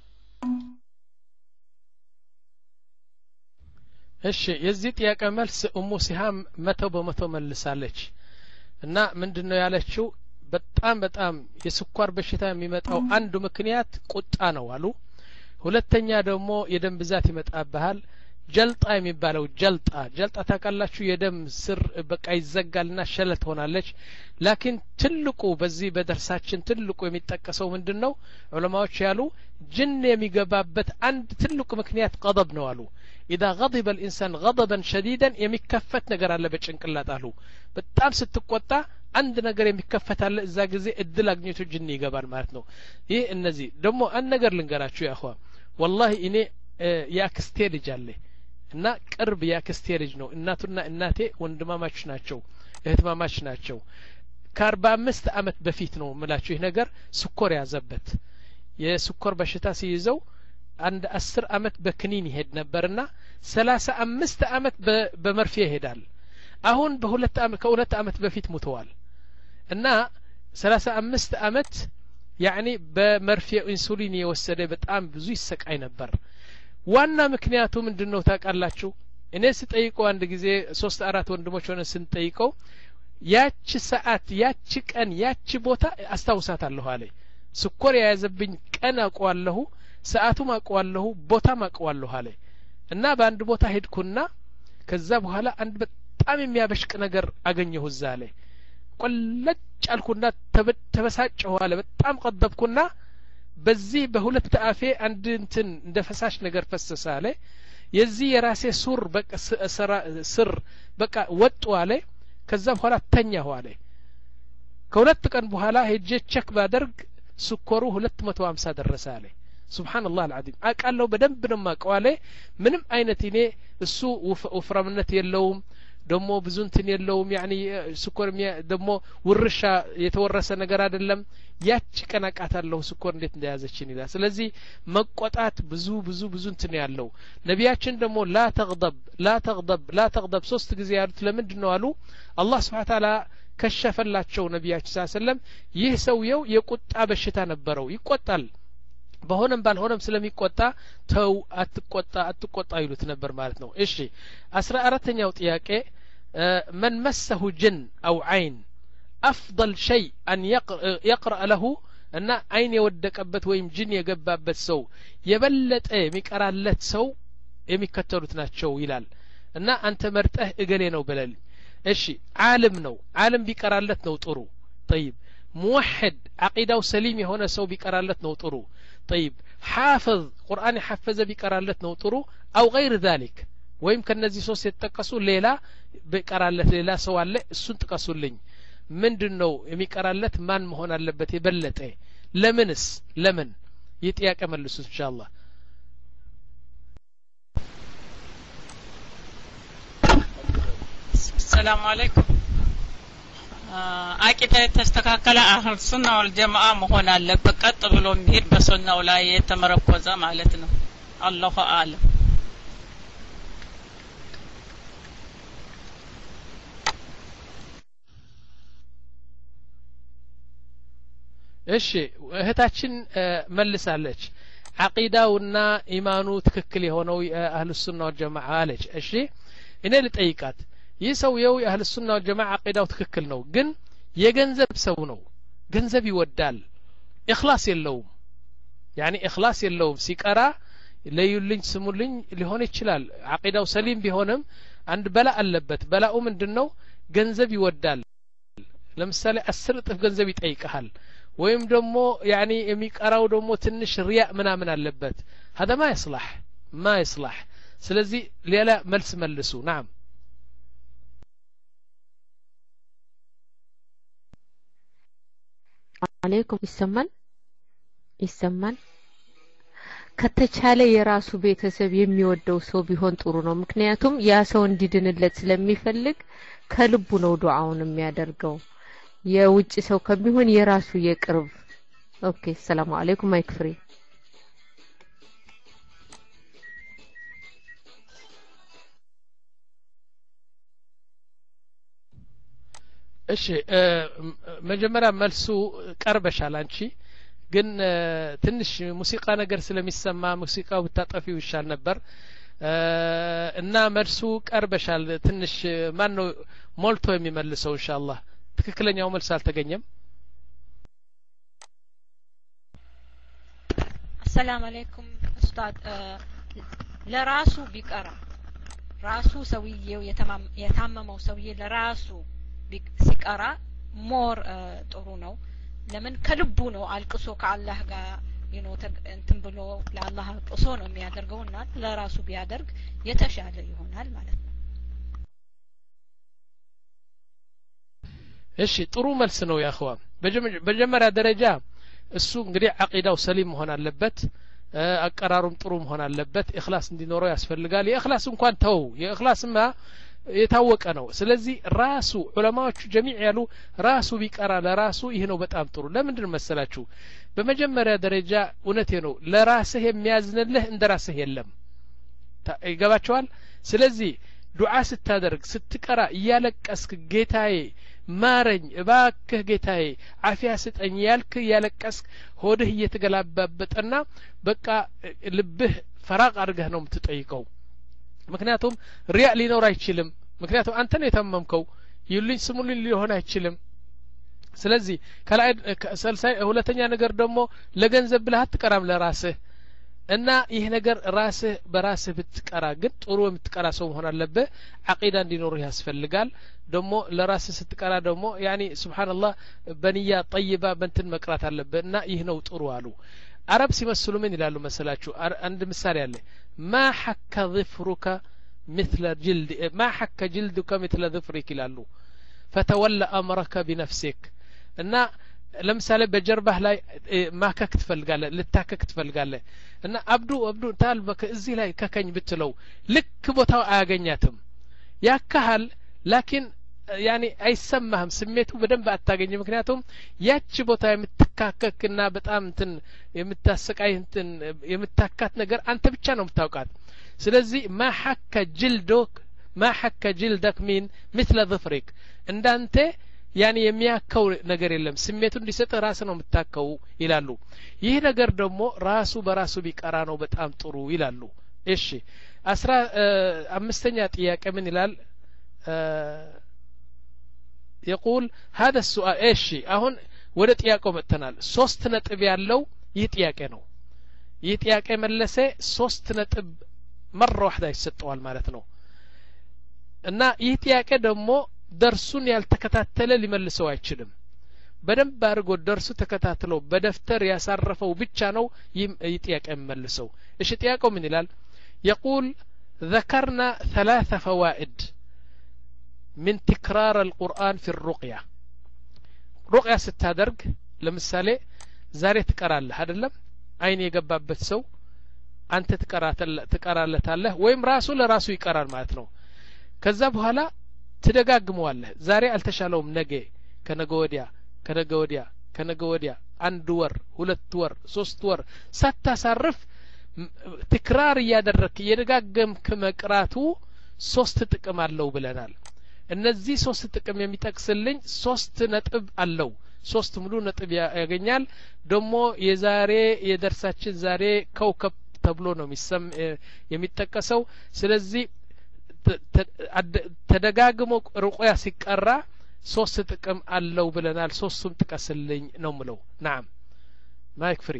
እሺ የዚህ ጥያቄ መልስ ኡሙ ሲሃም መቶ በመቶ መልሳለች እና ምንድነው ያለችው በጣም በጣም የስኳር በሽታ የሚመጣው አንዱ ምክንያት ቁጣ ነው አሉ ሁለተኛ ደግሞ የደም ብዛት ይመጣብሃል ጀልጣ የሚባለው ጀልጣ ጀልጣ ታውቃላችሁ የደም ስር በቃ ይዘጋልና ሸለት ሆናለች ላኪን ትልቁ በዚህ በደርሳችን ትልቁ የሚጠቀሰው ምንድነው ዑለማዎች ያሉ ጅን የሚገባበት አንድ ትልቁ ምክንያት ቀضብ ነው አሉ اذا غضب الانسان غضبا شديدا የሚከፈት ነገር አለ በጭንቅላት አሉ በጣም ስትቆጣ አንድ ነገር የሚከፈት አለ እዛ ጊዜ እድል አግኝቶ ጅን ይገባል ማለት ነው ይሄ እነዚህ ደግሞ አንድ ነገር ልንገራችሁ ያخوا والله እኔ ያክስቴ ልጅ አለ እና ቅርብ ያክስቴ ልጅ ነው እናቱና እናቴ ወንድማማች ናቸው እህትማማች ናቸው ከአርባ አምስት አመት በፊት ነው ምላችሁ ይሄ ነገር ስኮር ያዘበት የስኮር በሽታ ሲይዘው አንድ አስር አመት በክኒን ይሄድ ነበርና ሰላሳ አምስት አመት በመርፌ ይሄዳል አሁን በሁለት አመት ከሁለት አመት በፊት ሞተዋል እና ሰላሳ አምስት አመት ያኒ በመርፌ ኢንሱሊን የወሰደ በጣም ብዙ ይሰቃይ ነበር ዋና ምክንያቱ ምንድነው ታውቃላችሁ እኔ ስጠይቀው አንድ ጊዜ ሶስት አራት ወንድሞች ሆነ ስንጠይቀው ያቺ ሰዓት ያቺ ቀን ያቺ ቦታ አስታውሳታለሁ አለ ስኮር የያዘብኝ ቀን አውቀዋለሁ ሰዓቱም አውቀዋለሁ ቦታም አውቀዋለሁ አለ እና በአንድ ቦታ ሄድኩና ከዛ በኋላ አንድ በጣም የሚያበሽቅ ነገር አገኘሁ እዛ ላይ ቆለጭ አልኩና ተበሳጨሁ አለ በጣም ቀደብኩና በዚህ በሁለት አፌ አንድ እንትን እንደ ፈሳሽ ነገር ፈሰሰ አለ የዚህ የራሴ ሱር በቃ ስር በቃ ወጡ አለ ከዛ በኋላ ተኛሁ አለ ከሁለት ቀን በኋላ ሄጄ ቼክ ባደርግ ስኮሩ ሁለት መቶ ሃምሳ ደረሰ አለ ሱብሃንአላህ አልዓዚም አቃለው በደንብ ነው ማቀው አለ ምንም አይነት እኔ እሱ ወፍራምነት የለውም ደሞ ብዙ እንትን የለውም ያኒ ስኮር ደሞ ውርሻ የተወረሰ ነገር አይደለም ያቺ ቀናቃታለሁ ስኮር እንዴት እንደያዘችን ይላል ስለዚህ መቆጣት ብዙ ብዙ ብዙ እንትን ያለው ነቢያችን ደሞ ላ ተغضب لا تغضب لا تغضب ሶስት ጊዜ ያሉት ለምንድነው አሉ አላህ Subhanahu Wa Ta'ala ከሸፈላቸው ነቢያችን ሰለላሁ ዐለይሂ ወሰለም ይህ ሰውየው የቁጣ በሽታ ነበረው ይቆጣል በሆነም ባልሆነም ስለሚቆጣ ተው አትቆጣ አትቆጣ ይሉት ነበር ማለት ነው እሺ አስራ አራተኛው ጥያቄ من مسه جن او عين افضل شيء ان يقرأ له እና አይን የወደቀበት ወይም ጅን የገባበት ሰው የበለጠ የሚቀራለት ሰው የሚከተሉት ናቸው ይላል እና አንተ መርጠህ እገሌ ነው በለል እሺ ዓለም ነው ዓለም ቢቀራለት ነው ጥሩ طيب موحد عقيدة سليم የሆነ ሰው ቢቀራለት ነው ጥሩ طيب حافظ قرآن يحفظ ቢቀራለት ነው ጥሩ او غير ذلك ወይም ከነዚህ ሶስት የተጠቀሱ ሌላ ቢቀራለት ሌላ ሰው አለ እሱን ጥቀሱልኝ ምንድነው የሚቀራለት ማን መሆን አለበት የበለጠ ለምንስ ለምን ይጥያቀ መልሱ ኢንሻአላህ السلام عليكم አቂዳ የተስተካከለ አህል ሱና ወል ጀማዓ መሆን አለበት ቀጥ ብሎ የሚሄድ በሱናው ላይ የተመረኮዘ ማለት ነው አላሁ አለም እሺ እህታችን መልሳለች አቂዳውና ኢማኑ ትክክል የሆነው አህሉ ሱና ወል ጀማዓ አለች እሺ እኔ ልጠይቃት ይህ ሰውየው የአህሉ ሱና ወል ጀማዓ አቂዳው ትክክል ነው ግን የገንዘብ ሰው ነው ገንዘብ ይወዳል ኢኽላስ የለውም ያኒ ኢኽላስ የለውም ሲቀራ ለዩልኝ ስሙልኝ ሊሆን ይችላል አቂዳው ሰሊም ቢሆንም አንድ በላ አለበት በላኡ ምንድነው ገንዘብ ይወዳል ለምሳሌ አስር እጥፍ ገንዘብ ይጠይቃል ወይም ደግሞ ያኒ የሚቀራው ደግሞ ትንሽ ሪያ ምናምን አለበት هذا ما يصلح ما يصلح ስለዚህ ሌላ መልስ መልሱ نعم አለይኩም ይሰማል ይሰማል ከተቻለ የራሱ ቤተሰብ የሚወደው ሰው ቢሆን ጥሩ ነው ምክንያቱም ያ ሰው እንዲድንለት ስለሚፈልግ ከልቡ ነው ዱዓውን የሚያደርገው የውጭ ሰው ከሚሆን የራሱ የቅርብ ኦኬ ሰላም አለይኩም ማይክ ፍሪ እሺ መጀመሪያ መልሱ ቀርበሻል አንቺ ግን ትንሽ ሙዚቃ ነገር ስለሚሰማ ሙዚቃው ብታጠፊው ይሻል ነበር እና መልሱ ቀርበሻል ትንሽ ማን ነው ሞልቶ የሚመልሰው ኢንሻአላህ ትክክለኛው መልስ አልተገኘም السلام عليكم استاذ ለራሱ ቢቀራ ራሱ ሰውየው የታመመው ሰውዬ ለራሱ ሲቀራ ሞር ጥሩ ነው ለምን ከልቡ ነው አልቅሶ ከአላህ ጋር you know እንትን ብሎ ለአላህ አልቅሶ ነው የሚያደርገውና ለራሱ ቢያደርግ የተሻለ ይሆናል ማለት ነው እሺ ጥሩ መልስ ነው ያخوان በመጀመሪያ ደረጃ እሱ እንግዲህ አቂዳው ሰሊም መሆን አለበት አቀራሩም ጥሩ መሆን አለበት ኢኽላስ እንዲኖረው ያስፈልጋል የኢኽላስ እንኳን ተው የኢኽላስማ የታወቀ ነው ስለዚህ ራሱ ዑለማዎቹ ጀሚዕ ያሉ ራሱ ቢቀራ ለራሱ ይሄ ነው በጣም ጥሩ ለምንድን መሰላችሁ በመጀመሪያ ደረጃ እውነቴ ነው ለራስህ የሚያዝንልህ እንደራስህ የለም ይገባቸዋል ስለዚህ ዱዓ ስታደርግ ስትቀራ እያለቀስክ ጌታዬ ማረኝ እባክህ ጌታዬ አፊያ ስጠኝ ያልክ ያለቀስክ ሆድህ እየተገላባበጠና በቃ ልብህ ፈራቅ አድርገህ ነው የምትጠይቀው ምክንያቱም ሪያ ሊኖር አይችልም ምክንያቱም አንተ ነው የታመምከው ይሉኝ ስሙልኝ ሊሆን አይችልም ስለዚህ ከላይ ሰልሳይ ሁለተኛ ነገር ደግሞ ለገንዘብ ብለህ አትቀራም ለራስህ እና ይሄ ነገር ራስህ በራስህ ብትቀራ ግን ጥሩ የምትቀራ ሰው መሆን አለበት አቂዳ እንዲኖር ያስፈልጋል ደግሞ ለራስህ ስትቀራ ደግሞ ያኒ ሱብሃንአላህ በንያ ጠይባ በእንትን መቅራት አለበት እና ይሄ ነው ጥሩ አሉ አረብ ሲመስሉ ምን ይላሉ መሰላችሁ አንድ ምሳሌ አለ ما حك ظفرك مثل جلد ما حك جلدك مثل ظفرك ይላሉ فتولى امرك بنفسك እና ለምሳሌ በጀርባህ ላይ ማከክ ትፈልጋለህ ልታከክ ትፈልጋለህ እና አብዱ አብዱ ታል በዚህ ላይ ከከኝ ብትለው ልክ ቦታው አያገኛትም ያካሃል ላኪን ያኒ አይሰማህም ስሜቱ በደንብ አታገኝ ምክንያቱም ያቺ ቦታ የምትካከክና በጣም እንትን የምታሰቃይ እንትን የምታካት ነገር አንተ ብቻ ነው የምታውቃት ስለዚህ ما حك جلدك ما حك جلدك من مثل ظفرك እንዳንተ ያኒ የሚያከው ነገር የለም ስሜቱ እንዲሰጥ ራስ ነው የምታከው ይላሉ ይህ ነገር ደግሞ ራሱ በራሱ ቢቀራ ነው በጣም ጥሩ ይላሉ እሺ አስራ አምስተኛ ጥያቄ ምን ይላል يقول هذا السؤال ايش አሁን ወደ ጥያቄው መጥተናል ሶስት ነጥብ ያለው ይህ ጥያቄ ነው ይህ ጥያቄ መለሰ ሶስት ነጥብ መረ واحده ይሰጠዋል ማለት ነው እና ይህ ጥያቄ ደግሞ ደርሱን ያልተከታተለ ሊመልሰው አይችልም በደንብ አድርጎ ደርሱ ተከታትለው በደፍተር ያሳረፈው ብቻ ነው ይህ ጥያቄ መልሰው እሺ ጥያቄው ምን ይላል يقول ذكرنا ثلاث فوائد من تكرار القرآن في الرقية رقية ستادرق لمثالي زاري تقرالله አይደለም አይን የገባበት ሰው አንተ ትቀራለታለህ ወይም ራሱ ለራሱ ይቀራል ማለት ነው ከዛ በኋላ ትደጋግመዋለህ ዛሬ አልተሻለውም ነገ ከነገ ወዲያ ከነገ ወዲያ ከነገ ወዲያ አንድ ወር ሁለት ወር ሶስት ወር ሳታሳርፍ ትክራር ያደረክ የደጋገምክ መቅራቱ ሶስት ጥቅም አለው ብለናል እነዚህ ሶስት ጥቅም የሚጠቅስልኝ ሶስት ነጥብ አለው ሶስት ሙሉ ነጥብ ያገኛል ደግሞ የዛሬ የደርሳችን ዛሬ ከውከብ ተብሎ ነው የሚጠቀሰው ስለዚህ ተደጋግሞ ሩቁያ ሲቀራ ሶስት ጥቅም አለው ብለናል ሶስቱም ጥቀስልኝ ነው ምለው نعم ማይክ ፍሪ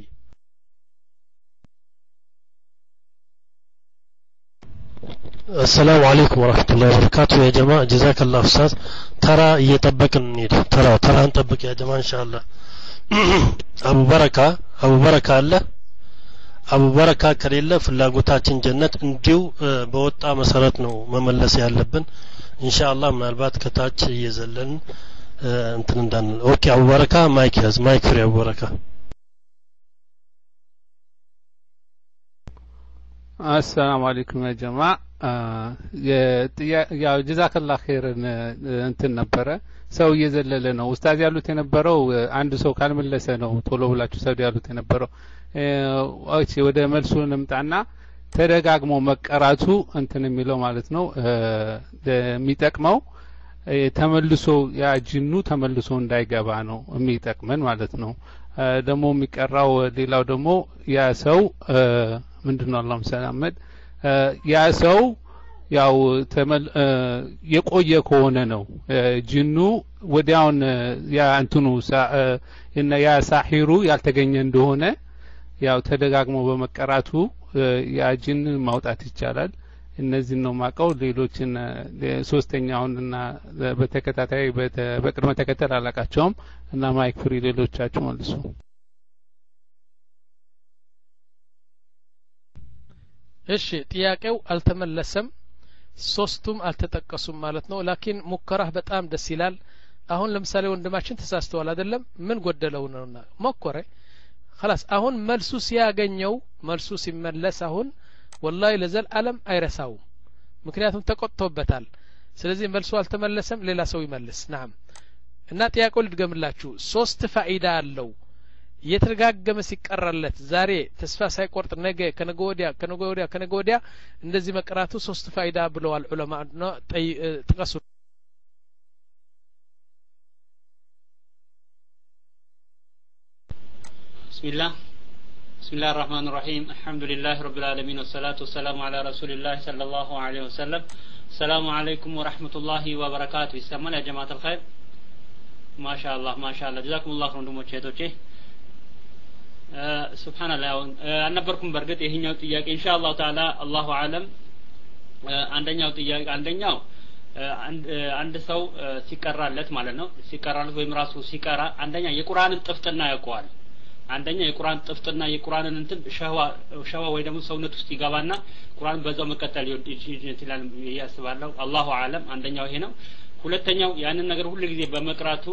السلام عليكم ورحمة الله وبركاته يا جماعة جزاك الله أستاذ ترى يطبق النيل ترى ترى نطبق يا جماعة إن شاء الله أبو بركة أبو بركة الله أبو بركة كريلا ፍላጎታችን ጀነት እንዲው በወጣ መሰረት ነው መመለስ ያለብን ኢንሻአላህ ምናልባት ከታች እየዘለን እንትን እንዳን ኦኬ አቡ በረካ ማይክ ያዝ ማይክ ፍሪ አቡ በረካ السلام عليكم يا جماعة ያው ጀዛከላህ ኸይርን እንትን ነበረ ሰው እየዘለለ ነው ኡስታዝ ያሉት የነበረው አንድ ሰው ካልመለሰ ነው ቶሎ ብላችሁ ሰው ያሉት የነበረው እሺ ወደ መልሱ እንምጣና ተደጋግሞ መቀራቱ እንትን የሚለው ማለት ነው የሚጠቅመው ተመልሶ ያ ጂኑ ተመልሶ እንዳይገባ ነው የሚጠቅመን ማለት ነው ደግሞ የሚቀራው ሌላው ደግሞ ያ ሰው ምንድነው አላህ ሰላመት ያ ሰው ያው ተመል የቆየ ከሆነ ነው ጂኑ ወዲያውን ያ እንትኑ እና ያ ሳሂሩ ያልተገኘ እንደሆነ ያው ተደጋግሞ በመቀራቱ ያ ጂን ማውጣት ይቻላል እነዚህ ነው ማቀው ሌሎችን ሶስተኛውንና በተከታታይ በቅድመ ተከተል አላቃቸውም እና ማይክ ፍሪ ሌሎቻችሁ መልሱ እሺ ጥያቄው አልተመለሰም ሶስቱም አልተጠቀሱም ማለት ነው ላኪን ሙከራህ በጣም ደስ ይላል አሁን ለምሳሌ ወንድማችን ተሳስተዋል አይደለም ምን ጎደለው ነውና ሞከረ خلاص አሁን መልሱ ሲያገኘው መልሱ ሲመለስ አሁን والله ለዘል ዓለም አይረሳው ምክንያቱም ተቆጥቶበታል ስለዚህ መልሱ አልተመለሰም ሌላ ሰው ይመልስ نعم እና ጥያቄው ልድገምላችሁ ሶስት ፋኢዳ አለው የተረጋገመ ሲቀራለት ዛሬ ተስፋ ሳይቆርጥ ነገ ከነገ ወዲያ ከነገ ወዲያ ከነገ ወዲያ እንደዚህ መቅራቱ ሶስት ፋኢዳ ብለዋል ዑለማ ነው ጥቀሱ بسم الله بسم الله الرحمن الرحيم الحمد لله رب العالمين والصلاة والسلام على رسول الله صلى الله عليه وسلم السلام عليكم ورحمة الله وبركاته يسمى يا جماعة الخير ما شاء الله ما شاء الله جزاكم الله خير ወንድሞቼ እህቶቼ ሱብሃንአላህ አልነበርኩም በርግጥ ይሄኛው ጥያቄ ኢንሻአላህ ተዓላ አላሁ አለም አንደኛው ጥያቄ አንደኛው አንድ ሰው ሲቀራለት ማለት ነው ሲቀራለት ወይም ራሱ ሲቀራ አንደኛ የቁርአንን ጥፍጥና ያውቀዋል አንደኛ የቁርአን ጥፍጥና የቁርአንን እንትን ሸዋ ሸዋ ወይ ደግሞ ሰውነት ውስጥ ይገባና ቁርአን በዛው መቀጠል ይችላል ያስባለው አላሁ አለም አንደኛው ይሄ ነው ሁለተኛው ያንን ነገር ሁሉ ጊዜ በመቅራቱ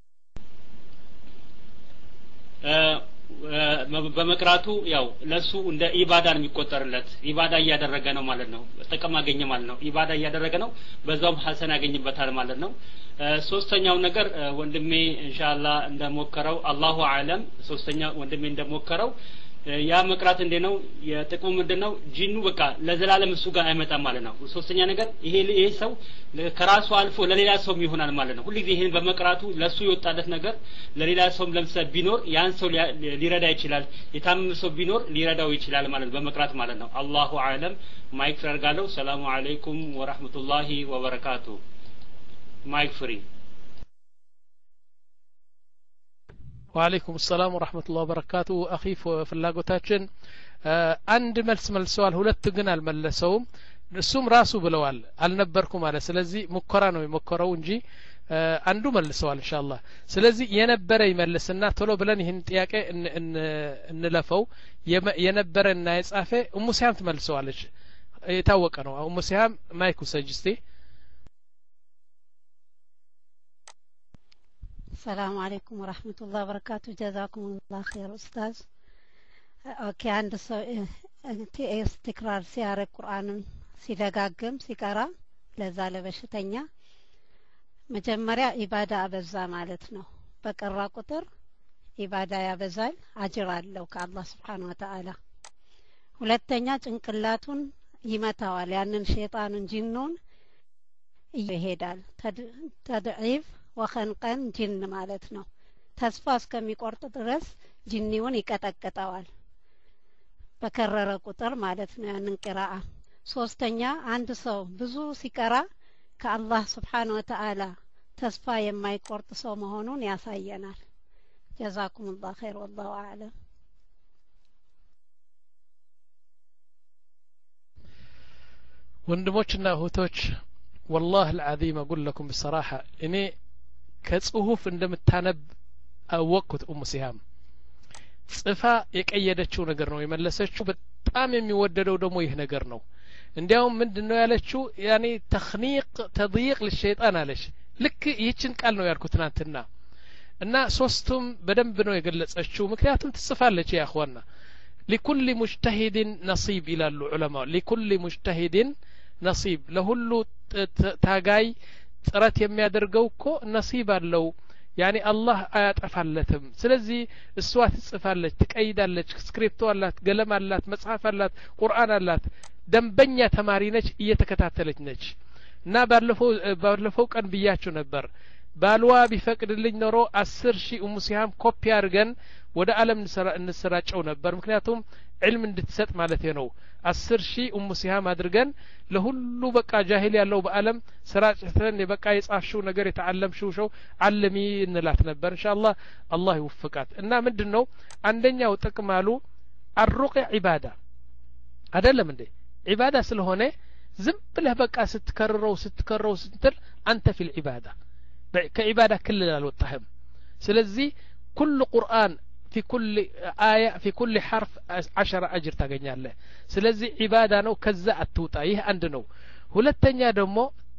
በመቅራቱ ያው ለሱ እንደ ኢባዳ ነው የሚቆጠርለት ኢባዳ እያደረገ ነው ማለት ነው ጥቅም አገኘ ማለት ነው ኢባዳ እያደረገ ነው በዛውም ሐሰን ያገኝበታል ማለት ነው ሶስተኛው ነገር ወንድሜ ኢንሻአላህ እንደሞከረው አላሁ አለም ሶስተኛው ወንድሜ እንደሞከረው ያ መቅራት እንደነው የጥቅሙ ምንድነው ጂኑ በቃ ለዘላለም እሱ ጋር አይመጣም ማለት ነው ሶስተኛ ነገር ይሄ ይሄ ሰው ከራሱ አልፎ ለሌላ ሰው ይሆናል ማለት ነው ሁሉ ጊዜ ይሄን በመቅራቱ ለሱ የወጣለት ነገር ለሌላ ሰው ለምሳሌ ቢኖር ያን ሰው ሊረዳ ይችላል የታመመ ሰው ቢኖር ሊረዳው ይችላል ማለት በመቅራት ማለት ነው አላሁ አለም ማይክ ፈርጋለው ሰላሙ አለይኩም ወራህመቱላሂ ወበረካቱ ማይክ ፍሪ وعليكم السلام ورحمة الله وبركاته أخي ፍላጎታችን አንድ መልስ መልሰዋል ሁለት ግን አልመለሰውም እሱም ራሱ ብለዋል አልነበርኩም አለ ስለዚህ ሙከራ ነው የሞከረው እንጂ አንዱ መልሰዋል ኢንሻአላህ ስለዚህ የነበረ ይመልስና ቶሎ ብለን ይህን ጥያቄ እንለፈው የነበረና የጻፈ ኡሙ ሲያም ትመልሰዋለች የታወቀ ነው ኡሙ ሲያም ማይኩ ሰጅስቲ السلام عليكم ورحمة الله وبركاته جزاكم الله خير أستاذ أوكي عند سو تي استقرار سيارة قرآن سيدقاقم سيقرا لزال بشتنيا مجمريا إبادة أبزا مالتنا بقرا قطر إبادة يبزال أجر الله كالله سبحانه وتعالى ሁለተኛ ጭንቅላቱን ይመታዋል ያንን ሸይጣኑን ጂኑን ይሄዳል ተድዒፍ ወኸንቀን ጂን ማለት ነው ተስፋ እስከሚቆርጥ ድረስ ጂኒውን ይቀጠቅጠዋል በከረረ ቁጥር ማለት ነው ያንን ቂራአ ሶስተኛ አንድ ሰው ብዙ ሲቀራ ከአላህ Subhanahu Wa Ta'ala ተስፋ የማይቆርጥ ሰው መሆኑን ያሳየናል ጀዛኩሙላህ ኸይር ወላሁ አዕለም ወንድሞችና እህቶች والله العظيم اقول لكم بصراحه እኔ ከጽሁፍ እንደምታነብ አወቅኩት ኡሙ ሲሃም ጽፋ የቀየደችው ነገር ነው የመለሰችው በጣም የሚወደደው ደግሞ ይህ ነገር ነው እንዲያውም ምንድነው ያለችው ያኔ ተኽኒቅ ተضيق ለሸይጣን አለሽ ልክ ይህችን ቃል ነው ያልኩት ትናንትና እና ሶስቱም በደንብ ነው የገለጸችው ምክንያቱም ትጽፋለች ያ አخوانا لكل مجتهد نصيب ይላሉ ዑለማው لكل مجتهد نصيب ለሁሉ ታጋይ ጥረት የሚያደርገው እኮ ነሲብ አለው ያኒ አላህ አያጠፋለትም ስለዚህ እሷ ትጽፋለች ትቀይዳለች ስክሪፕቶ አላት ገለም አላት መጽሐፍ አላት ቁርአን አላት ደንበኛ ተማሪ ነች እየተከታተለች ነች እና ባለፈው ባለፈው ቀን ብያችሁ ነበር ባልዋ ቢፈቅድልኝ ኖሮ አስር ሺህ ኡሙ ሲሃም ኮፒ አድርገን ወደ ዓለም እንሰራጨው ነበር ምክንያቱም علم እንድትሰጥ ማለት ነው አስር ሺህ ኡሙ ሲሃም አድርገን ለሁሉ በቃ ጃሂል ያለው በአለም ስራጭተን የበቃ የጻፍሽው ነገር የተዓለምሽው ሸው ዓለሚ እንላት ነበር ኢንሻአላህ አላህ ይወፍቃት እና ምንድነው አንደኛው ጥቅማሉ الرقية عبادة አይደለም እንዴ عبادة ስለሆነ ዝም ብለህ በቃ ስትከርረው ስትከርረው ስትል አንተ في العبادة كعبادة كل الوطهم ስለዚህ كل قرآن في كل آية في كل حرف عشر أجر ታገኛለህ ስለዚህ عبادة ነው ከዛ አትውጣ ይህ አንድ ነው ሁለተኛ ደግሞ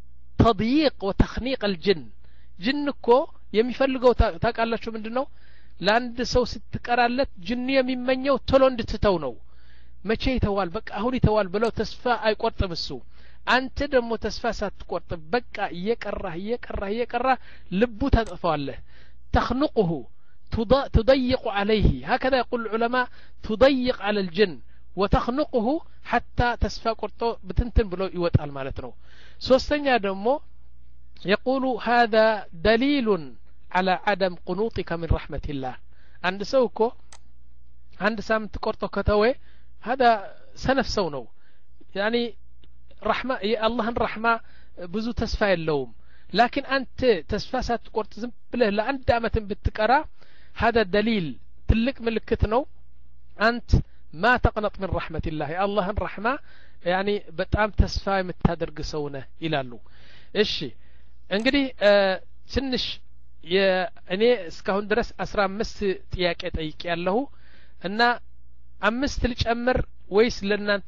تضييق وتخنيق الجن ጅን እኮ የሚፈልገው ታውቃላችሁ ምንድነው ለአንድ ሰው ስትቀራለት ጅን የሚመኘው ቶሎ እንድትተው ነው መቼ ይተዋል በቃ አሁን ይተዋል ብለው ተስፋ አይቆርጥም እሱ አንተ ደግሞ ተስፋ ሳትቆርጥ በቃ እየቀራህ እየቀራህ እየቀራህ ልቡ ታጠፋዋለህ تخنقه تضيق عليه هكذا يقول العلماء تضيق على الجن وتخنقه حتى تسفى قرطو بتنتن بلو يوطال معناتنو ሶስተኛ ደግሞ يقول هذا دليل على عدم قنوطك من رحمة الله عند سوكو عند سامت قرطو كتوي هذا سنف سونو يعني رحمة الله الرحمة بزو تسفى اللوم لكن أنت تسفى ساتقرط زنبله لأنت دامة بتكرا هذا دليل تلك ملكتنو أنت ما تقنط من رحمة الله الله الرحمة يعني بتعم تسفى متهدرق سونه إلى اللو إيشي እንግዲህ ትንሽ የእኔ እስካሁን ድረስ አስራ አምስት ጥያቄ ጠይቄያለሁ እና አምስት ልጨምር ወይስ ለእናንተ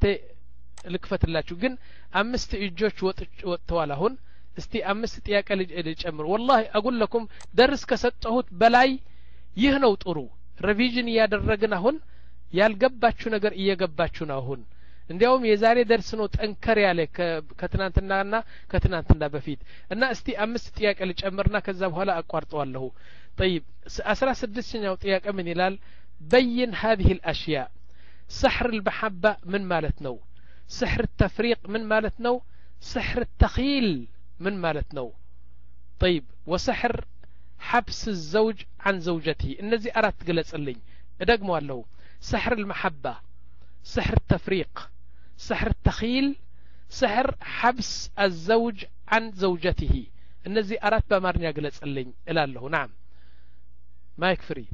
ልክፈትላችሁ ግን አምስት እጆች ወጥተዋል አሁን እስቲ አምስት ጥያቄ ልጨምር والله اقول لكم درس ከሰጠሁት በላይ ይህ ነው ጥሩ ሪቪዥን ያደረግን አሁን ያልገባችሁ ነገር እየገባችሁ ነው አሁን እንዲያውም የዛሬ ደርስ ነው ጠንከር ያለ ከትናንትናና ከትናንትና በፊት እና እስቲ አምስት ጥያቄ ልጨምርና ከዛ በኋላ አቋርጠዋለሁ طيب አስራ ስድስተኛው ጥያቄ ምን ይላል بين هذه الاشياء سحر المحبة من ማለት ነው سحر التفريق من ማለት ነው سحر التخيل من ማለት ነው طيب وسحر حبس الزوج عن زوجته እነዚህ አራት ግለጽልኝ እደግመዋለሁ سحر المحبة سحر التفريق سحر التخيل سحر حبس الزوج عن زوجته እነዚህ አራት በአማርኛ ግለጽልኝ እላለሁ نعم ما يكفري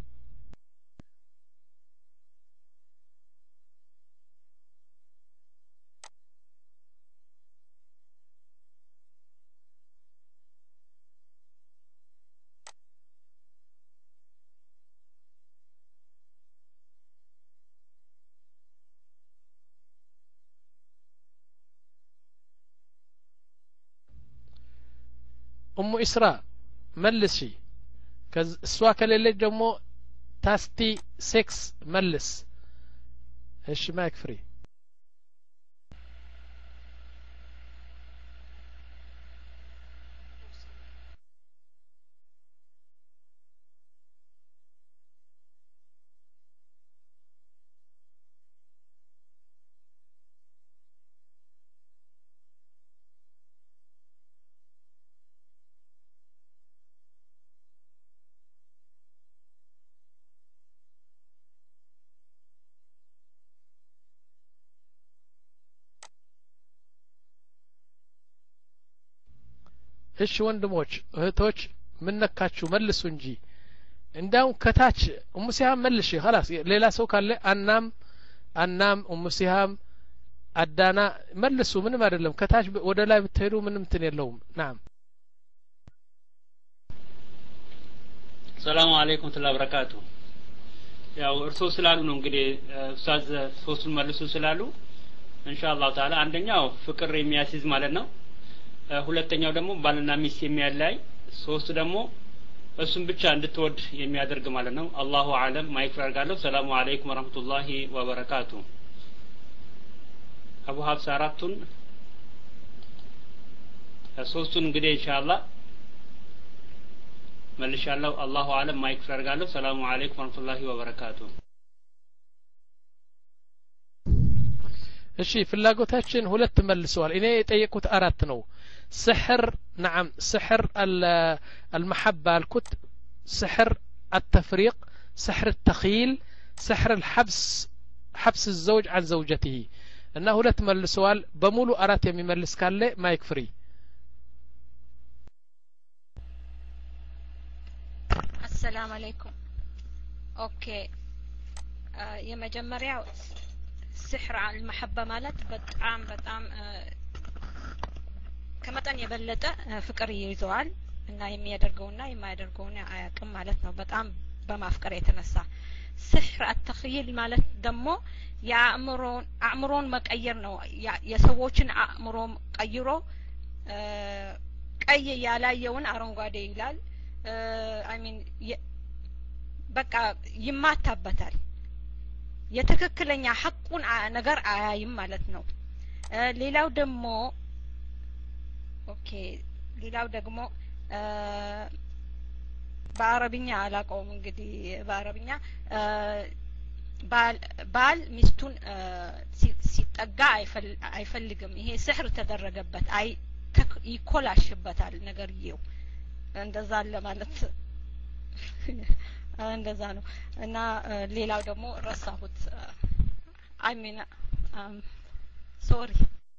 ام اسراء ملسي كز سوا كليلج دمو تاستي سكس ملس ايش ما يكفري እሺ ወንድሞች እህቶች ምን ነካችሁ መልሱ እንጂ እንዳው ከታች ኡሙ ሲሃም መልሽ خلاص ሌላ ሰው ካለ አናም አናም ኡሙ ሲሃም አዳና መልሱ ምንም አይደለም ከታች ወደ ላይ ብትሄዱ ምንም እንትን የለውም نعم ሰላም አለይኩም ወራህመቱላሂ ወበረካቱ ያው እርሶ ስላሉ ነው እንግዲህ ኡስታዝ ሶስቱን መልሱ ስላሉ ኢንሻአላህ ተዓላ አንደኛው ፍቅር የሚያስይዝ ማለት ነው ሁለተኛው ደግሞ ባልና ሚስት የሚያላይ ሶስት ደግሞ እሱን ብቻ እንድትወድ የሚያደርግ ማለት ነው አላሁ አለም ማይክ ፈርጋለሁ ሰላም አለይኩም ወራህመቱላሂ ወበረካቱ አቡ ሀፍሳ አራቱን ሶስቱን እንግዲህ ኢንሻአላህ መልሻለሁ አላሁ አለም ማይክ ፈርጋለሁ ሰላም አለይኩም ወራህመቱላሂ ወበረካቱ እሺ ፍላጎታችን ሁለት መልሰዋል እኔ የጠየቁት አራት ነው سحر نعم سحر المحبة الكت سحر التفريق سحر التخيل سحر الحبس حبس الزوج عن زوجته انه ሁለት መልሰዋል በሙሉ አራት የሚመልስ ካለ ማይክ ፍሪ السلام عليكم اوكي የመጀመሪያው سحر المحبة ማለት በጣም በጣም ከመጠን የበለጠ ፍቅር ይይዘዋል እና የሚያደርገውና የማያደርገውን አያውቅም ማለት ነው በጣም በማፍቀር የተነሳ ስሕር አተኽይል ማለት ደግሞ የአእምሮን አእምሮን መቀየር ነው የሰዎችን አእምሮ ቀይሮ ቀይ ያላየውን አረንጓዴ ይላል አይ ሚን በቃ ይማታበታል የትክክለኛ ሐቁን ነገር አያይም ማለት ነው ሌላው ደግሞ ኦኬ ሌላው ደግሞ በአረብኛ አላቀውም እንግዲህ በአረብኛ ባል ባል ሚስቱን ሲጠጋ አይፈልግም ይሄ ስሕር ተደረገበት አይ ይኮላሽበታል ነገርየው እንደዛ አለ ማለት እንደዛ ነው እና ሌላው ደግሞ ረሳሁት አይ ሚን ሶሪ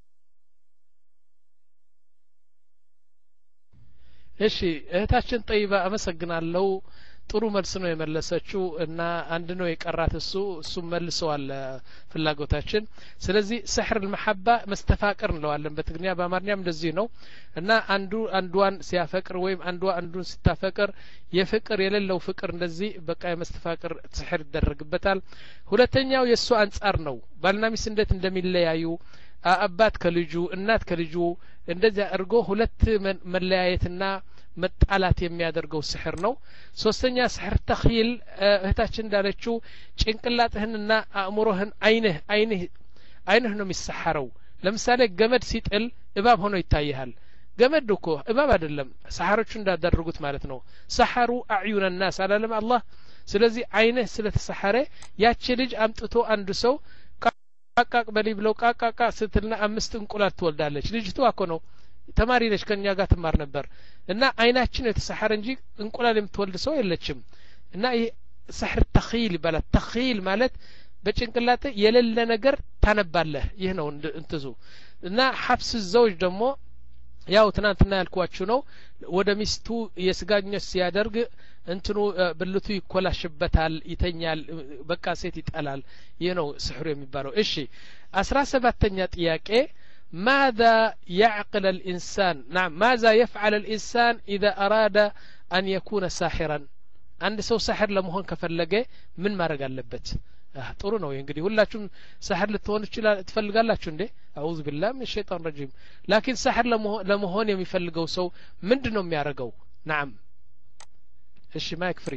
እሺ እህታችን ጠይባ አመሰግናለሁ ጥሩ መልስ ነው የመለሰችው እና አንድ ነው የቀራት እሱ እሱ መልሰዋል ፍላጎታችን ስለዚህ ስሕር المحبة መስተፋቅር እንለዋለን በትግርኛ በአማርኛም እንደዚህ ነው እና አንዱ አንዷን ሲያፈቅር ወይም አንዷ አንዱን ሲታፈቅር የፍቅር የሌለው ፍቅር እንደዚህ በቃ የመስተፋቅር ስሕር ይደረግበታል ሁለተኛው የሱ አንጻር ነው ባልና ሚስት እንዴት እንደሚለያዩ አባት ከልጁ እናት ከልጁ እንደዚህ አድርጎ ሁለት መለያየትና መጣላት የሚያደርገው ስሕር ነው ሶስተኛ ስሕር ተኽይል እህታችን እንዳለችው ጭንቅላትህንና አእምሮህን አይንህ አይንህ አይንህ ነው የሚሰሐረው ለምሳሌ ገመድ ሲጥል እባብ ሆኖ ይታያል ገመድ እኮ እባብ አይደለም ሰሐሮቹ እንዳደረጉት ማለት ነው ሰሐሩ አዕዩን الناس አላለም አላህ ስለዚህ አይንህ ስለተሰሐረ ያቺ ልጅ አምጥቶ አንድ ሰው ቃቃቅ በሊ ብለው ቃቃቃ ስትልና አምስት እንቁላል ትወልዳለች ልጅቷ እኮ ነው ተማሪ ነች ከኛ ጋር ትማር ነበር እና አይናችን የተሰሐረ እንጂ እንቁላል የምትወልድ ሰው የለችም እና ይሄ ስሕር ተኽይል ይባላል ተኽይል ማለት በጭንቅላት የሌለ ነገር ታነባለህ ይህ ነው እንትዙ እና ሐብስ ዘውጅ ደግሞ ያው ትናንትና ያልኳችሁ ነው ወደ ሚስቱ የስጋኘት ሲያደርግ እንትኑ ብልቱ ይኮላሽበታል ይተኛል በቃ ሴት ይጣላል ይህ ነው ስሕሩ የሚባለው እሺ አስራ ሰባተኛ ጥያቄ ماذا يعقل الإنسان نعم ماذا يفعل الإنسان إذا أراد أن يكون ساحرا عند سو ساحر لمهون كفلقه من ما رجع لبت ጥሩ ነው እንግዲህ ሁላችሁም ሳህር ልትሆኑ ይችላል ትፈልጋላችሁ እንዴ አውዝ ቢላህ من الشيطان الرجيم لكن ሳህር ለመሆን የሚፈልገው ሰው ምንድነው የሚያደርገው نعم እሺ ማይክ ፍሪ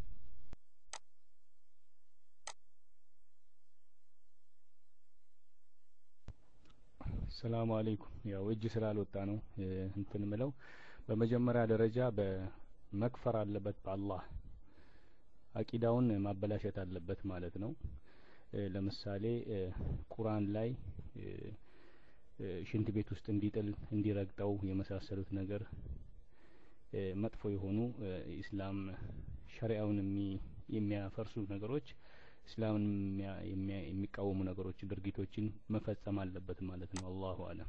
ሰላም አለይኩም ያው እጅ ስላልወጣ ነው እንትን ምለው በመጀመሪያ ደረጃ በመክፈር አለበት በአላህ አቂዳውን ማበላሸት አለበት ማለት ነው ለምሳሌ ቁርአን ላይ ሽንት ቤት ውስጥ እንዲጥል እንዲረግጠው የመሳሰሉት ነገር መጥፎ የሆኑ ኢስላም ሸሪዓውን የሚያፈርሱ ነገሮች እስላምን የሚቃወሙ ነገሮች ድርጊቶችን መፈጸም አለበት ማለት ነው አላሁ አለም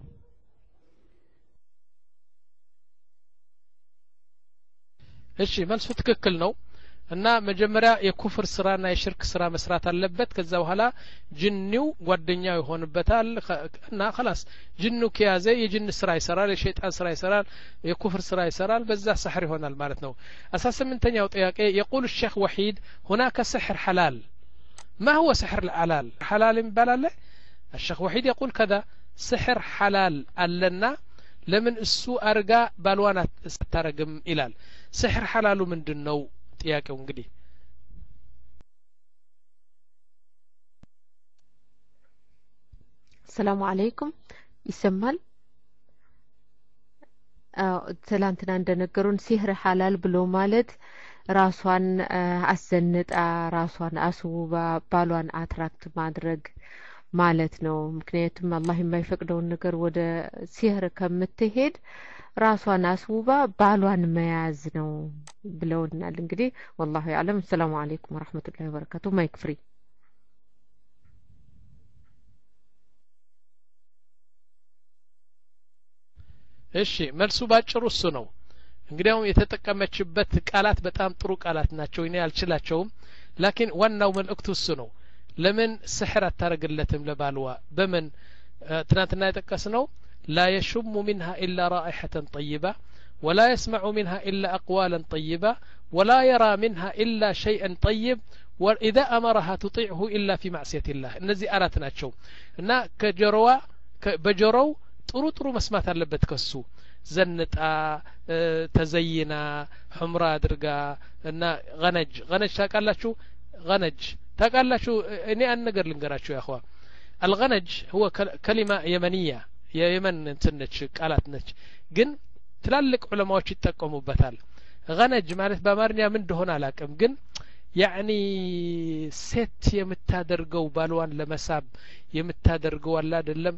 እሺ መልሱ ትክክል ነው እና መጀመሪያ የኩፍር ስራና የሽርክ ስራ መስራት አለበት ከዛ በኋላ ጅኒው ጓደኛው ይሆንበታል እና خلاص ጅኑ ከያዘ የጅን ስራ ይሰራል የሸይጣን ስራ ይሰራል የኩፍር ስራ ይሰራል በዛ سحر ይሆናል ማለት ነው አስራ ስምንተኛው ጥያቄ يقول الشيخ وحيد هناك سحر حلال ما هو سحر الحلال حلال يبال الشيخ وحيد يقول كذا سحر حلال ألنا لمن السوء أرجع بالوانات استرجم إلال سحر حلال من دنو تياك ونقدي السلام عليكم يسمال ትላንትና እንደነገሩን ሲህር ሐላል ብሎ ማለት ራሷን አሰንጣ ራሷን አስውባ ባሏን አትራክት ማድረግ ማለት ነው ምክንያቱም አላህ የማይፈቅደውን ነገር ወደ ሲህር ከምትሄድ ራሷን አስውባ ባሏን መያዝ ነው ብለውናል እንግዲህ والله يعلم السلام عليكم ورحمة الله وبركاته ማይክ ፍሪ እሺ መልሱ ባጭሩ እሱ ነው እንግዲያው የተጠቀመችበት ቃላት በጣም ጥሩ ቃላት ናቸው እኔ አልችላቸውም ላኪን ዋናው መልእክቱ እሱ ነው ለምን ስሕር አታረግለትም ለባልዋ በምን ትናንትና የጠቀስነው لا يشم منها إلا رائحة طيبة ولا يسمع منها إلا أقوالا طيبة ولا يرى منها إلا شيئا طيب وإذا أمرها تطيعه إلا في معصية الله እነዚህ አራት ናቸው እና ከጀሮዋ በጀሮው ጥሩ ጥሩ መስማት አለበት ከሱ ዘንጣ ተዘይና ሑምራ አድርጋ እና ገነጅ ገነጅ ታውቃላችሁ ገነጅ ታውቃላችሁ እኔ አንድ ነገር ልንገራችሁ ያخوا الغنج هو كلمة يمنية የየመን እንትነች ቃላት ነች ግን ትላልቅ ዑለማዎች ይጠቀሙበታል ገነጅ ማለት በአማርኛ ምን እንደሆነ አላውቅም ግን يعني ሴት የምታደርገው ባልዋን ለመሳብ የምታደርገው አላ አይደለም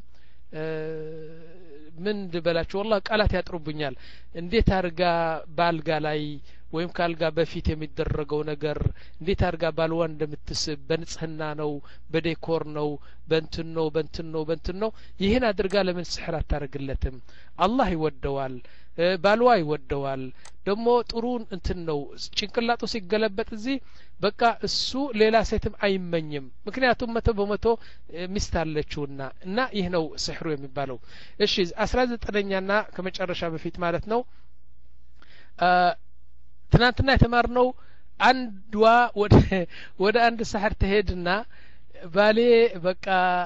ምን ልበላችሁ والله ቃላት ያጥሩብኛል እንዴት አርጋ ባልጋ ላይ ወይም ካልጋ በፊት የሚደረገው ነገር እንዴት አርጋ ባልዋን እንደምትስብ በንጽህና ነው በዴኮር ነው በእንትን ነው በእንትን ነው በእንትን ነው ይሄን አድርጋ ለምን ስሕር አታረግለትም አላህ ይወደዋል ባልዋ ይወደዋል ደግሞ ጥሩ እንትን ነው ጭንቅላቱ ሲገለበጥ እዚህ በቃ እሱ ሌላ ሴትም አይመኝም ምክንያቱም መቶ በመቶ ሚስት አለችውና እና ይህ ነው ስሕሩ የሚባለው እሺ አስራ ዘጠነኛና ከመጨረሻ በፊት ማለት ነው ትናንትና የተማርነው አንዷ ወደ ወደ አንድ ሰሕር ተሄድና ባሌ በቃ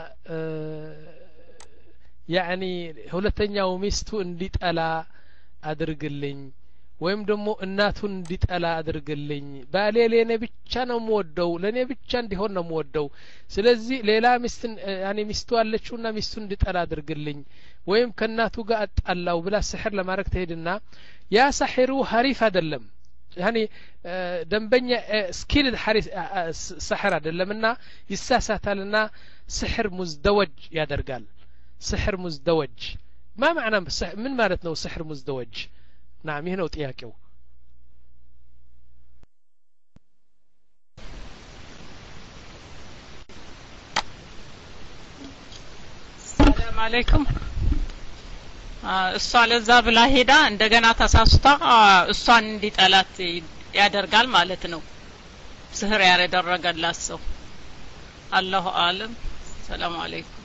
ያኒ ሁለተኛው ሚስቱ እንዲጠላ አድርግልኝ ወይም ደግሞ እናቱን እንዲጠላ አድርግልኝ ባሌ ለኔ ብቻ ነው የምወደው ለኔ ብቻ እንዲሆን ነው የምወደው ስለዚህ ሌላ ሚስትን ያኒ ሚስቱ አለችውና ሚስቱን እንዲጠላ አድርግልኝ ወይም ከናቱ ጋር አጣላው ብላ ስሕር ለማድረግ ትሄድና ያ ሰሕሩ ሐሪፍ አይደለም ያኒ ደንበኛ ስኪል ሐሪፍ ሰሕር አይደለምና ይሳሳታልና ስሕር ሙዝደወጅ ያደርጋል ስሕር ሙዝደወጅ ما معنى من معناتنا سحر مزدوج نعم هنا وطياقيو السلام عليكم እሷ ለዛ ብላ ሄዳ እንደገና ተሳስታ እሷን እንዲጠላት ያደርጋል ማለት ነው ስህር ያደረገላት ሰው አላሁ አለም ሰላም አለይኩም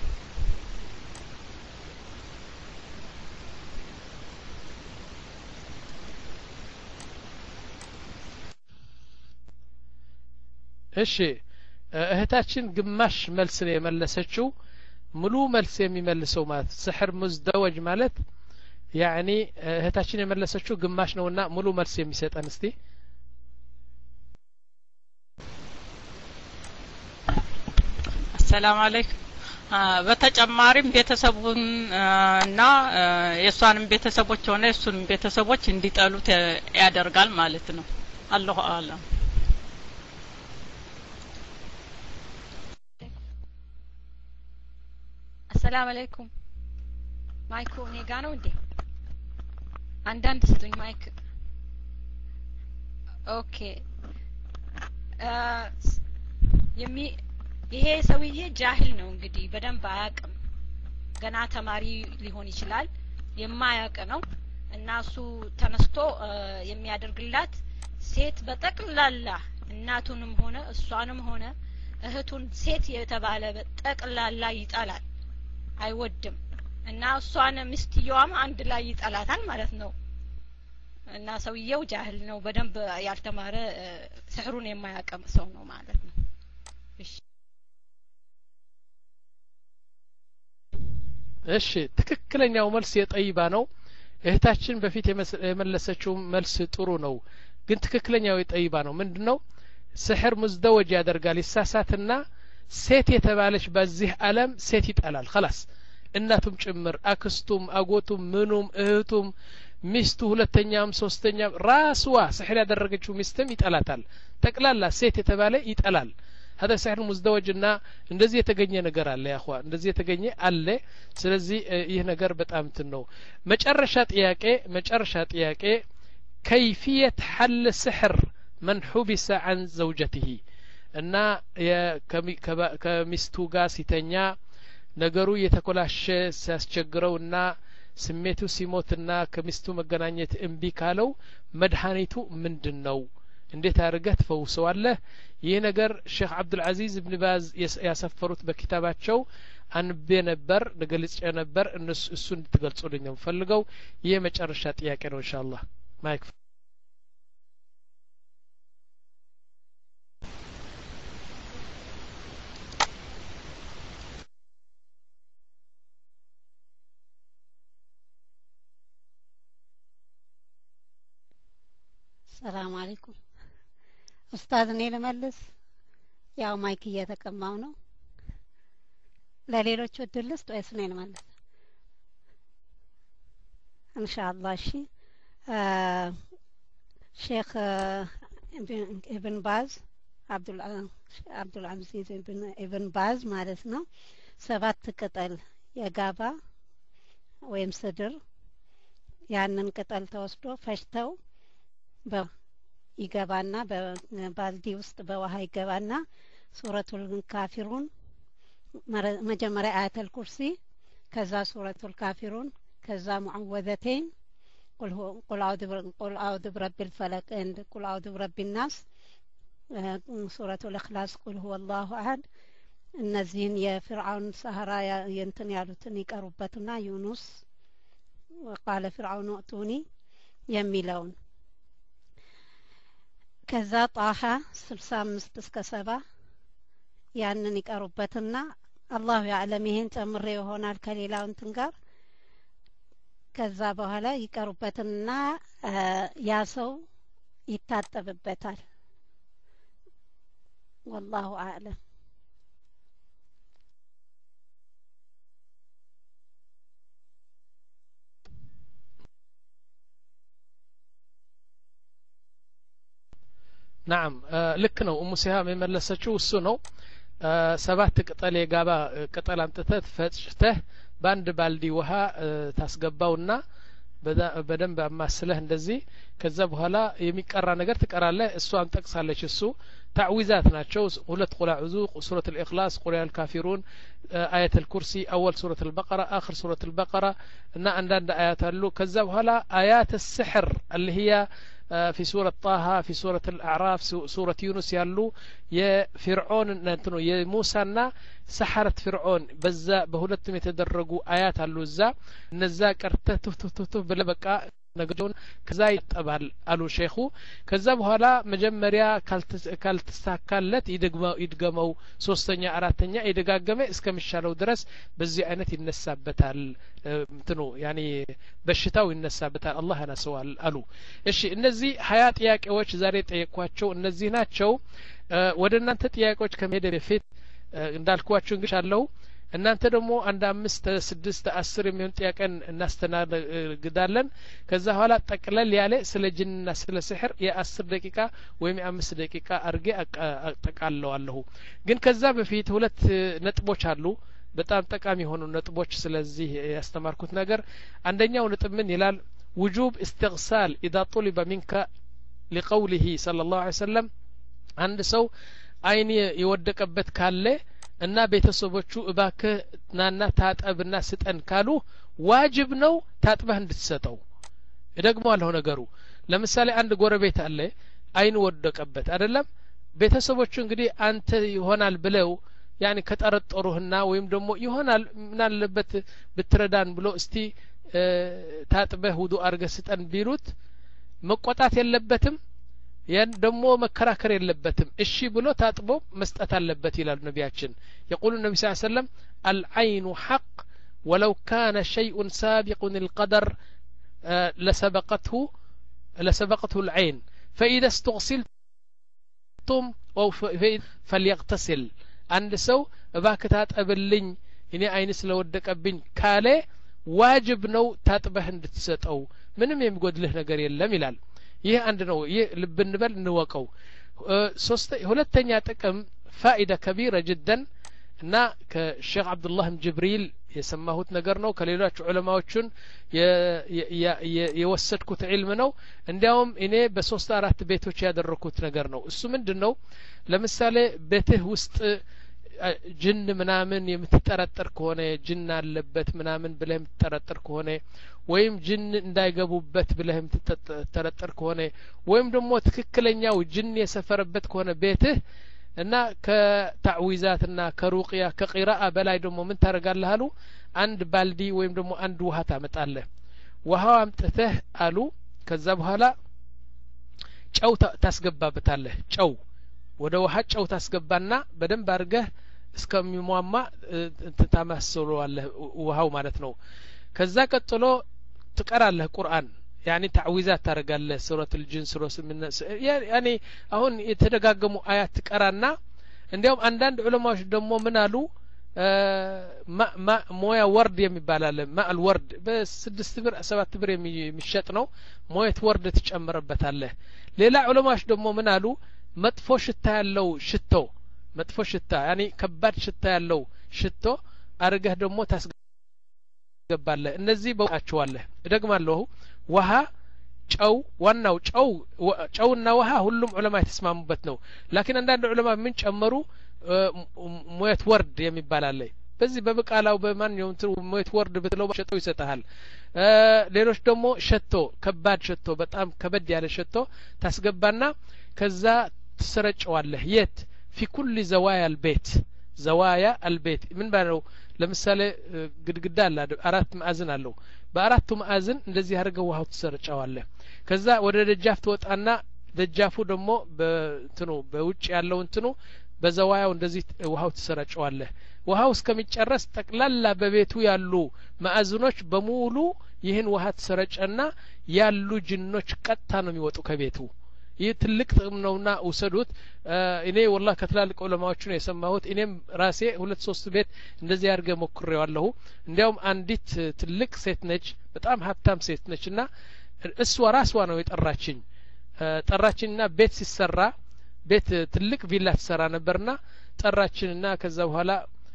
እሺ እህታችን ግማሽ መልስ ነው የመለሰችው ሙሉ መልስ የሚመልሰው ማለት ስሕር ሙዝደወጅ ማለት ያኒ እህታችን የመለሰችው ግማሽ ነውና ሙሉ መልስ የሚሰጠን እስቲ ሰላም አለይኩም በተጨማሪም ቤተሰቡን እና የሷንም ቤተሰቦች ሆነ የሱንም ቤተሰቦች እንዲጠሉት ያደርጋል ማለት ነው አላሁ አለም السلام عليكم ማይኩ እኔ ጋር ነው እንዴ አንዳንድ ስጡኝ ማይክ ኦኬ የሚ ይሄ ሰውዬ ጃሂል ነው እንግዲህ በደንብ አያውቅም ገና ተማሪ ሊሆን ይችላል የማያውቅ ነው እና እሱ ተነስቶ የሚያደርግላት ሴት በጠቅላላ እናቱንም ሆነ እሷንም ሆነ እህቱን ሴት የተባለ በጠቅላላ ይጣላል አይወድም እና እሷን ሚስትየዋም አንድ ላይ ይጣላታል ማለት ነው እና ሰውየው ጃሂል ነው በደንብ ያልተማረ ስሕሩን የማያውቅ ሰው ነው ማለት ነው እሺ እሺ ትክክለኛው መልስ የጠይባ ነው እህታችን በፊት የመለሰችው መልስ ጥሩ ነው ግን ትክክለኛው የጠይባ ነው ምንድነው ስሕር ሙዝደወጅ ያደርጋል ይሳሳትና ሴት የተባለች በዚህ ዓለም ሴት ይጣላል خلاص እናቱም ጭምር አክስቱም አጎቱም ምኑም እህቱም ሚስቱ ሁለተኛም ሶስተኛም ራስዋ ስሕር ያደረገችው ሚስትም ይጣላታል ጠቅላላ ሴት የተባለ ይጣላል هذا سحر مزدوجና እንደዚህ የተገኘ ነገር አለ ያخوا እንደዚህ የተገኘ አለ ስለዚህ ይህ ነገር በጣም እንትን ነው መጨረሻ ጥያቄ መጨረሻ ጥያቄ كيفية حل سحر من حبس عن زوجته እና ከሚስቱ ጋር ሲተኛ ነገሩ የተኮላሸ ሲያስቸግረውና ስሜቱ ሲሞትና ከሚስቱ መገናኘት እምቢ ካለው መድኃኒቱ ምንድነው እንዴት አድርገህ ትፈውሰዋለህ? ይህ ነገር ሼክ አብዱል አዚዝ ኢብኑ ባዝ ያሰፈሩት በኪታባቸው አንቤ ነበር ልገልጽ ነበር። እነሱ እሱ እንድትገልጹልኝ ነው ፈልገው። ይህ መጨረሻ ጥያቄ ነው ኢንሻአላህ። ማይክ ሰላም አለይኩም ኡስታዝ። እኔ ልመልስ። ያው ማይክ እየተቀማው ነው። ለሌሎች እድል ልስጥ ወይስ እኔ ልመልስ? ኢንሻአላህ። እሺ ሼክ ኢብን ባዝ አብዱል አብዱል አዚዝ ኢብን ኢብን ባዝ ማለት ነው ሰባት ቅጠል የጋባ ወይም ስድር ያንን ቅጠል ተወስዶ ፈሽተው ይገባና በባልዲ ውስጥ በውሃ ይገባና ሱረቱል ካፊሩን መጀመሪያ አያተል ኩርሲ ከዛ ሱረቱል ካፊሩን ከዛ ሙዐወዘተይን ቁል ሁ ቁል አዑዙ ቁል አዑዙ ቢረቢል ፈለቅ እንድ ቁል አዑዙ ቢረቢን ናስ ሱረቱል ኢኽላስ ቁል ሁወላሁ አሐድ እነዚህን የፍርዓውን ሰሃራ የንትን ያሉትን ይቀሩበትና ዩኑስ ወቃለ ፍርዓውን ወጡኒ የሚለውን ከዛ ጣሃ ስልሳ አምስት እስከ ሰባ ያንን ይቀሩበትና አላሁ ያዕለም ይሄን ጨምሬ ይሆናል ከሌላው እንትን ጋር ከዛ በኋላ ይቀሩበትና ያ ሰው ይታጠብበታል። والله أعلم. نعم ልክ ነው ኡሙ ሲሃም የመለሰችው እሱ ነው። ሰባት ቅጠል የጋባ ቅጠል አምጥተህ ፈጭተህ በአንድ ባልዲ ውሃ ታስገባውና በደንብ አማስለህ እንደዚህ ከዛ በኋላ የሚቀራ ነገር ትቀራለህ። እሷን ጠቅሳለች። እሱ تعويذات ናቸው። ሁለት ቁል አዑዙ ሱረቱ الإخلاص ቁል ያል ካፊሩን አያት الكرሲ أول ሱረቱ البقرة آخر ሱረቱ البقرة እና አንዳንድ አያት አሉ። ከዛ በኋላ አያት السحر اللي هي في سورة طه في سورة الأعراف سورة يونس يالو يفرعون نتنو يموسى سحرة فرعون بزا بهولتم يتدرجوا آيات على الزا نزا كرته تف تف تف تف بلبكا نجدون كذا يتقبل قالوا شيخو كذا بهلا مجمريا كالت كالتستاكلت يدغمو يدغمو سوستኛ አራተኛ يدغاغمه እስከሚሻለው ድረስ በዚህ አይነት ይነሳበታል እንትኑ ያኒ በሽታው ይነሳበታል አላህ ያነሰዋል አሉ። እሺ እነዚህ ሀያ ጥያቄዎች ዛሬ ጠየቅኳቸው እነዚህ ናቸው። ወደ እናንተ ጥያቄዎች ከመሄድ በፊት እንዳልኳችሁ እንግዲህ አለው እናንተ ደግሞ አንድ አምስት ስድስት አስር የሚሆን ጥያቄን እናስተናግዳለን። ከዛ በኋላ ጠቅለል ያለ ስለ ጅንና ስለ ሲህር የአስር ደቂቃ ወይም የአምስት ደቂቃ አርጌ አጠቃለዋለሁ። ግን ከዛ በፊት ሁለት ነጥቦች አሉ በጣም ጠቃሚ የሆኑ ነጥቦች ስለዚህ ያስተማርኩት ነገር። አንደኛው ነጥብ ምን ይላል? وجوب استغسال إذا طلب منك لقوله صلى الله عليه وسلم አንድ ሰው አይን የወደቀበት ካለ እና ቤተሰቦቹ እባክህ ናና ታጠብና ስጠን ካሉ ዋጅብ ነው ታጥበህ እንድትሰጠው። ደግሞ አለው ነገሩ ለምሳሌ አንድ ጎረቤት አለ አይን ወደቀበት አይደለም ቤተሰቦቹ እንግዲህ አንተ ይሆናል ብለው ያኒ ከጠረጠሩህና ወይም ደግሞ ይሆናል ምን አለበት ብትረዳን ብሎ እስቲ ታጥበህ ውዱእ አርገህ ስጠን ቢሉት መቆጣት የለበትም ያን ደግሞ መከራከር የለበትም። እሺ ብሎ ታጥቦ መስጠት አለበት ይላል ነቢያችን። يقول النبي صلى الله عليه وسلم العين حق ولو كان شيء سابق القدر لسبقته لسبقته العين فإذا استغسلتم أو فليغتسل عند سو እባክህ ታጠብልኝ እኔ አይን ስለወደቀብኝ ካለ ዋጅብ ነው ታጥበህ እንድትሰጠው ምንም የሚጎድልህ ነገር የለም ይላል። ይህ አንድ ነው። ይህ ልብ እንበል እንወቀው። ሶስት ሁለተኛ ጥቅም ፋኢዳ ከቢራ جدا እና ከሼክ አብዱላህ ጅብሪል የሰማሁት ነገር ነው። ከሌሎች ዑለማዎችን የወሰድኩት ዒልም ነው። እንዲያውም እኔ በሶስት አራት ቤቶች ያደረኩት ነገር ነው። እሱ ምንድነው? ለምሳሌ ቤትህ ውስጥ ጅን ምናምን የምትጠረጠር ከሆነ ጅን አለበት ምናምን ብለህ የምትጠረጠር ከሆነ ወይም ጅን እንዳይገቡበት ብለህ የምትጠረጠር ከሆነ ወይም ደግሞ ትክክለኛው ጅን የሰፈረበት ከሆነ ቤትህ እና ከታዊዛትና ከሩቅያ ከቂራአ በላይ ደግሞ ምን ታረጋለህ አሉ አንድ ባልዲ ወይም ደግሞ አንድ ውሃ ታመጣለህ ውሃው አምጥተህ አሉ ከዛ በኋላ ጨው ታስገባበታለህ ጨው ወደ ውሃ ጨው ታስገባና በደንብ አድርገህ እስከሚሟማ ተታማሰለዋለህ ውሃው ማለት ነው ከዛ ቀጥሎ ትቀራለህ ቁርአን ያኒ ታዊዛት ታረጋለህ ሱረቱ الجن ሱረቱ ምን ያኒ አሁን የተደጋገሙ አያት ትቀራና እንዲያውም አንዳንድ ዑለማዎች ደግሞ ምን አሉ ማ ማ ሞያ ወርድ የሚባል አለ ማል ወርድ በስድስት ብር ሰባት ብር የሚሸጥ ነው ሞየት ወርድ ትጨምርበታለህ ሌላ ዑለማዎች ደግሞ ምን አሉ መጥፎ ሽታ ያለው ሽቶ መጥፎ ሽታ ያኒ ከባድ ሽታ ያለው ሽቶ አርገህ ደግሞ ታስገባለህ እነዚህ በቃቸዋለህ እደግማለሁ ውሃ ጨው ዋናው ጨው ጨውና ውሃ ሁሉም ዑለማ የተስማሙበት ነው ላኪን አንዳንድ ዑለማ ምን ጨመሩ ሞየት ወርድ የሚባል አለ በዚህ በበቃላው በማንኛውም ሞየት ወርድ ብትለው ሸቶ ይሰጣል ሌሎች ደግሞ ሸቶ ከባድ ሸቶ በጣም ከበድ ያለ ሸቶ ታስገባና ከዛ ትሰረጨዋለህ የት في كل زوايا البيت زوايا البيت ምን ባለው ለምሳሌ ግድግዳ አለ አራት ማዕዘን አለው በአራቱ ማዕዘን እንደዚህ አድርገው ውሃው ትሰረጨዋለህ ከዛ ወደ ደጃፍ ትወጣና ደጃፉ ደግሞ በእንትኑ በውጭ ያለው እንትኑ በዘዋያው እንደዚህ ውሃው ትሰረጨዋለህ ውሃው እስከሚጨረስ ጠቅላላ በቤቱ ያሉ ማዕዘኖች በሙሉ ይህን ውሃ ትሰረጨና ያሉ ጅኖች ቀጥታ ነው የሚወጡ ከቤቱ ይህ ትልቅ ጥቅም ነውና ውሰዱት እኔ ወላሂ ከትላልቅ ዑለማዎች ነው የሰማሁት እኔም ራሴ ሁለት ሶስት ቤት እንደዚህ አድርገ ሞክሬዋለሁ እንዲያውም አንዲት ትልቅ ሴት ነች በጣም ሀብታም ሴት ነችና እሷ ራሷ ነው የጠራችኝ ጠራችኝና ቤት ሲሰራ ቤት ትልቅ ቪላ ተሰራ ነበርና ጠራችንና ከዛ በኋላ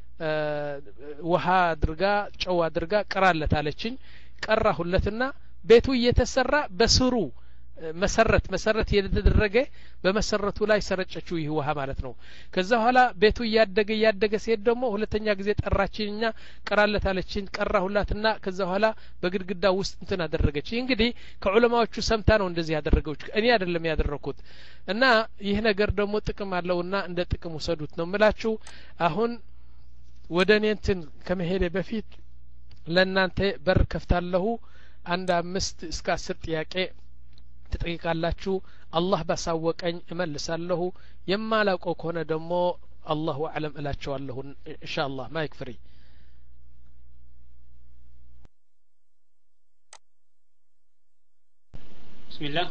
ውሃ አድርጋ ጨው አድርጋ ቀራለት አለችኝ ቀራሁለትና ቤቱ እየተሰራ በስሩ መሰረት መሰረት የተደረገ በመሰረቱ ላይ ሰረጨችው ይህ ውሃ ማለት ነው ከዛ በኋላ ቤቱ ያደገ ያደገ ሲሄድ ደግሞ ሁለተኛ ጊዜ ጠራችኝና ቀራለት አለችኝ ቀራሁላትና ከዛ በኋላ በግድግዳ ውስጥ እንትን አደረገች እንግዲህ ከዑለማዎቹ ሰምታ ነው እንደዚህ ያደረገች እኔ አይደለም ያደረኩት እና ይህ ነገር ደግሞ ጥቅም አለውና እንደ ጥቅም ወሰዱት ነው ምላችሁ አሁን ወደ እኔ እንትን ከመሄደ በፊት ለእናንተ በር ከፍታለሁ አንድ አምስት እስከ አስር ጥያቄ ትጠይቃላችሁ አላህ ባሳወቀኝ እመልሳለሁ የማላውቀው ከሆነ ደግሞ አላሁ አለም እላቸዋለሁ ኢንሻአላህ ማይክ ፍሪ ቢስሚላህ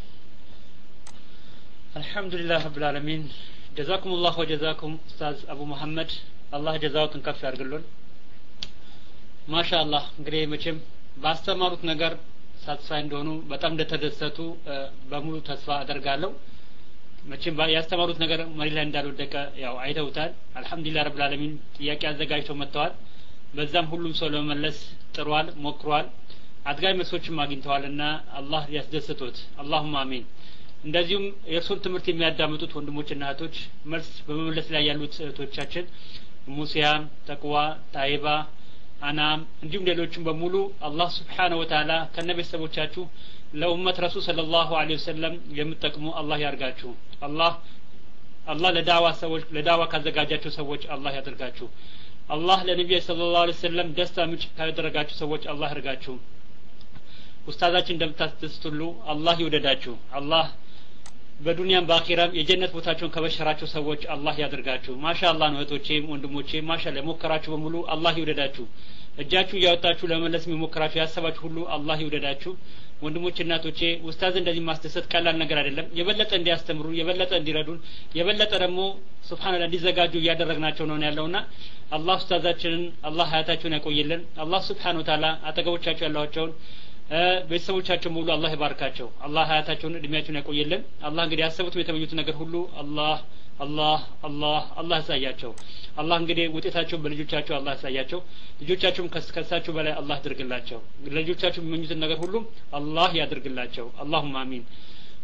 አልহামዱሊላህ ረብል ዓለሚን ጀዛኩሙላህ ወጀዛኩም ኡስታዝ አቡ መሐመድ አላህ ጀዛዎትን ከፍ ያርግልን ማሻአላህ እንግዲህ መቼም ባስተማሩት ነገር ሳትሳይ እንደሆኑ በጣም እንደተደሰቱ በሙሉ ተስፋ አደርጋለሁ መቼም ያስተማሩት ነገር መሪ ላይ እንዳልወደቀ ያው አይተውታል አልহামዱሊላህ ረብል ዓለሚን ጥያቄ አዘጋጅተው መጥተዋል በዛም ሁሉም ሰው ለመመለስ ጥሯል ሞክሯል አድጋይ መስዎችም አግኝተዋልና አላህ ያስደስቶት አላሁማ አሚን እንደዚሁም የእርሱን ትምህርት የሚያዳምጡት ወንድሞችና እህቶች መልስ በመመለስ ላይ ያሉት እህቶቻችን ሙሲያም ተቅዋ ታይባ አናም እንዲሁም ሌሎችም በሙሉ አላህ Subhanahu Wa Ta'ala ከነቤተሰቦቻችሁ ለኡመት ረሱል ሰለላሁ ዐለይሂ ወሰለም የምትጠቅሙ አላህ ያርጋችሁ አላህ አላህ ለዳዋ ሰዎች ለዳዋ ካዘጋጃችሁ ሰዎች አላህ ያደርጋችሁ አላህ ለነብዩ ሰለላሁ ዐለይሂ ወሰለም ደስታ ምንጭ ካደረጋችሁ ሰዎች አላህ ያርጋችሁ ኡስታዛችን እንደምታስተስተሉ አላህ ይወደዳችሁ አላህ በዱንያም በአኺራም የጀነት ቦታቸውን ከበሸራችሁ ሰዎች አላህ ያደርጋችሁ ማሻአላህ ነው እህቶቼ ወንድሞቼ ማሻአላህ ሞከራችሁ በሙሉ አላህ ይወደዳችሁ እጃችሁ ያወጣችሁ ለመለስ የሚሞከራችሁ ያሰባችሁ ሁሉ አላህ ይወደዳችሁ ወንድሞቼ እናቶቼ ኡስታዝ እንደዚህ ማስተሰት ቀላል ነገር አይደለም የበለጠ እንዲያስተምሩ የበለጠ እንዲረዱን የበለጠ ደግሞ ሱብሃንአላህ እንዲዘጋጁ ያደረግናቸው ነው ያለውና አላህ ኡስታዛችንን አላህ ሀያታቸውን ያቆይልን አላህ Subhanahu Wa Ta'ala አጠገቦቻቸው ያላቸውን ቤተሰቦቻቸው ሙሉ አላህ ይባርካቸው አላህ ሀያታቸውን እድሜያቸውን ያቆይልን አላህ እንግዲህ ያሰቡት የተመኙት ነገር ሁሉ አላህ አላህ አላህ አላህ ያሳያቸው አላህ እንግዲህ ውጤታቸው በልጆቻቸው አላህ ያሳያቸው ልጆቻቸውም ከሳቸው በላይ አላህ ያድርግላቸው ልጆቻቸው የሚመኙት ነገር ሁሉ አላህ ያድርግላቸው አላሁማ አሚን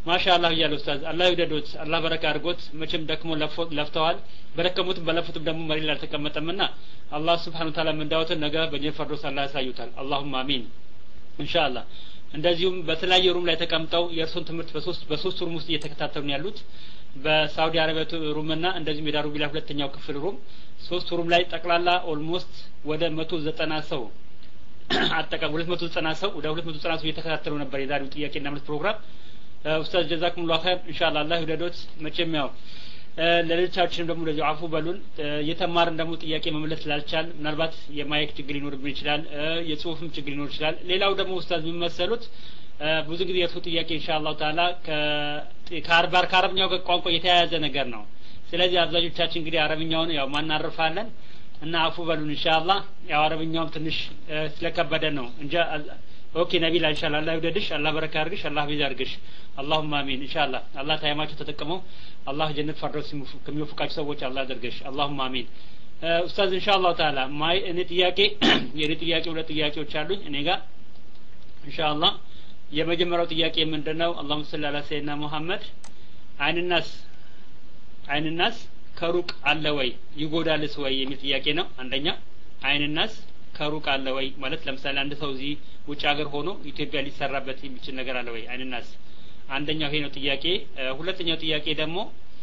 ማሻአላህ ይያሉ ኡስታዝ አላህ ይወደዶት አላህ በረካ አድርጎት መቼም ደክሞ ለፍተዋል በረከሙትም በለፉትም ደግሞ መሪ ላይ ተቀመጠምና አላህ Subhanahu Ta'ala ምንዳውትን ነገ በጀነት ፈርዶስ አላህ ያሳዩታል አላሁማ አሚን ኢንሻአላህ እንደዚሁም በተለያየ ሩም ላይ ተቀምጠው የእርሱን ትምህርት በሶስት በሶስት ሩም ውስጥ እየተከታተሉ ነው ያሉት በሳውዲ አረቢያ ሩምና እንደዚሁም የዳሩ ቢላ ሁለተኛው ክፍል ሩም ሶስት ሩም ላይ ጠቅላላ ኦልሞስት ወደ መቶ ዘጠና ሰው አጠቃ ሁለት መቶ ዘጠና ሰው ወደ ሁለት መቶ ዘጠና ሰው እየተከታተሉ ነበር የዛሬው ጥያቄና መልስ ፕሮግራም ኡስታዝ ጀዛኩሙላህ ኸይር ኢንሻአላህ አላህ ይወደዶት መቼም ያው ለሌሎቻችንም ደግሞ ለዚህ አፉ በሉን የተማርን ደግሞ ጥያቄ መመለስ ስላልቻል ምናልባት የማይክ ችግር ሊኖርብን ይችላል የጽሁፍም ችግር ሊኖር ይችላል ሌላው ደግሞ ኡስታዝ የሚመሰሉት ብዙ ጊዜ የእርሱ ጥያቄ ኢንሻአላህ ተዓላ ከአርባር ከአረብኛው ጋር ቋንቋ የተያያዘ ነገር ነው ስለዚህ አብዛኞቻችን እንግዲህ አረብኛውን ያው ማናርፋለን እና አፉ በሉን ኢንሻአላህ ያው አረብኛውም ትንሽ ስለከበደ ነው እንጂ ኦኬ ነቢላ ኢንሻአላህ አላህ ይወደድሽ አላህ በረካ ያርግሽ አላህ ቢዛ ያርግሽ አላሁማ አሚን ኢንሻአላህ አላህ ታይማችሁ ተጠቅመው አላህ ጀነት ፈርዶስ ከሚወፍቃችሁ ሰዎች አላህ ያደርግሽ አላሁማ አሚን ኡስታዝ ኢንሻአላህ ተዓላ ማይ እኔ ጥያቄ የኔ ጥያቄ ሁለት ጥያቄዎች አሉኝ እኔ ጋር ኢንሻአላህ የመጀመሪያው ጥያቄ ምንድነው አላሁመ ሰለ ዐላ ሰይድና ሙሐመድ አይንናስ አይንናስ ከሩቅ አለ ወይ ይጎዳልስ ወይ የሚል ጥያቄ ነው አንደኛ አይንናስ ከሩቅ አለ ወይ ማለት ለምሳሌ አንድ ሰው እዚህ ውጭ ሀገር ሆኖ ኢትዮጵያ ሊሰራበት የሚችል ነገር አለ ወይ አይንናስ አንደኛው ይሄ ነው ጥያቄ ሁለተኛው ጥያቄ ደግሞ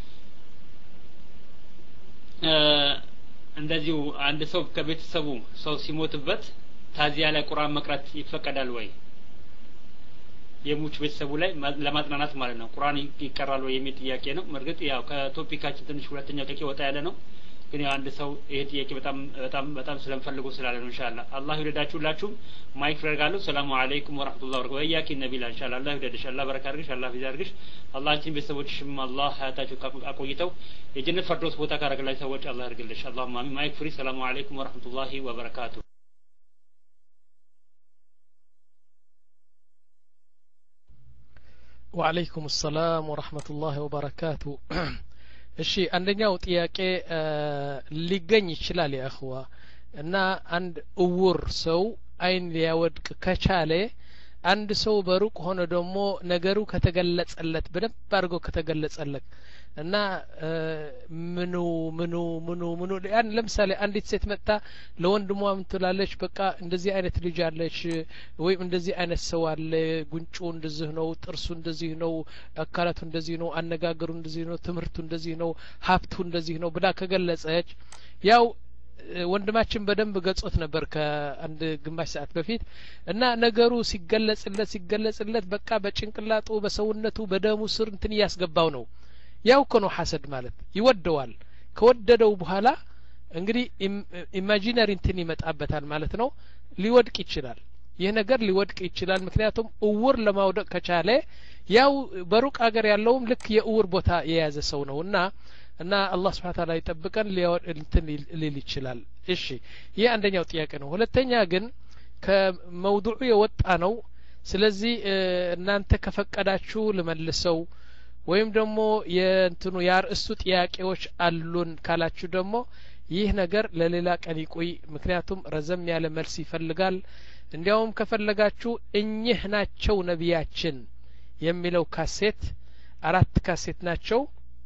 እንደዚሁ አንድ ሰው ከቤተሰቡ ሰው ሲሞትበት ታዚያ ላይ ቁርአን መቅራት ይፈቀዳል ወይ የሙች ቤተሰቡ ላይ ለማጥናናት ማለት ነው ቁርአን ይቀራል ወይ የሚል ጥያቄ ነው መርግጥ ያው ከቶፒካችን ትንሽ ሁለተኛው ጥያቄ ወጣ ያለ ነው ግን ያው አንድ ሰው ይሄ ጥያቄ በጣም በጣም በጣም ስለምፈልገው ስላለ ነው ኢንሻአላህ አላህ ይወደዳችሁላችሁ ማይክ ፍረጋለሁ ሰላሙ አለይኩም ወራህመቱላሂ ወበረካቱ ወያኪ ነቢላ ኢንሻአላህ አላህ ይወደድሽ አላህ በረካ ያርግሽ አላህ ይዛርግሽ አላህችን ቤተሰቦችሽም አላህ ሀያታችሁ አቆይተው የጀነት ፈርዶስ ቦታ ካረገላችሁ ሰዎች አላህ ያርግልሽ አላሁማ አሚን ማይክ ፍሪ ሰላሙ አለይኩም ወራህመቱላሂ ወበረካቱ وعليكم السلام ورحمة الله وبركاته እሺ አንደኛው ጥያቄ ሊገኝ ይችላል ያخዋ እና አንድ እውር ሰው አይን ሊያወድቅ ከቻለ አንድ ሰው በሩቅ ሆነ ደግሞ ነገሩ ከተገለጸለት በደንብ አድርጎ ከተገለጸለት እና ምኑ ምኑ ምኑ ምኑ ያን ለምሳሌ አንዲት ሴት መጣ ለወንድሟ ምትላለች በቃ እንደዚህ አይነት ልጅ አለች ወይም እንደዚህ አይነት ሰው አለ ጉንጩ እንደዚህ ነው ጥርሱ እንደዚህ ነው አካላቱ እንደዚህ ነው አነጋገሩ እንደዚህ ነው ትምህርቱ እንደዚህ ነው ሀብቱ እንደዚህ ነው ብላ ከገለጸች ያው ወንድማችን በደንብ ገጾት ነበር ከአንድ ግማሽ ሰዓት በፊት እና ነገሩ ሲገለጽለት ሲገለጽለት በቃ በጭንቅላቱ በሰውነቱ በደሙ ስር እንትን ያስገባው ነው ያው እኮ ነው ሐሰድ ማለት ይወደዋል ከወደደው በኋላ እንግዲህ ኢማጂነሪ እንትን ይመጣበታል ማለት ነው ሊወድቅ ይችላል ይህ ነገር ሊወድቅ ይችላል ምክንያቱም እውር ለማውደቅ ከቻለ ያው በሩቅ ሀገር ያለውም ልክ የእውር ቦታ የያዘ ሰው ነውና እና አላህ Subhanahu Ta'ala ይጠብቀን እንትን ሊል ይችላል እሺ ይሄ አንደኛው ጥያቄ ነው ሁለተኛ ግን ከመውዱዑ የወጣ ነው ስለዚህ እናንተ ከፈቀዳችሁ ለመልሰው ወይም ደግሞ የእንትኑ ያርዕሱ ጥያቄዎች አሉን ካላችሁ ደግሞ ይህ ነገር ለሌላ ቀን ይቆይ ምክንያቱም ረዘም ያለ መልስ ይፈልጋል እንዲያውም ከፈለጋችሁ እኚህ ናቸው ነቢያችን የሚለው ካሴት አራት ካሴት ናቸው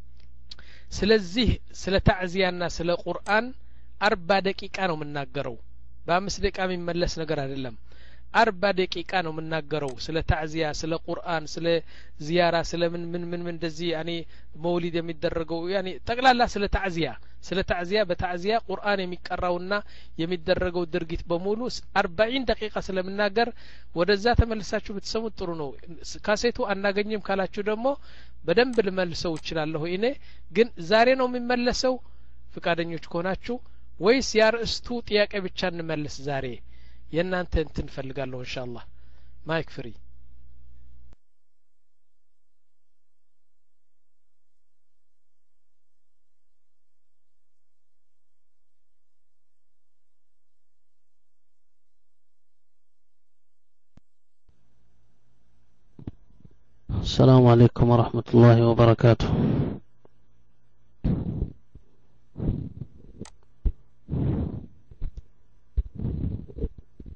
ስለዚህ ስለ ታዕዚያና ስለ ቁርአን አርባ ደቂቃ ነው የምናገረው በአምስት ደቂቃ የሚመለስ ነገር አይደለም አርባ ደቂቃ ነው የምናገረው ስለ ታዕዚያ ስለ ቁርአን ስለ ዚያራ ስለ ምን ምን ምን እንደዚህ ያኔ መውሊድ የሚደረገው ያኔ ጠቅላላ ስለ ታዕዚያ ስለ ታዕዚያ በታዕዚያ ቁርአን የሚቀራውና የሚደረገው ድርጊት በሙሉ አርባዒን ደቂቃ ስለምናገር ወደዛ ተመልሳችሁ ብትሰሙት ጥሩ ነው ካሴቱ አናገኝም ካላችሁ ደግሞ በደንብ ልመልሰው እችላለሁ እኔ ግን ዛሬ ነው የሚመለሰው ፍቃደኞች ከሆናችሁ ወይስ ያርዕስቱ ጥያቄ ብቻ እንመልስ ዛሬ የናንተ እንትን ፈልጋለሁ ኢንሻአላህ ማይክ ፍሪ السلام عليكم ورحمة الله وبركاته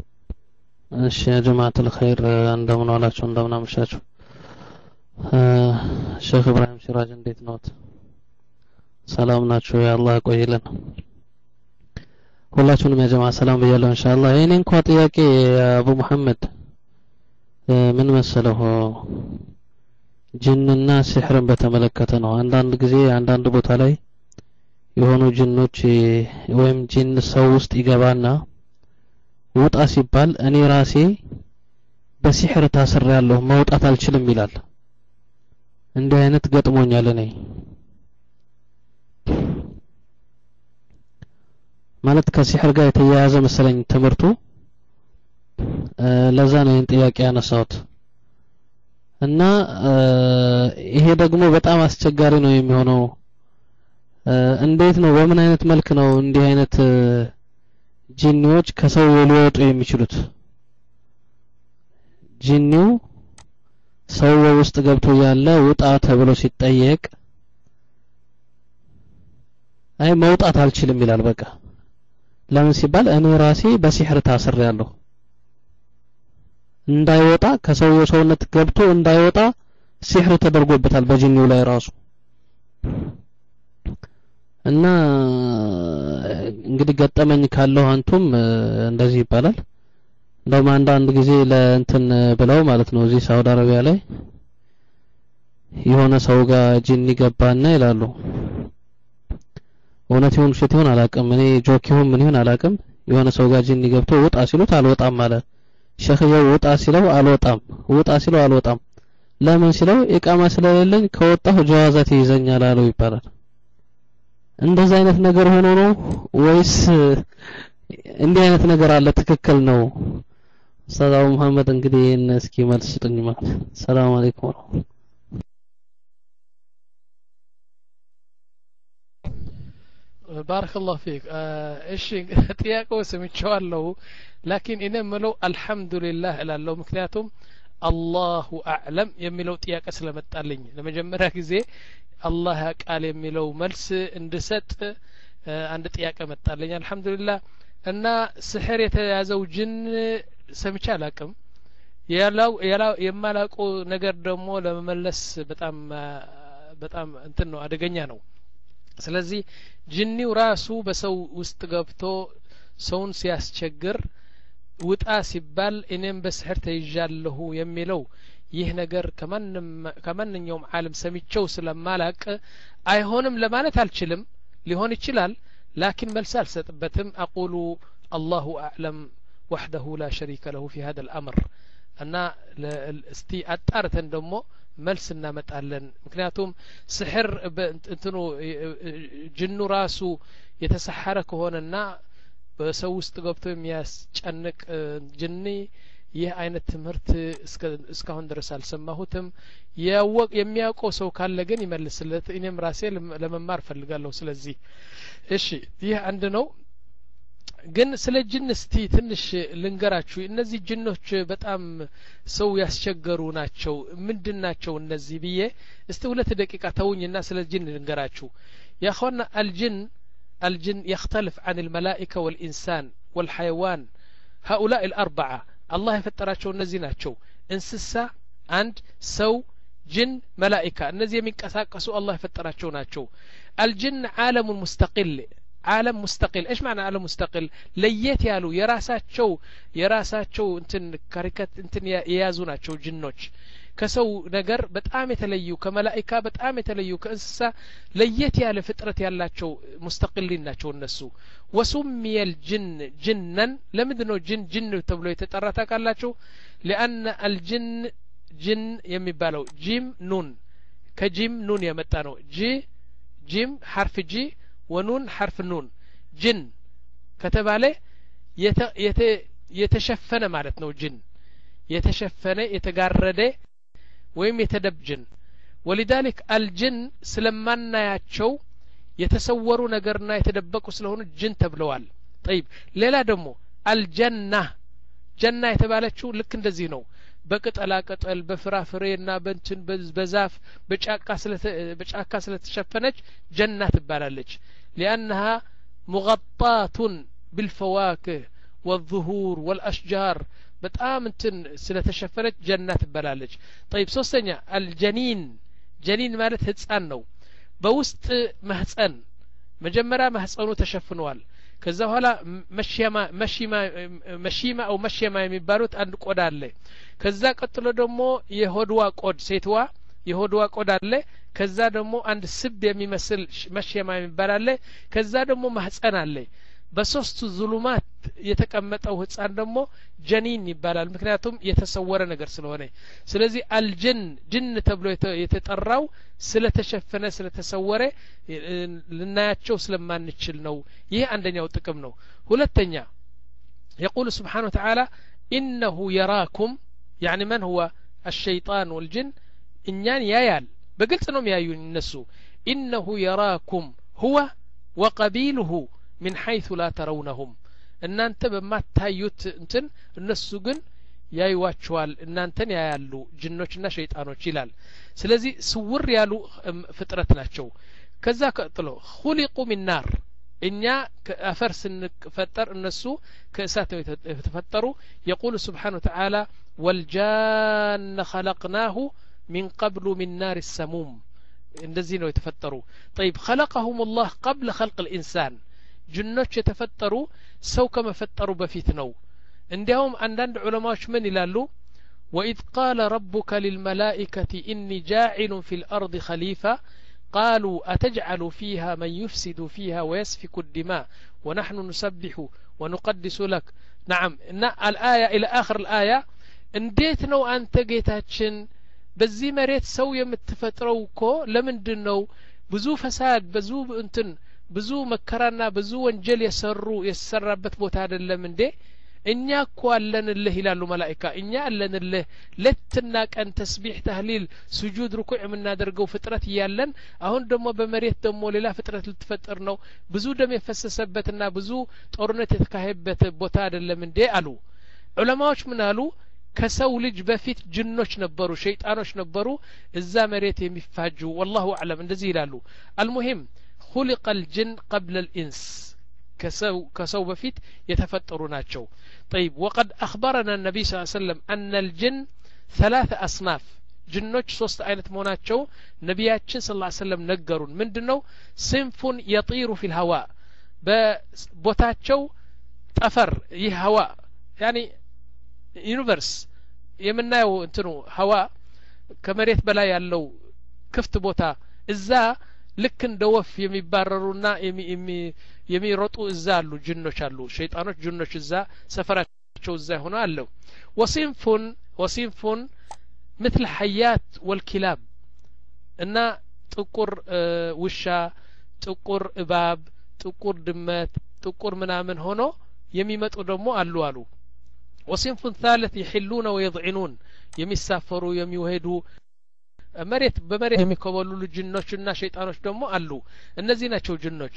እሺ يا جماعة الخير እንደምን ዋላችሁ እንደምን አመሻችሁ ሼክ ኢብራሂም ሲራጅ እንዴት ነዎት? ሰላም ናችሁ? ያአላህ ቆይልን። ሁላችሁንም ያ ጀማዓ ሰላም ብያለሁ ኢንሻአላህ። የኔ እንኳን ጥያቄ አቡ መሐመድ ምን መሰለው ጅንና ሲህርን በተመለከተ ነው። አንዳንድ ጊዜ አንዳንድ ቦታ ላይ የሆኑ ጅኖች ወይም ጅን ሰው ውስጥ ይገባና ውጣ ሲባል እኔ ራሴ በሲህር ታስሬያለሁ መውጣት አልችልም ይላል። እንዲህ አይነት ገጥሞኛል እኔ ማለት ከሲህር ጋር የተያያዘ መሰለኝ ትምህርቱ ለዛ ነው ይህን ጥያቄ ያነሳሁት እና ይሄ ደግሞ በጣም አስቸጋሪ ነው የሚሆነው። እንዴት ነው በምን አይነት መልክ ነው እንዲህ አይነት ጂኒዎች ከሰው ሊወጡ የሚችሉት? ጂኒው ሰው ውስጥ ገብቶ ያለ ውጣ ተብሎ ሲጠየቅ አይ መውጣት አልችልም ይላል። በቃ ለምን ሲባል እኔ ራሴ በሲህር ታስሬያለሁ እንዳይወጣ ከሰው ሰውነት ገብቶ እንዳይወጣ ሲህር ተደርጎበታል በጂኒው ላይ ራሱ እና እንግዲህ ገጠመኝ ካለው አንቱም እንደዚህ ይባላል። እንደውም አንዳንድ ጊዜ ለእንትን ብለው ማለት ነው እዚህ ሳውዲ አረቢያ ላይ የሆነ ሰው ጋር ጂኒ ገባና ይላሉ። እውነት ይሁን ውሸት ይሁን አላውቅም፣ እኔ ጆክ ይሁን ምን ይሁን አላውቅም። የሆነ ሰው ጋር ጂኒ ገብቶ ውጣ ሲሉት አልወጣም ማለት ሸኽየው ውጣ ሲለው አልወጣም፣ ውጣ ሲለው አልወጣም። ለምን ሲለው ኢቃማ ስለሌለኝ ከወጣሁ ጀዋዛት ይዘኛል አለው ይባላል። እንደዛ አይነት ነገር ሆኖ ነው ወይስ እንዲህ አይነት ነገር አለ? ትክክል ነው? ኡስታዝ መሐመድ እንግዲህ እነ እስኪ መልስ ስጡኝ ማለት ሰላም አለይኩም። ባረከላሁ ፊክ። እሺ ጥያቄው ሰምቼዋለሁ፣ ላኪን እኔ የምለው አልহামዱሊላህ እላለሁ። ምክንያቱም አላሁ አዕለም የሚለው ጥያቄ ስለመጣልኝ ለመጀመሪያ ጊዜ አላህ ያቃል የሚለው መልስ እንድሰጥ አንድ ጥያቄ መጣልኝ። አልহামዱሊላህ እና ስሕር የተያዘው ጅን ሰምቼ አላቅም። ያላው ያላው የማላውቀው ነገር ደግሞ ለመመለስ በጣም በጣም እንትን ነው አደገኛ ነው። ስለዚህ ጅኒው ራሱ በሰው ውስጥ ገብቶ ሰውን ሲያስቸግር ውጣ ሲባል እኔም በስሕር ተይዣለሁ የሚለው ይህ ነገር ከማንም ከማንኛውም ዓለም ሰምቼው ስለማላቅ አይሆንም ለማለት አልችልም። ሊሆን ይችላል ላኪን መልስ አልሰጥበትም። አቁሉ አላሁ አዕለም ወህደሁ ላ ሸሪከ ለሁ ፊ هذا الأمر እና እስቲ አጣርተን ደግሞ መልስ እናመጣለን። ምክንያቱም ስሕር እንትኑ ጅኑ ራሱ የተሰሐረ ከሆነና በሰው ውስጥ ገብቶ የሚያስጨንቅ ጅኒ ይህ አይነት ትምህርት እስካሁን ድረስ አልሰማሁትም። ያወቅ የሚያውቀው ሰው ካለ ግን ይመልስለት። እኔም ራሴ ለመማር ፈልጋለሁ። ስለዚህ እሺ ይህ አንድ ነው። ግን ስለ ጅን እስቲ ትንሽ ልንገራችሁ። እነዚህ ጅኖች በጣም ሰው ያስቸገሩ ናቸው። ምንድናቸው እነዚህ ብዬ እስቲ ሁለት ደቂቃ ተውኝና ስለ ጅን ልንገራችሁ። يا اخوانا الجن الجن يختلف عن الملائكة والإنسان والحيوان. هؤلاء الأربعة الله يفتراቸው እነዚህ ናቸው። እንስሳ አንድ፣ ሰው፣ ጅን፣ መላእክة እነዚህ የሚንቀሳቀሱ አላህ የፈጠራቸው ናቸው። الجن عالم مستقل عالم مستقل. ايش معنى عالم مستقل؟ ለየት ያሉ የራሳቸው የራሳቸው እንትን ካሪካት እንትን የያዙ ናቸው ጅኖች። ከሰው ነገር በጣም የተለዩ ከመላእክታ በጣም የተለዩ ከእንስሳ ለየት ያለ ፍጥረት ያላቸው ሙስተቅሊን ናቸው እነሱ። وسمي الجن جنا ለምንድነው ጅን ጅን ተብሎ የተጠራ ታውቃላችሁ? لأن الجن ጅን የሚባለው ጂም ኑን ከጂም ኑን የመጣ ነው። ጂ ጂም ሐርፍ ጂ ወኑን ሐርፍ ኑን ጅን ከተባለ የተሸፈነ ማለት ነው። ጅን የተሸፈነ የተጋረደ ወይም የተደብጅን። ولذلك الجن ስለማናያቸው የተሰወሩ ነገርና የተደበቁ ስለሆኑ ጅን ተብለዋል። طيب ሌላ ደግሞ አልጀና ጀና የተባለችው ልክ እንደዚህ ነው። በቅጠላ ቅጠል በፍራፍሬና በእንትን በዛፍ በጫካ ስለተ በጫካ ስለተሸፈነች ጀና ትባላለች። لأنها مغطاة بالفواكه والزهور والأشجار በጣም እንትን ስለተሸፈነች ጀና ትባላለች። طيب ሶስተኛ አልጀኒን ጀኒን ማለት ህፃን ነው በውስጥ ማህፀን መጀመሪያ ማህፀኑ ተሸፍኗል ከዛ በኋላ መሽማ መሽማ መሽማ او መሽማ የሚባሉት አንድ ቆዳ አለ ከዛ ቀጥሎ ደግሞ የሆድዋ ቆድ ሴትዋ የሆድዋ ቆዳ አለ ከዛ ደግሞ አንድ ስብ የሚመስል መሽማ የሚባል አለ ከዛ ደግሞ ማህፀን አለ በሶስቱ ዙሉማት የተቀመጠው ህፃን ደግሞ ጀኒን ይባላል ምክንያቱም የተሰወረ ነገር ስለሆነ ስለዚህ አልጅን ጅን ተብሎ የተጠራው ስለተሸፈነ ስለተሰወረ ልናያቸው ስለማንችል ነው ይሄ አንደኛው ጥቅም ነው ሁለተኛ يقول سبحانه وتعالى إنه يراكم يعني من هو الشيطان والجن إنيان يايال بقلت انهم يايون النسو إنه يراكم هو وقبيله من حيث لا ترونهم እናንተ በማታዩት እንትን እነሱ ግን ያዩዋቸዋል እናንተን ያያሉ ጅኖችና ሸይጣኖች ይላል ስለዚህ ስውር ያሉ ፍጥረት ናቸው ከዛ ቀጥሎ خلقوا من نار እኛ ከአፈር ስንፈጠር እነሱ ከእሳት የተፈጠሩ يقول سبحانه وتعالى والجان خلقناه من قبل من نار السموم እንደዚህ ነው የተፈጠሩ طيب خلقهم الله قبل خلق الإنسان ጅኖች የተፈጠሩ ሰው ከመፈጠሩ በፊት ነው እንዲያውም አንዳንድ ዑለማዎች ምን ይላሉ وإذ قال ربك للملائكة إني جاعل في الأرض خليفة قالوا أتجعل فيها من يفسد فيها ويسفك الدماء ونحن نسبح ونقدس لك نعم الآية إلى آخر الآية እንዴት ነው አንተ ጌታችን በዚህ መሬት ሰው የምትፈጥረው እኮ ለምንድን ነው ብዙ ፈሳድ ብዙ እንትን ብዙ መከራና ብዙ ወንጀል የሰሩ የሰራበት ቦታ አይደለም እንዴ እኛ እኮ አለንልህ ይላሉ መላእክታ እኛ አለንልህ ለትና ቀን ተስቢህ ተህሊል ስጁድ ሩኩዕ የምናደርገው ፍጥረት ይያለን አሁን ደግሞ በመሬት ደግሞ ሌላ ፍጥረት ልትፈጠር ነው ብዙ ደም የፈሰሰበትና ብዙ ጦርነት የተካሄደበት ቦታ አይደለም እንዴ አሉ ዑለማዎች ምን አሉ ከሰው ልጅ በፊት ጅኖች ነበሩ ሸይጣኖች ነበሩ እዛ መሬት የሚፋጁ والله اعلم እንደዚህ ይላሉ المهم خلق الجن قبل الإنس كسو كسو بفيت يتفطروا ناتشو طيب وقد أخبرنا النبي صلى الله عليه وسلم أن الجن ثلاث أصناف جنوش صوست عينة موناتشو نبياتشن صلى الله عليه وسلم نقرون من دنو صنف يطير في الهواء بوتاتشو تأفر يه هواء يعني يونيفرس يمنايو انتنو هواء كمريت بلا يالو كفت بوتا إزا ልክ እንደ ወፍ የሚባረሩና የሚሮጡ እዛ አሉ ጅኖች አሉ ሸይጣኖች ጅኖች እዛ ሰፈራቸው እዛ ሆነ አለው ወሲንፉን ወሲንፉን مثل حيات والكلاب እና ጥቁር ውሻ ጥቁር እባብ ጥቁር ድመት ጥቁር ምናምን ሆኖ የሚመጡ ደግሞ አሉ አሉ ወሲንፉን ثالث يحلون ويضعنون የሚሳፈሩ የሚወሄዱ መሬት በመሬት የሚከበሉ ጅኖችና ሸይጣኖች ደግሞ አሉ እነዚህ ናቸው ጅኖች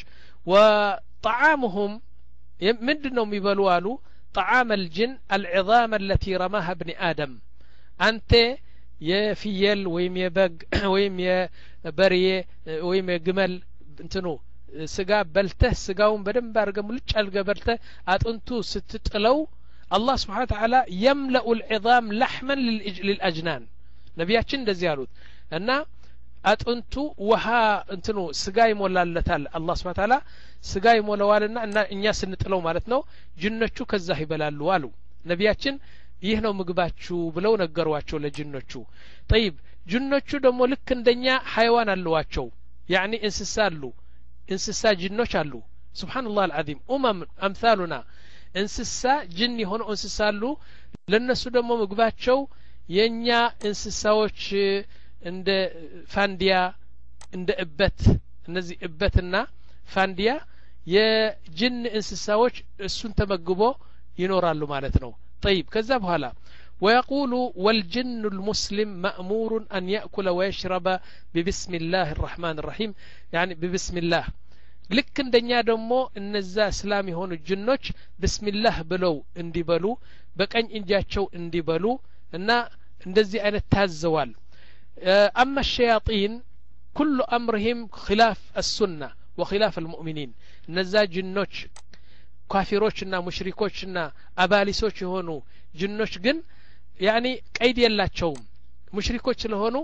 وطعامهم ምንድነው የሚበሉ አሉ طعام الجن العظام التي رماها ابن آدم አንተ የፍየል ወይም የበግ ወይም የበሬ ወይም የግመል እንትኑ ስጋ በልተህ ስጋውን በደንብ አድርገህ ሙልጭ አድርገህ በልተህ አጥንቱ ስትጥለው الله سبحانه وتعالى يملأ العظام لحما للأجنان ነቢያችን እንደዚህ ያሉት እና አጥንቱ ውሃ እንትኑ ስጋ ይሞላለታል አላህ Subhanahu Wa Ta'ala ስጋ ይሞላዋልና እና እኛ ስንጥለው ማለት ነው ጅኖቹ ከዛ ይበላሉ አሉ ነቢያችን ይህ ነው ምግባችሁ ብለው ነገሯቸው ለጅኖቹ طيب ጅኖቹ ደግሞ ልክ እንደኛ حيوان አለዋቸው يعني እንስሳ አሉ እንስሳ ጅኖች አሉ ሱብሃንአላህ አልዓዚም ኡመም አምሳሉና እንስሳ ጅን የሆኑ እንስሳ አሉ ለነሱ ደግሞ ምግባቸው የኛ እንስሳዎች እንደ ፋንዲያ እንደ እበት እነዚህ እበትና ፋንዲያ የጅን እንስሳዎች እሱን ተመግቦ ይኖራሉ ማለት ነው طيب ከዛ በኋላ ويقول والجن المسلم مأمور أن يأكل ويشرب ببسم الله الرحمن الرحيم يعني ببسم الله ልክ እንደኛ ደግሞ እነዛ እስላም የሆኑ ጅኖች بسم الله ብለው እንዲበሉ በቀኝ እጃቸው እንዲበሉ እና እንደዚህ አይነት ታዘዋል أما الشياطين كل أمرهم خلاف السنة وخلاف المؤمنين እነዛ ጅኖች ካፊሮችና ሙሽሪኮችና አባሊሶች የሆኑ ጅኖች ግን ያኒ ቀይድ የላቸውም ሙሽሪኮች ስለሆኑ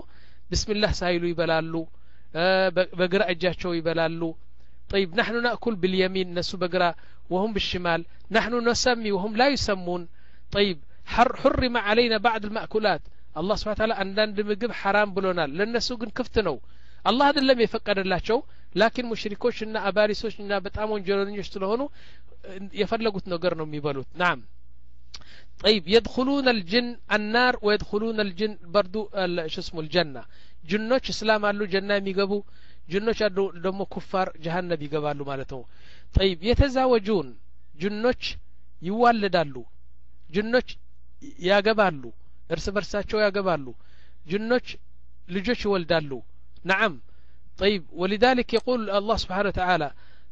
ቢስሚላህ ሳይሉ ይበላሉ በግራ እጃቸው ይበላሉ طيب نحن نأكل باليمين نسو بقرا وهم بالشمال نحن نسمي وهم لا يسمون طيب حر حرم علينا بعض المأكولات الله سبحانه وتعالى عندنا ምግብ حرام ብሎናል ለነሱ ግን ክፍት ነው አላህ አይደለም የፈቀደላቸው ላኪን ሙሽሪኮችና አባሪሶችና በጣም ወንጀለኞች ስለሆኑ የፈለጉት ነገር ነው የሚበሉት نعم طيب يدخلون الجن النار ويدخلون الجن برضو شو اسمه الجنة ጅኖች እስላም አሉ ጀና የሚገቡ ጅኖች አሉ ደግሞ ኩፋር ጀሃነም ይገባሉ ማለት ነው طيب የተዛወጁን ጅኖች ይዋለዳሉ ጅኖች ያገባሉ እርስ በርሳቸው ያገባሉ ጅኖች ልጆች ይወልዳሉ نعم طيب ولذلك يقول الله سبحانه وتعالى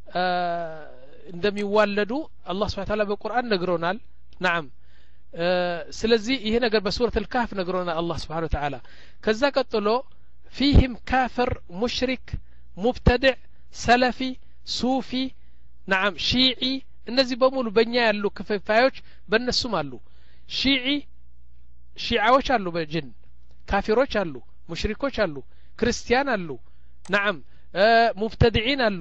እንደሚዋለዱ الله سبحانه وتعالى በቁርአን ነግሮናል نعم ስለዚህ ይሄ ነገር በሱረቱ الكهف ነግሮናል الله سبحانه وتعالى ከዛ ቀጥሎ فيهم كافر مشرك مبتدع سلفي صوفي نعم شيعي እነዚህ በሙሉ በእኛ ያሉ ክፍፋዮች በእነሱም አሉ ሺዒ ሺዓዎች አሉ በጅን ካፊሮች አሉ ሙሽሪኮች አሉ ክርስቲያን አሉ نعم ሙብተዲዒን አሉ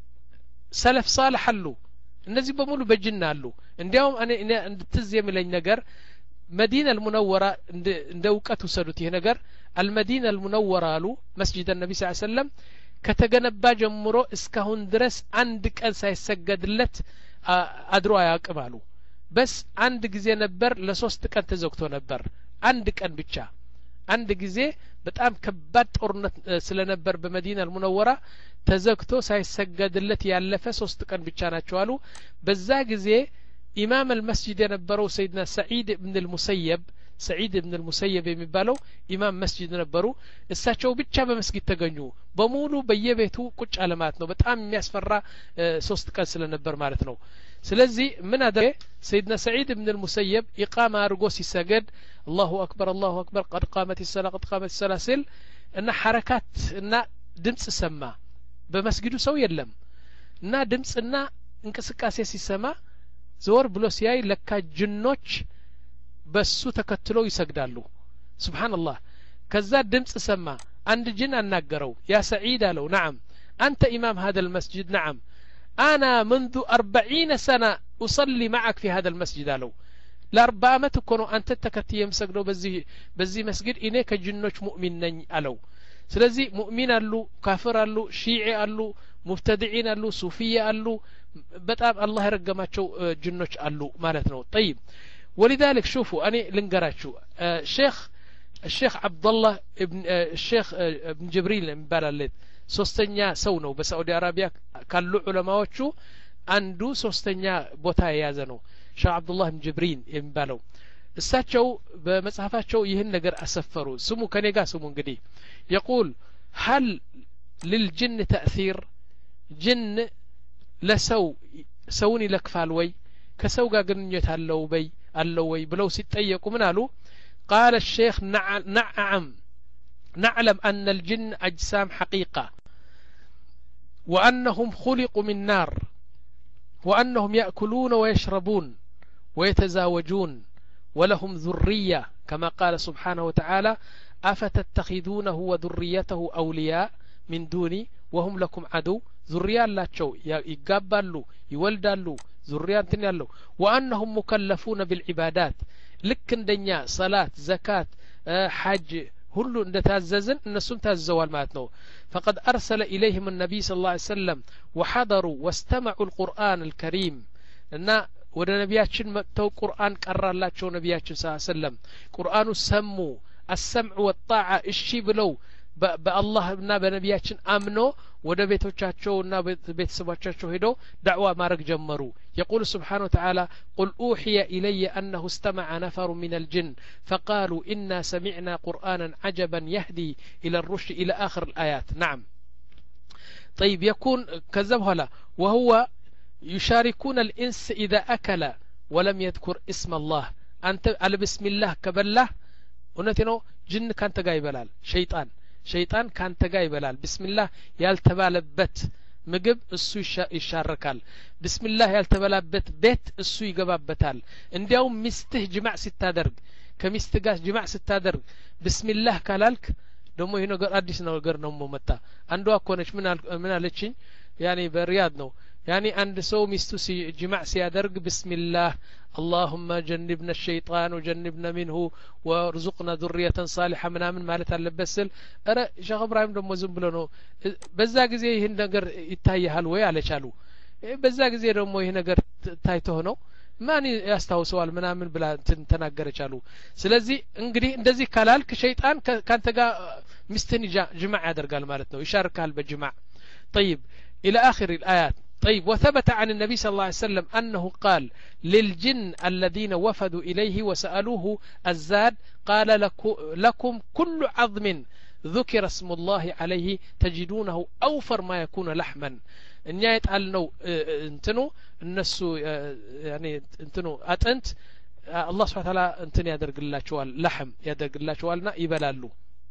ሰለፍ ሳልህ አሉ እነዚህ በሙሉ በጅን አሉ እንዲያውም እኔ እንድትዝ የሚለኝ ነገር መዲና አልሙነወራ እንደ እውቀት ወሰዱት ይሄ ነገር አልመዲና አልሙነወራ አሉ መስጂድ النبي صلى الله عليه وسلم ከተገነባ ጀምሮ እስካሁን ድረስ አንድ ቀን ሳይሰገድለት አድሮ ያቀባሉ በስ አንድ ጊዜ ነበር ለሶስት ቀን ተዘግቶ ነበር አንድ ቀን ብቻ አንድ ጊዜ በጣም ከባድ ጦርነት ስለነበር በመዲና አልሙነወራ ተዘግቶ ሳይሰገድለት ያለፈ ሶስት ቀን ብቻ ናቸው አሉ በዛ ጊዜ ኢማም المسجد የነበረው ሰይድና ሰዒድ ኢብኑ المسيب ሰዒድ ኢብኑ المسيب የሚባለው ኢማም መስጂድ ነበሩ እሳቸው ብቻ በመስጊድ ተገኙ በሙሉ በየቤቱ ቁጭ አለማት ነው በጣም የሚያስፈራ ሶስት ቀን ስለነበር ማለት ነው ስለዚህ ምን አደረገ ሰይድና ሰዒድ ኢብኑ المسيب ኢቃማ አድርጎ ሲሰገድ الله اكبر الله اكبر قد قامت الصلاه قد قامت الصلاه ሲል እና ሐረካት እና ድምጽ ሰማ በመስጊዱ ሰው የለም እና ድምጽና እንቅስቃሴ ሲሰማ ዞር ብሎ ሲያይ ለካ ጅኖች በሱ ተከትለው ይሰግዳሉ ሱብሃንአላህ ከዛ ድምጽ ሰማ አንድ ጅን አናገረው ያ ሰዒድ አለው نعم انت امام هذا المسجد نعم انا منذ أربعين سنه اصلي معك في هذا المسجد አለው ለአርባ አመት እኮ ነው አንተ ተከትዬ የምሰግደው በዚህ በዚህ መስጊድ እኔ ከጅኖች ሙእሚን ነኝ አለው ስለዚህ ሙእሚን አሉ ካፍር አሉ ሺዒ አሉ ሙብተዲዒን አሉ ሱፊያ አሉ በጣም አላህ ያረገማቸው ጅኖች አሉ ማለት ነው طيب ولذلك شوفوا أنا لنقرأشوا الشيخ الشيخ عبد الله ابن الشيخ ابن جبريل مبالغ ሶስተኛ ሰው ነው በሳዑዲ አረቢያ ካሉ ዑለማዎቹ አንዱ ሶስተኛ ቦታ የያዘ ነው ሼህ አብዱላህ ኢብኑ ጅብሪል የሚባለው እሳቸው በመጽሐፋቸው ይህን ነገር አሰፈሩ ስሙ ከኔ ጋር ስሙ እንግዲህ يقول هل للجن تأثير جن ለሰው ሰውን ይለክፋል ወይ ከሰው ጋር ግንኙነት አለው በይ አለው ወይ ብለው ሲጠየቁ ምን አሉ قال الشيخ نعم نعلم أن الجن أجسام حقيقة وأنهم خلقوا من نار وأنهم يأكلون ويشربون ويتزاوجون ولهم ذرية كما قال سبحانه وتعالى أفتتخذونه وذريته أولياء من دوني وهم لكم عدو ذرية ላቸው ይጋባሉ ይወልዳሉ ذرية እንትን ያለው وأنهم مكلفون بالعبادات ልክ እንደኛ ሰላት ዘካት ሐጅ ሁሉ እንደታዘዝን እነሱም ታዘዋል ማለት ነው فقد أرسل إليهم النبي صلى الله عليه وسلم وحضروا واستمعوا القرآن الكريم እና ወደ ነቢያችን መጥተው ቁርአን ቀራላቸው ነቢያችን ሰለላሁ ዐለይሂ ወሰለም ቁርአኑ ሰሙ السمع والطاعة እሺ ብለው በአላህና በነቢያችን አምኖ ወደ ቤቶቻቸውና ቤተሰቦቻቸው ሄደው ዳዕዋ ማድረግ ጀመሩ يقول سبحانه وتعالى قل أوحي إلي أنه استمع نفر من الجن فقالوا إنا سمعنا قرآنا عجبا يهدي إلى الرشد إلى آخر الآيات نعم طيب يكون كذبها لا وهو يشاركون الإنس إذا أكل ولم يذكر اسم الله أنت على بسم الله كبله ونتنو جن كان تقاي بلال شيطان ሸይጣን ካንተ ጋር ይበላል ቢስሚላህ ያልተባለበት ምግብ እሱ ይሻረካል ቢስሚላህ ያልተበላበት ቤት እሱ ይገባበታል እንዲያውም ሚስትህ ጅማዕ ስታደርግ ከሚስት ጋር ጅማዕ ስታደርግ ቢስሚላህ ካላልክ ደሞ ይሄ ነገር አዲስ ነገር ነው መጣ አንዷ አኮነች ምን ምን አለችኝ ያኔ በሪያድ ነው ያኔ አንድ ሰው ሚስቱ ጅማዕ ሲያደርግ ቢስሚላህ اللهم جنبنا الشيطان وجنبنا منه وارزقنا ذرية صالحة ምናምን ማለት አለበት ስል አረ ሼክ ኢብራሂም ደሞ ዝም ብሎ ነው በዛ ጊዜ ይሄን ነገር ይታያል ወይ አለቻሉ በዛ ጊዜ ደሞ ይሄ ነገር ታይቶ ነው ማን ያስታውሰዋል ምናምን ብላ ተናገረቻሉ ስለዚህ እንግዲህ እንደዚህ ካላልክ ሸይጣን ካንተ ጋር ሚስትን ጅማዕ ያደርጋል ማለት ነው ይሻርካል በጅማዕ طيب الى اخر الايات طيب وثبت عن النبي صلى الله عليه وسلم أنه قال للجن الذين وفدوا إليه وسألوه الزاد قال لكم كل عظم ذكر اسم الله عليه تجدونه أوفر ما يكون لحما إن يتقال نو انتنو النسو يعني انتنو أتنت الله سبحانه وتعالى انتن يدرق الله شوال لحم يدرق الله شوالنا يبلالو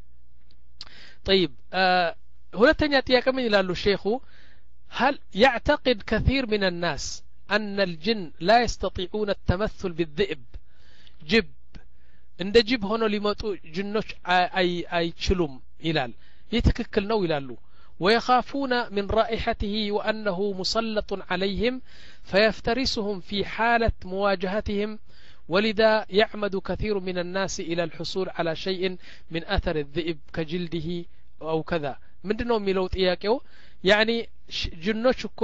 طيب آه هنا تنيات يكمن يلالو الشيخو هل يعتقد كثير من الناس أن الجن لا يستطيعون التمثل بالذئب جب عند جب هنا لمطو جنوش أي أي شلوم إلال يتككل نو إلالو ويخافون من رائحته وأنه مسلط عليهم فيفترسهم في حالة مواجهتهم ولذا يعمد كثير من الناس إلى الحصول على شيء من أثر الذئب كجلده أو كذا من دنو ميلوت إياكيو يعني ጅኖች እኮ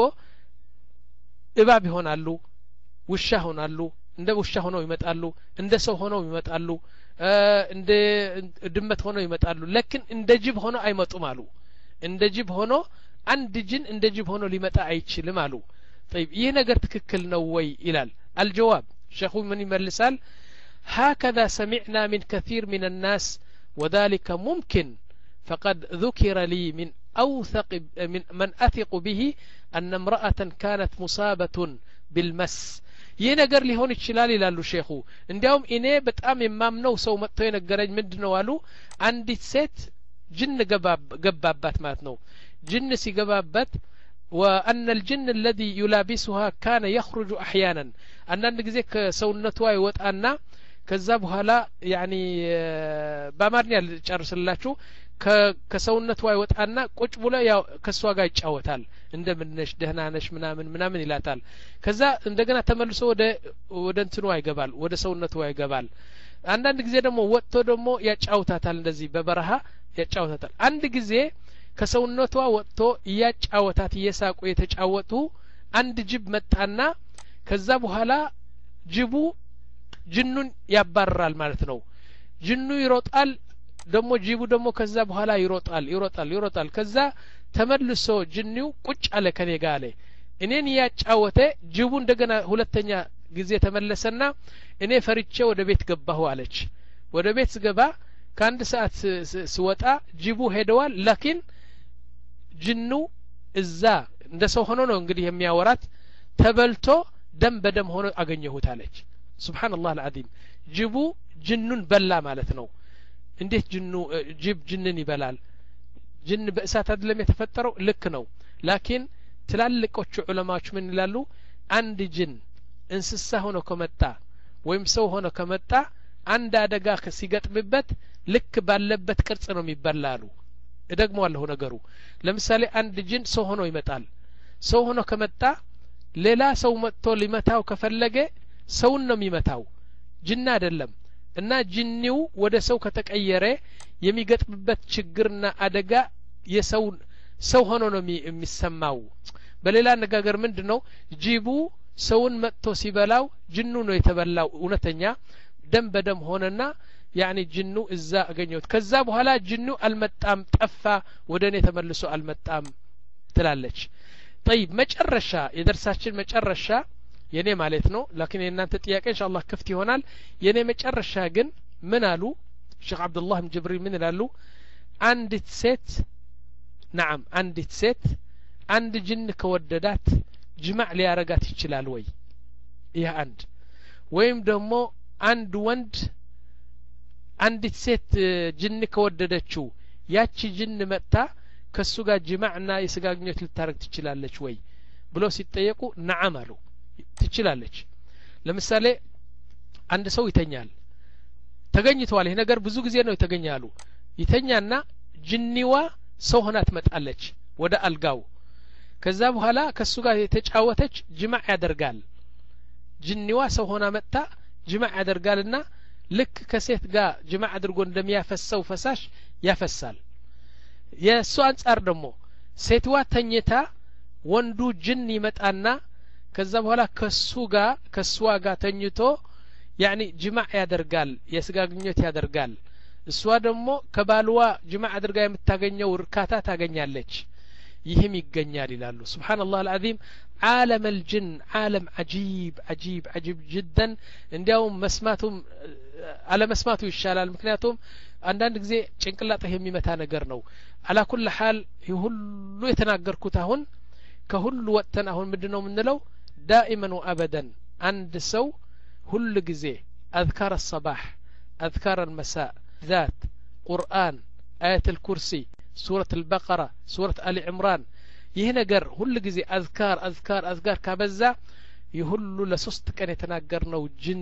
እባብ ይሆናሉ ውሻ ሆናሉ እንደ ውሻ ሆነው ይመጣሉ እንደ ሰው ሆነው ይመጣሉ እንደ ድመት ሆነው ይመጣሉ ለኪን እንደ ጅብ ሆነው አይመጡም አሉ እንደ ጅብ ሆኖ አንድ ጅን እንደ ጅብ ሆኖ ሊመጣ አይችልም አሉ طيب ይህ ነገር ትክክል ነው ወይ ይላል الجواب ሸኹ ምን ይመልሳል هكذا سمعنا من كثير من الناس وذلك ممكن فقد ذكر لي من أوثق من من أثق به أن امرأة كانت مصابة بالمس ينقر لي هون الشلال لالو شيخو انديهم إني بتأم مامنو سو متو ينقرج مدنو والو عندي ست جن قباب قبابات ماتنو جن سي قبابات وأن الجن الذي يلابسها كان يخرج أحيانا أن نجزيك سونتوا يوطأنا كذبها لا يعني بامرني الجرس اللاتشو ከሰውነቷ ይወጣና ቁጭ ብሎ ያው ከሷ ጋር ይጫወታል እንደምንነሽ ደህና ነሽ ምናምን ምናምን ይላታል ከዛ እንደገና ተመልሶ ወደ ወደ እንትኑ አይገባል ወደ ሰውነቱ አይገባል አንዳንድ ጊዜ ደግሞ ወጥቶ ደግሞ ያጫውታታል እንደዚህ በበረሃ ያጫውታታል አንድ ጊዜ ከሰውነቷ ወጥቶ ያጫወታት እየሳቁ የተጫወቱ አንድ ጅብ መጣና ከዛ በኋላ ጅቡ ጅኑን ያባርራል ማለት ነው ጅኑ ይሮጣል ደሞ ጂቡ ደሞ ከዛ በኋላ ይሮጣል ይሮጣል ይሮጣል ከዛ ተመልሶ ጅኒው ቁጭ አለ ከኔ ጋር አለ እኔን ያጫወተ ጂቡ እንደገና ሁለተኛ ጊዜ ተመለሰና እኔ ፈርቼ ወደ ቤት ገባሁ አለች ወደ ቤት ስገባ ከአንድ ሰዓት ስወጣ ጂቡ ሄደዋል ላኪን ጅኑ እዛ እንደ ሰው ሆኖ ነው እንግዲህ የሚያወራት ተበልቶ ደም በደም ሆኖ አገኘሁት አለች ሱብሃንአላህ አልዓዚም ጂቡ ጅኑን በላ ማለት ነው እንዴት ጅኑ ጅብ ጅንን ይበላል ጅን በእሳት አይደለም የተፈጠረው ልክ ነው ላኪን ትላልቆቹ ዑለማዎች ምን ይላሉ አንድ ጅን እንስሳ ሆኖ ከመጣ ወይም ሰው ሆኖ ከመጣ አንድ አደጋ ሲገጥምበት ልክ ባለበት ቅርጽ ነው የሚበላሉ እደግመዋለሁ ነገሩ ለምሳሌ አንድ ጅን ሰው ሆኖ ይመጣል ሰው ሆኖ ከመጣ ሌላ ሰው መጥቶ ሊመታው ከፈለገ ሰውን ነው የሚመታው ጅን አይደለም እና ጅኒው ወደ ሰው ከተቀየረ የሚገጥምበት ችግርና አደጋ የሰው ሰው ሆኖ ነው የሚሰማው በሌላ አነጋገር ምንድነው ጂቡ ሰውን መጥቶ ሲበላው ጅኑ ነው የተበላው እውነተኛ ደም በደም ሆነና ያኒ ጅኑ እዛ አገኘውት ከዛ በኋላ ጅኑ አልመጣም ጠፋ ወደኔ ተመልሶ አልመጣም ትላለች طيب መጨረሻ የደርሳችን መጨረሻ የኔ ማለት ነው ላኪን የናንተ ጥያቄ ኢንሻአላህ ክፍት ይሆናል የኔ መጨረሻ ግን ምን አሉ ሼክ አብዱላህ ጅብሪል ምን ይላሉ አንዲት ሴት نعم አንዲት ሴት አንድ ጅን ከወደዳት ጅማዕ ሊያረጋት ይችላል ወይ ይህ አንድ ወይም ደግሞ አንድ ወንድ አንዲት ሴት ጅን ከወደደችው ያቺ ጅን መጣ ከሱ ጋር ጅማዕና የስጋ ግንኙነት ልታረግ ትችላለች ወይ ብሎ ሲጠየቁ ነዓም አሉ ትችላለች ለምሳሌ አንድ ሰው ይተኛል ተገኝቷል ይሄ ነገር ብዙ ጊዜ ነው የተገኛሉ ይተኛና ጅኒዋ ሰው ሆና ትመጣለች ወደ አልጋው ከዛ በኋላ ከሱ ጋር የተጫወተች ጅማዕ ያደርጋል ጅኒዋ ሰው ሆና መጣ ጅማዕ ያደርጋልና ልክ ከሴት ጋር ጅማዕ አድርጎ እንደሚያፈሰው ፈሳሽ ያፈሳል የሱ አንጻር ደግሞ ሴትዋ ተኝታ ወንዱ ጅን ይመጣና ከዛ በኋላ ከሱ ጋር ከሷ ጋር ተኝቶ ያኒ ጅማዕ ያደርጋል የስጋ ግንኙነት ያደርጋል እሷ ደግሞ ከባልዋ ጅማዕ አድርጋ የምታገኘው እርካታ ታገኛለች ይህም ይገኛል ይላሉ ሱብሃንአላህ አልዓዚም ዓለም الجن ዓለም عجيب عجيب عجيب جدا እንዲያውም መስማቱም አለ መስማቱ ይሻላል ምክንያቱም አንዳንድ ጊዜ ጭንቅላትህ የሚመታ ነገር ነው አላ ኩል ሐል ሁሉ የተናገርኩት አሁን ከሁሉ ወጥተን አሁን ምንድነው የምንለው دائما وابدا አንድ ሰው ሁሉ ጊዜ اذكار الصباح اذكار المساء ذات قرآن آية الكرسي سورة البقرة سورة آل عمران ይህ ነገር ሁሉ ጊዜ አዝካር አዝካር አዝካር ካበዛ ይሁሉ ለሶስት ቀን የተናገርነው ጅን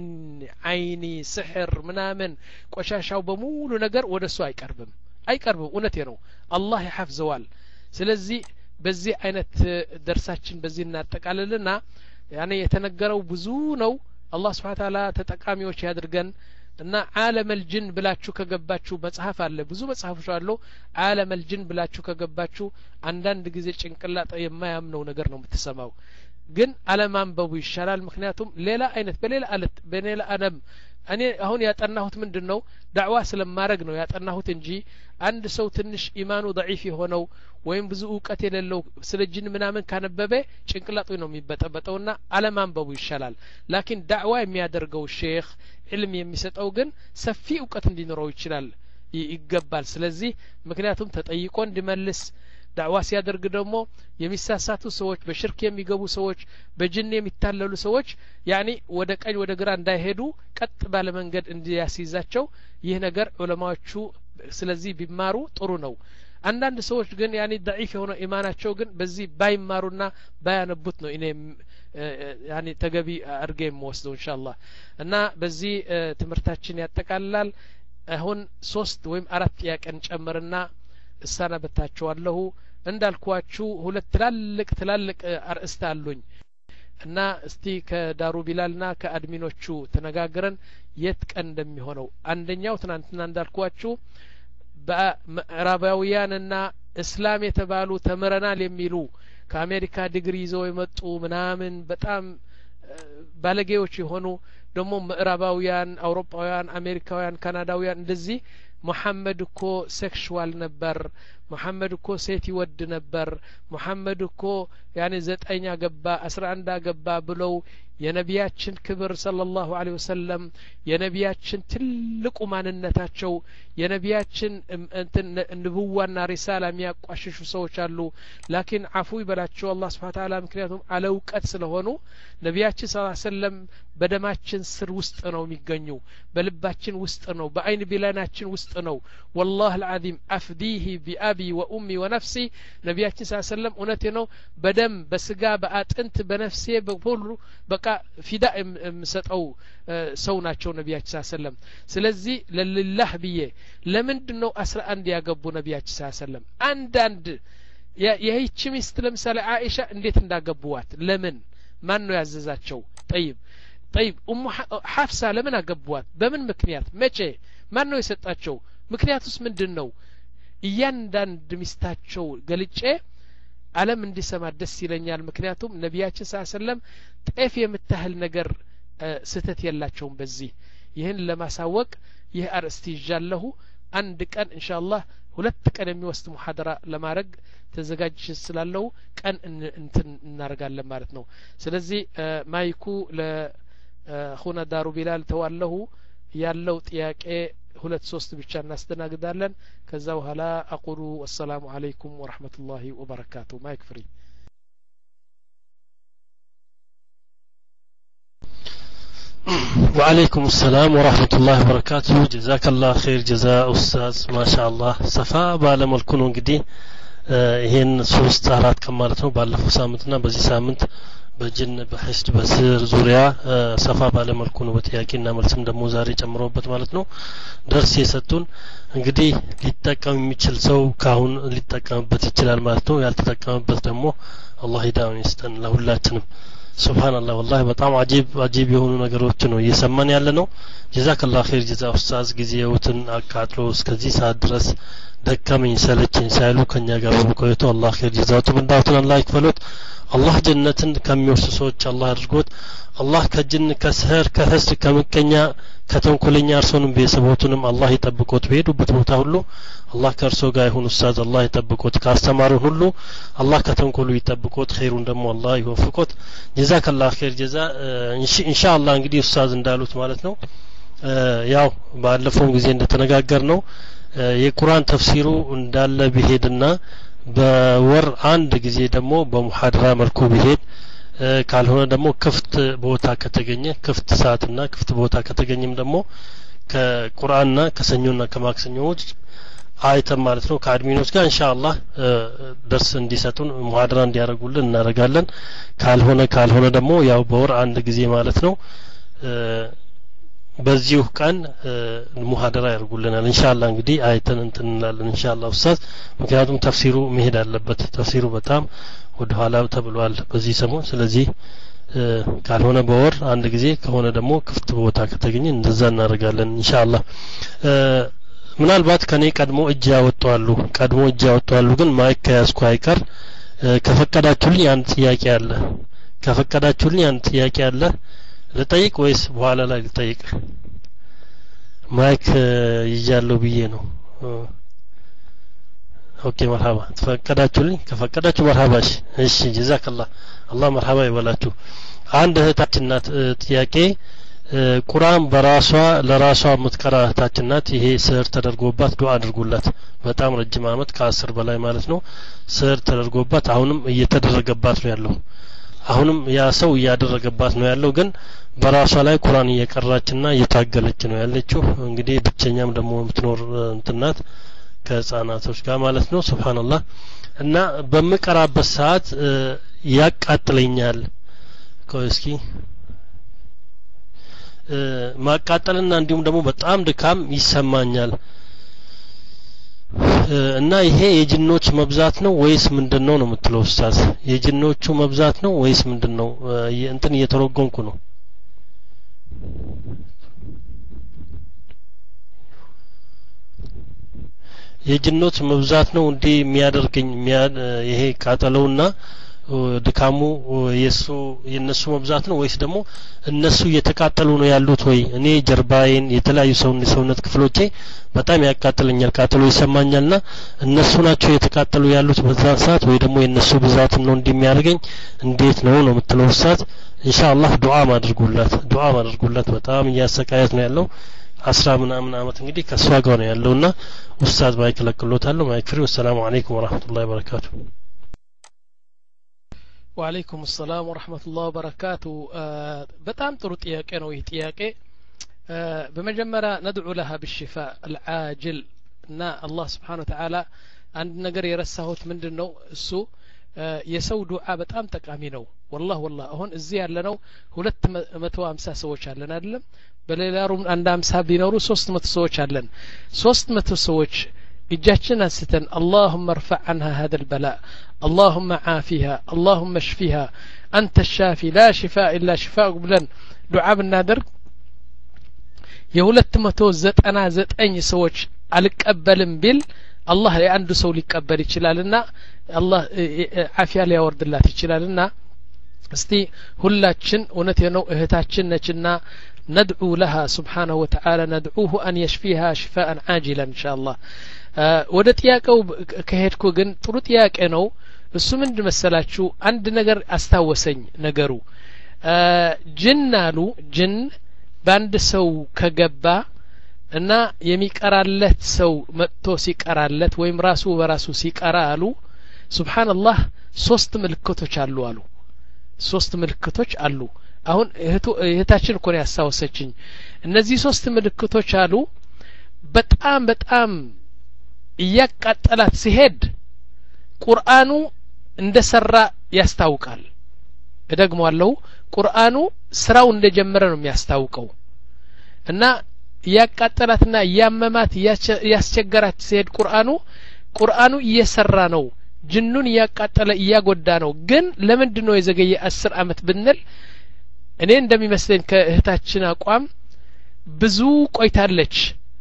አይኒ ስሕር ምናምን ቆሻሻው በሙሉ ነገር ወደሱ አይቀርብም አይቀርብም እውነቴ ነው አላህ ይሐፍዘዋል ስለዚህ በዚህ አይነት ደርሳችን በዚህ እናጠቃልልና ያኔ የተነገረው ብዙ ነው አላህ Subhanahu Ta'ala ተጠቃሚዎች ያድርገን እና ዓለም الجن ብላችሁ ከገባችሁ መጽሐፍ አለ ብዙ መጽሐፎች አሉ ዓለም الجن ብላችሁ ከገባችሁ አንዳንድ ጊዜ ጭንቅላጥ የማያምነው ነገር ነው የምትሰማው ግን አለማንበቡ ይሻላል ምክንያቱም ሌላ አይነት በሌላ አለት በሌላ ዓለም እኔ አሁን ያጠናሁት ምንድነው ዳዕዋ ስለማረግ ነው ያጠናሁት እንጂ አንድ ሰው ትንሽ ኢማኑ ضعيف የሆነው ወይም ብዙ ዕውቀት የሌለው ስለ ጅን ምናምን ካነበበ ጭንቅላጡ ነው የሚበጠበጠውና አለማንበቡ ይሻላል ላኪን ዳዕዋ የሚያደርገው ሼክ ዕልም የሚሰጠው ግን ሰፊ ዕውቀት እንዲኖረው ይችላል ይገባል ስለዚህ ምክንያቱም ተጠይቆ እንዲመልስ ዳዕዋ ሲያደርግ ደግሞ የሚሳሳቱ ሰዎች በሽርክ የሚገቡ ሰዎች በጅን የሚታለሉ ሰዎች ያኒ ወደ ቀኝ ወደ ግራ እንዳይሄዱ ቀጥ ባለ መንገድ እንዲያስይዛቸው ይህ ነገር ዑለማዎቹ ስለዚህ ቢማሩ ጥሩ ነው አንዳንድ ሰዎች ግን ያኒ ضعيف የሆነ ኢማናቸው ግን በዚህ ባይማሩና ባያነቡት ነው እኔ ያኒ ተገቢ አርገ የምወስደው ኢንሻአላህ እና በዚህ ትምርታችን ያጠቃልላል አሁን ሶስት ወይም አራት ጥያቄን ጨምርና እሰናበታችኋለሁ እንዳልኳችሁ ሁለት ትላልቅ ትላልቅ አርእስት አሉኝ እና እስቲ ከዳሩ ቢላልና ከአድሚኖቹ ተነጋግረን የት ቀን እንደሚሆነው አንደኛው ትናንትና እንዳልኳችሁ በምዕራባውያንና እስላም የተባሉ ተመረናል የሚሉ ከአሜሪካ ዲግሪ ይዘው የመጡ ምናምን በጣም ባለጌዎች የሆኑ ደግሞ ምዕራባውያን አውሮፓውያን አሜሪካውያን ካናዳውያን እንደዚህ ሙሐመድ እኮ ሴክሹዋል ነበር ሙሐመድ እኮ ሴት ይወድ ነበር ሙሐመድ እኮ ያኔ ዘጠኝ አገባ አስራ አንድ አገባ ብለው የነቢያችን ክብር ሰለላሁ ዐለይሂ ወሰለም የነቢያችን ትልቁ ማንነታቸው የነቢያችን እንትን ንቡዋና ሪሳላ የሚያቋሽሹ ሰዎች አሉ ላኪን አፉ ይበላቸው አላህ Subhanahu Ta'ala ምክንያቱም አለውቀት ስለሆኑ ነቢያችን ሰለላሁ ዐለይሂ ወሰለም በደማችን ስር ውስጥ ነው የሚገኙ በልባችን ውስጥ ነው በአይን ቢላናችን ውስጥ ነው والله العظيم افديه بابي وامي ونفسي ነቢያችን ሰለላሁ ዐለይሂ ወሰለም እውነቴ ነው በደም በስጋ በአጥንት በነፍሴ በሁሉ በቃ ፊዳ የምሰጠው ሰው ናቸው ነቢያችን ሰለላሁ ዐለይሂ ወሰለም ስለዚህ ለላህ ብዬ ለምንድነው አስራ አንድ ያገቡ ነቢያችን ሰለላሁ ዐለይሂ ወሰለም አንድ አንድ የህች ሚስት ለምሳሌ አይሻ እንዴት እንዳገቡዋት ለምን ማን ነው ያዘዛቸው طيب طيب ام حفصه ለምን አገቡዋት በምን ምክንያት መቼ ማን ነው የሰጣቸው ምክንያቱስ ምንድነው እያንዳንድ ሚስታቸው ገልጬ ዓለም እንዲሰማ ደስ ይለኛል ምክንያቱም ነቢያችን ሰለላሁ ዐለይሂ ወሰለም ጤፍ የምታህል ነገር ስተት የላቸውም በዚህ ይህን ለማሳወቅ ይህ አርእስት ይዣለሁ አንድ ቀን ኢንሻአላህ ሁለት ቀን የሚወስድ ሙሐደራ ለማድረግ ተዘጋጅ ስላለው ቀን እንትን እናረጋለን ማለት ነው ስለዚህ ማይኩ ለኹና ዳሩ ቢላል ተዋለሁ ያለው ጥያቄ ሁለት ሶስት ብቻ እናስተናግዳለን ከዛ በኋላ አቁሉ ወሰላሙ አለይኩም ወራህመቱላሂ ወበረካቱ ማይክ ፍሪ وعليكم السلام ورحمة الله وبركاته جزاك الله خير جزاء أستاذ ما شاء الله سفا ባለመልኩ ነው እንግዲህ ይሄን ሶስት አራት ከማለት ነው ባለፈው ሳምንትና በዚህ ሳምንት በጅን በህስድ በስር ዙሪያ ሰፋ ባለ መልኩ ነው በጥያቄና መልስም ደግሞ ዛሬ ጨምሮበት ማለት ነው ደርስ የሰጡን እንግዲህ ሊጠቀም የሚችል ሰው ካሁን ሊጠቀምበት ይችላል ማለት ነው ያልተጠቀመበት ደግሞ አላህ ሂዳውን ይስጠን ለሁላችንም ሱብሃንአላህ ወላሂ በጣም አጂብ አጂብ የሆኑ ነገሮች ነው እየሰማን ያለ ነው ጀዛከላሁ ኸይር ጀዛ ኡስታዝ ጊዜውትን አቃጥሎ እስከዚህ ሰዓት ድረስ ደከመኝ ሰለቸኝ ሳይሉ ከኛ ጋር በመቆየቱ አላህ ኸይር ጀዛቱን እንዳውትን አላህ ይክፈሉት አላህ ጀነትን ከሚወርሱ ሰዎች አላህ አድርጎት አላህ ከጅን ከስህር ከህስድ ከምቀኛ ከተንኮለኛ እርሶንም ቤተሰቦቱንም አላህ ይጠብቆት በሄዱበት ቦታ ሁሉ አላህ ከእርሶ ጋር ይሁን ኡስታዝ አላህ ይጠብቆት ካስተማሩን ሁሉ አላህ ከተንኮሉ ይጠብቆት ኸይሩን ደግሞ አላህ ይወፍቆት ጀዛከላሁ ኸይር ጀዛ ኢንሻአላህ እንግዲህ ኡስታዝ እንዳሉት ማለት ነው ያው ባለፈው ጊዜ እንደተነጋገር ነው የቁርአን ተፍሲሩ እንዳለ ቢሄድና በወር አንድ ጊዜ ደግሞ በሙሐደራ መልኩ ቢሄድ ካልሆነ ደግሞ ክፍት ቦታ ከተገኘ ክፍት ሰዓትና ክፍት ቦታ ከተገኘም ደግሞ ከቁርአንና ከሰኞና ከማክሰኞዎች አይተም ማለት ነው ከአድሚኖች ጋር ኢንሻአላህ ደርስ እንዲሰጡን ሙሐደራ እንዲያደርጉልን እናደርጋለን ካልሆነ ካልሆነ ደግሞ ያው በወር አንድ ጊዜ ማለት ነው በዚሁ ቀን ሙሐደራ ያርጉልናል ኢንሻአላህ እንግዲህ አይተን እንትን እንላለን ኢንሻአላህ ኡስታዝ ምክንያቱም ተፍሲሩ መሄድ አለበት ተፍሲሩ በጣም ወደ ኋላ ተብሏል በዚህ ሰሞን ስለዚህ ካልሆነ በወር አንድ ጊዜ ከሆነ ደግሞ ክፍት ቦታ ከተገኘ እንደዛ እናደርጋለን ኢንሻአላህ ምናልባት ከኔ ቀድሞ እጅ ያወጣሉ ቀድሞ እጅ ያወጣሉ ግን ማይክ ከያዝኩ አይቀር ከፈቀዳችሁልኝ አንድ ጥያቄ አለ ከፈቀዳችሁልኝ አንድ ጥያቄ አለ ልጠይቅ ወይስ በኋላ ላይ ልጠይቅ ማይክ ይያለው ብዬ ነው ኦኬ መርሃባ ተፈቀዳችሁልኝ ከፈቀዳችሁ መርሃባሽ እሺ ጀዛከላህ አላህ መርሃባ ይበላችሁ አንድ እህታችን ናት ጥያቄ ቁርአን በራሷ ለራሷ የምትቀራ እህታችን ናት ይሄ ስር ተደርጎባት ዱአ አድርጉላት በጣም ረጅም አመት ከአስር በላይ ማለት ነው ስር ተደርጎባት አሁንም እየተደረገባት ነው ያለው አሁንም ያ ሰው እያደረገባት ነው ያለው ግን በራሷ ላይ ቁርአን እየቀራችና እየታገለች ነው ያለችው እንግዲህ ብቸኛም ደግሞ የምትኖር እንትናት ከህፃናቶች ጋር ማለት ነው ሱብሃንአላህ እና በመቀራበት ሰዓት ያቃጥለኛል እስኪ ማቃጠልና እንዲሁም ደግሞ በጣም ድካም ይሰማኛል እና ይሄ የጅኖች መብዛት ነው ወይስ ምንድነው ነው የምትለው ኡስታዝ የጅኖቹ መብዛት ነው ወይስ ምንድነው እንትን እየተረጎምኩ ነው የጅኖች መብዛት ነው እንዴ የሚያደርገኝ ይሄ ቃጠለውና ድካሙ የሱ የነሱ መብዛት ነው ወይስ ደግሞ እነሱ እየተቃጠሉ ነው ያሉት ወይ እኔ ጀርባዬን የተለያዩ ሰውነት ሰውነት ክፍሎቼ በጣም ያቃጥለኛል ቃጠሎ ይሰማኛልና እነሱ ናቸው የተቃጠሉ ያሉት በዛ ሰዓት ወይ ደግሞ የነሱ ብዛት ነው እንደሚያደርገኝ እንዴት ነው ነው የምትለው ሰዓት ኢንሻአላህ ዱዓ ማድርጉላት ዱዓ ማድርጉላት በጣም እያሰቃያት ነው ያለው አስራ ምናምን አመት እንግዲህ ከሷ ጋር ነው ያለውና ኡስታዝ ማይክ ለቅሎታለሁ ማይክ ፍሪ ወሰላሙ አለይኩም ወራህመቱላሂ ወበረካቱ وعليكم السلام ورحمة الله وبركاته በጣም ጥሩ ጥያቄ ነው ይህ ጥያቄ በመጀመሪያ ندعو لها بالشفاء العاجل እና አላህ Subhanahu Wa Ta'ala አንድ ነገር የረሳሁት ምንድነው እሱ የሰው ዱዓ በጣም ጠቃሚ ነው والله والله አሁን እዚህ ያለነው ሁለት መቶ ሃምሳ ሰዎች አለን አይደለም በሌላ ሩም አንድ ሃምሳ ቢኖሩ ሶስት መቶ ሰዎች አለን ሶስት መቶ ሰዎች እጃችን አንስተን اللهم ارفع عنها هذا البلاء اللهم عافها اللهم اشفها أنت الشافي لا شفاء إلا شفاء ብለን ዱዓ ብናደርግ የሁለት መቶ ዘጠና ዘጠኝ ሰዎች አልቀበልም ቢል አላህ የአንዱ ሰው ሊቀበል ይችላልና አላህ አፊያ ሊያወርድላት ይችላልና እስቲ ሁላችን እውነት ነው እህታችን ነችና ندعو لها سبحانه وتعالى ندعوه أن يشفيها شفاء عاجلا إن شاء الله ወደ ጥያቄው ከሄድኩ ግን ጥሩ ጥያቄ ነው እሱ ምን መሰላችሁ አንድ ነገር አስታወሰኝ ነገሩ ጅናሉ ጅን ባንድ ሰው ከገባ እና የሚቀራለት ሰው መጥቶ ሲቀራለት ወይም ራሱ በራሱ ሲቀራ አሉ ሱብሃንአላህ ሶስት ምልክቶች አሉ አሉ ሶስት ምልክቶች አሉ አሁን እህቱ እህታችን እኮ ነው ያሳወሰችኝ እነዚህ ሶስት ምልክቶች አሉ በጣም በጣም እያቃጠላት ሲሄድ ቁርአኑ እንደሰራ ያስታውቃል እደግመዋለሁ ቁርአኑ ስራው እንደጀመረ ነው የሚያስታውቀው እና ያቃጠላትና ያመማት ያስቸገራት ሲሄድ ቁርአኑ ቁርአኑ እየሰራ ነው ጅኑን ያቃጠለ እያጎዳ ነው ግን ለምንድነው የዘገየ አስር አመት ብንል እኔ እንደሚመስለኝ ከእህታችን አቋም ብዙ ቆይታለች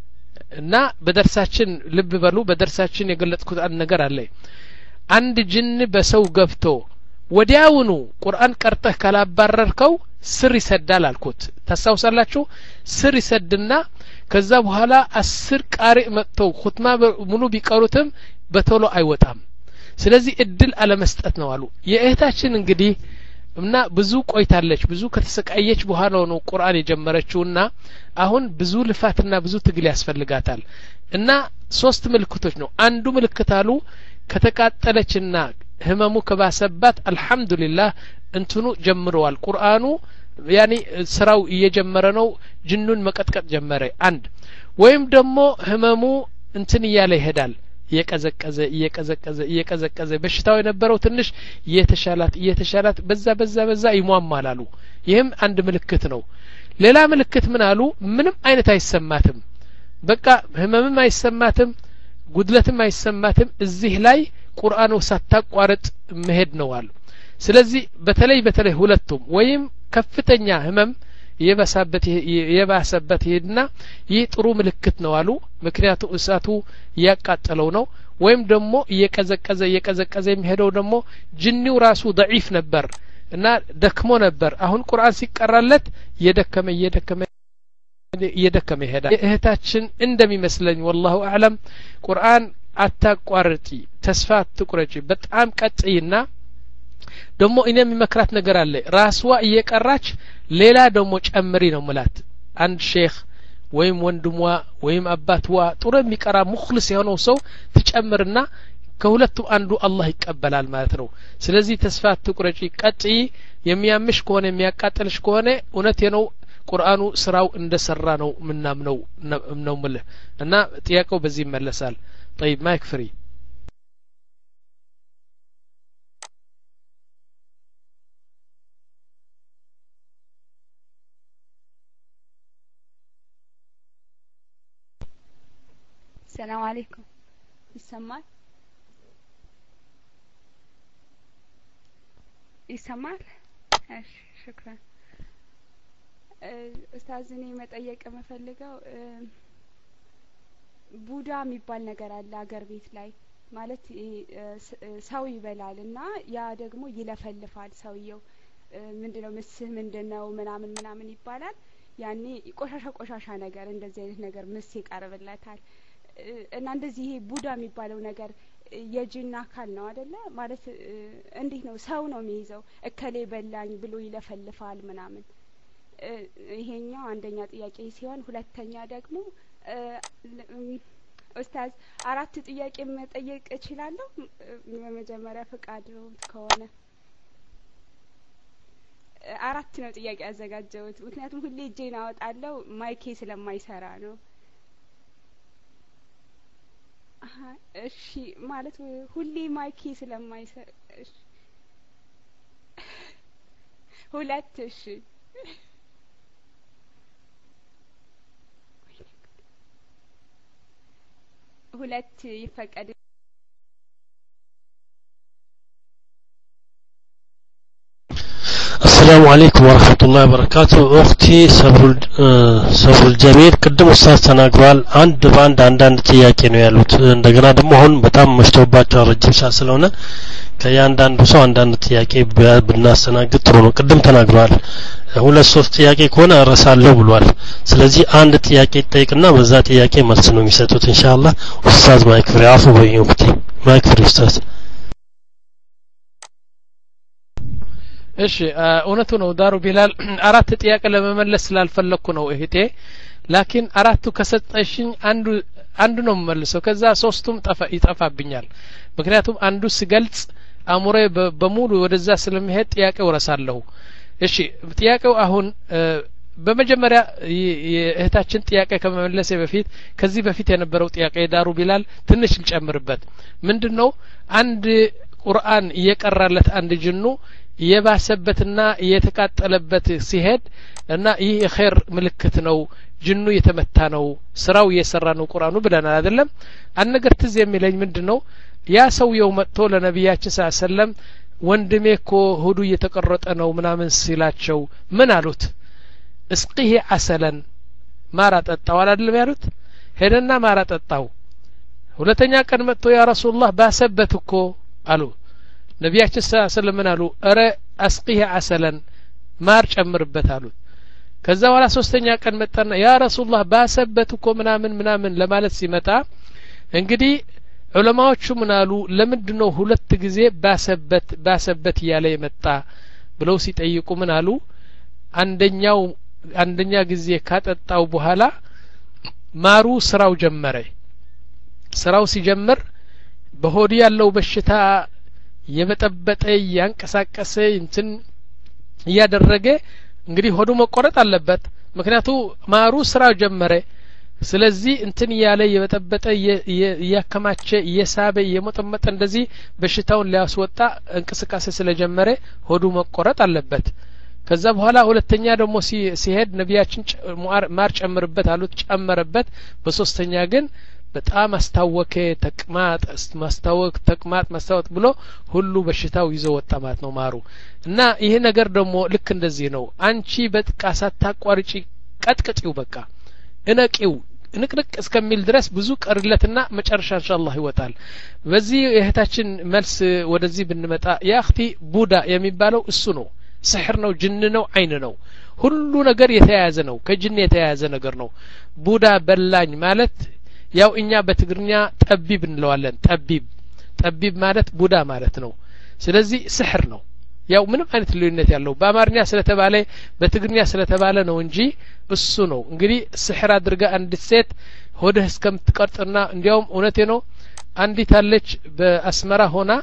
እና በደርሳችን ልብ በሉ በደርሳችን የገለጽኩት አንድ ነገር አለ አንድ ጅን በሰው ገብቶ ወዲያውኑ ቁርአን ቀርተህ ካላባረርከው ስር ይሰዳል አልኩት ታሳውሳላችሁ ስር ይሰድና ከዛ በኋላ አስር ቃሪ መጥተው ኹትማ ሙሉ ቢቀሩትም በቶሎ አይወጣም ስለዚህ እድል አለመስጠት ነው አሉ የእህታችን እንግዲህ እና ብዙ ቆይታለች ብዙ ከተሰቃየች በኋላ ነው ቁርአን የጀመረችውና አሁን ብዙ ልፋትና ብዙ ትግል ያስፈልጋታል እና ሶስት ምልክቶች ነው አንዱ ምልክት አሉ ከተቃጠለችና ህመሙ ከባሰባት አልহামዱሊላህ እንትኑ ጀምሯል ቁርአኑ ያኒ ስራው እየጀመረ ነው ጅኑን መቀጥቀጥ ጀመረ አንድ ወይም ደግሞ ህመሙ እንትን እያለ ይሄዳል እየቀዘቀዘ እየቀዘቀዘ እየቀዘቀዘ በሽታው የነበረው ትንሽ እየተሻላት እየተሻላት በዛ በዛ በዛ ይሟማላሉ ይህም አንድ ምልክት ነው ሌላ ምልክት ምን አሉ ምንም አይነት አይሰማትም በቃ ህመምም አይሰማትም ጉድለትም አይሰማትም እዚህ ላይ ቁርአኑ ሳታቋርጥ መሄድ ነው አሉ ስለዚህ በተለይ በተለይ ሁለቱም ወይም ከፍተኛ ህመም የባሰበት የባሰበት ሄድና ይህ ጥሩ ምልክት ነው አሉ ምክንያቱ እሳቱ ያቃጠለው ነው ወይም ደግሞ እየቀዘቀዘ እየቀዘቀዘ የሚሄደው ደግሞ ጅኒው ራሱ ضعيف ነበር እና ደክሞ ነበር አሁን ቁርአን ሲቀራለት የደከመ የደከመ የደከመ ይሄዳል እህታችን እንደሚመስለኝ والله اعلم ቁርአን አታቋርጪ ተስፋ አትቁረጪ በጣም ቀጥይና ደሞ እኔ የሚመክራት ነገር አለ ራስዋ እየቀራች ሌላ ደሞ ጨምሪ ነው ማለት አንድ ሼክ ወይም ወንድሟ ወይም አባትዋ ጥሩ የሚቀራ ሙخلص የሆነው ሰው ትጨምርና ከሁለቱ አንዱ አላህ ይቀበላል ማለት ነው ስለዚህ ተስፋ አትቁረጪ ቀጥይ የሚያምሽ ከሆነ የሚያቃጥልሽ ከሆነ እውነት ነው ቁርአኑ ስራው እንደሰራ ነው ምናምነው ነው ማለት እና ጥያቄው በዚህ ይመለሳል طيب ማይክ ፍሪ السلام عليكم يسمعل يسمعل اش شكرا استاذني መጠየቅ መፈልገው ቡዳ የሚባል ነገር አለ አገር ቤት ላይ ማለት ሰው ይበላልና ያ ደግሞ ይለፈልፋል ሰውየው ምንድነው ምስህ ምንድነው ምናምን ምናምን ይባላል ያኔ ቆሻሻ ቆሻሻ ነገር እንደዚህ አይነት ነገር ምስ ይቀርብለታል እና እንደዚህ ይሄ ቡዳ የሚባለው ነገር የጂን አካል ነው አይደለ ማለት እንዴት ነው ሰው ነው የሚይዘው እከሌ በላኝ ብሎ ይለፈልፋል ምናምን ይሄኛው አንደኛ ጥያቄ ሲሆን ሁለተኛ ደግሞ ኡስታዝ አራት ጥያቄ መጠየቅ እችላለሁ በመጀመሪያ ፈቃድ ከሆነ አራት ነው ጥያቄ አዘጋጀሁት ምክንያቱም ሁሌ እጄን አወጣለሁ ማይኬ ስለማይሰራ ነው እሺ ማለት ሁሌ ማይኬ ስለማይሰራ እሺ ሁለት እሺ ሁለት ይፈቀድ السلام عليكم ورحمة الله وبركاته أختي صبر صبر الجميل قدم أستاذ ተናግሯል አንድ ባንድ አንዳንድ ጥያቄ ነው ያሉት እንደገና ደግሞ አሁን በጣም መሽቶባቸው ረጅም ሰዓት ስለሆነ ከያንዳንዱ ሰው አንዳንድ ጥያቄ ብናስተናግድ ጥሩ ነው ቅድም ተናግሯል ሁለት ሶስት ጥያቄ ከሆነ እረሳለሁ ብሏል ስለዚህ አንድ ጥያቄ ጠይቅና በዛ ጥያቄ መልስ ነው የሚሰጡት ኢንሻአላህ ኡስታዝ ማይክ ፍሪ አፉ በይውክቲ ማይክ ፍሪ ኡስታዝ እሺ እውነቱ ነው ዳሩ ቢላል አራት ጥያቄ ለመመለስ ስላልፈለኩ ነው እህቴ ላኪን አራቱ ከሰጠሽኝ አንዱ አንዱ ነው መልሰው ከዛ ሶስቱም ጠፋ ይጠፋብኛል ምክንያቱም አንዱ ሲገልጽ አሙሬ በሙሉ ወደዛ ስለሚሄድ ጥያቄው ረሳለሁ እሺ ጥያቄው አሁን በመጀመሪያ የእህታችን ጥያቄ ከመመለሴ በፊት ከዚህ በፊት የነበረው ጥያቄ ዳሩ ቢላል ትንሽ ልጨምርበት ምንድነው አንድ ቁርአን እየቀራለት አንድ ጅኑ የባሰበትና የተቃጠለበት ሲሄድ እና ይህ የኸይር ምልክት ነው ጅኑ የተመታ ነው ስራው እየሰራ ነው ቁርአኑ ብለናል አይደለም አንድ ነገር ትዝ የሚለኝ ምንድነው ያ ሰውየው መጥቶ ለነብያችን ሰለላሁ ዐለይሂ ወሰለም ወንድሜ እኮ ሆዱ እየተቀረጠ ነው ምናምን ሲላቸው ምን አሉት እስቂህ አሰለን ማር አጠጣው አይደለም ያሉት ሄደና ማር አጠጣው ሁለተኛ ቀን መጥቶ ያ ረሱላህ ባሰበት እኮ አሉ ነብያችን ሰለላሁ ዐለይሂ ወሰለም ምን አሉ አረ እስቂህ አሰለን ማር ጨምርበት አሉት ከዛ በኋላ ሶስተኛ ቀን መጣና ያ ረሱላህ ባሰበት እኮ ምናምን ምናምን ለማለት ሲመጣ እንግዲህ ዑለማዎቹ ምን አሉ ለምንድነው ሁለት ጊዜ ባሰበት ባሰበት ያለ የመጣ ብለው ሲጠይቁ ምን አሉ አንደኛው አንደኛ ጊዜ ካጠጣው በኋላ ማሩ ስራው ጀመረ ስራው ሲጀምር በሆድ ያለው በሽታ የበጠበጠ ያንቀሳቀሰ እንትን ያደረገ እንግዲህ ሆዱ መቆረጥ አለበት ምክንያቱም ማሩ ስራው ጀመረ ስለዚህ እንትን ያለ የበጠበጠ ያከማቸ የሳበ የሞጠመጠ እንደዚህ በሽታውን ሊያስወጣ እንቅስቃሴ ስለጀመረ ሆዱ መቆረጥ አለበት ከዛ በኋላ ሁለተኛ ደግሞ ሲሄድ ነብያችን ማር ጨምርበት አሉት ጨመረበት በሶስተኛ ግን በጣም አስታወከ ተቅማጥ ማስታወክ ተቅማጥ ማስታወክ ብሎ ሁሉ በሽታው ይዞ ወጣ ማለት ነው ማሩ እና ይሄ ነገር ደግሞ ልክ እንደዚህ ነው አንቺ በጥቃ ሳታቋርጪ ቀጥቅጪው በቃ እነቂው ንቅንቅ እስከሚል ድረስ ብዙ ቀርለትና መጨረሻ ኢንሻአላህ ይወጣል በዚህ እህታችን መልስ ወደዚህ ብንመጣ ያ እኽቲ ቡዳ የሚባለው እሱ ነው ስሕር ነው ጅን ነው አይን ነው ሁሉ ነገር የተያያዘ ነው ከጅን የተያያዘ ነገር ነው ቡዳ በላኝ ማለት ያው እኛ በትግርኛ ጠቢብ እንለዋለን ጠቢብ ጠቢብ ማለት ቡዳ ማለት ነው ስለዚህ ስሕር ነው ያው ምንም አይነት ልዩነት ያለው በአማርኛ ስለተባለ በትግርኛ ስለተባለ ነው እንጂ እሱ ነው እንግዲህ ስሕር አድርጋ አንድ ሴት ሆድህ እስከምትቀርጥና እንዲያውም እውነቴ ነው አንዲት አለች በአስመራ ሆና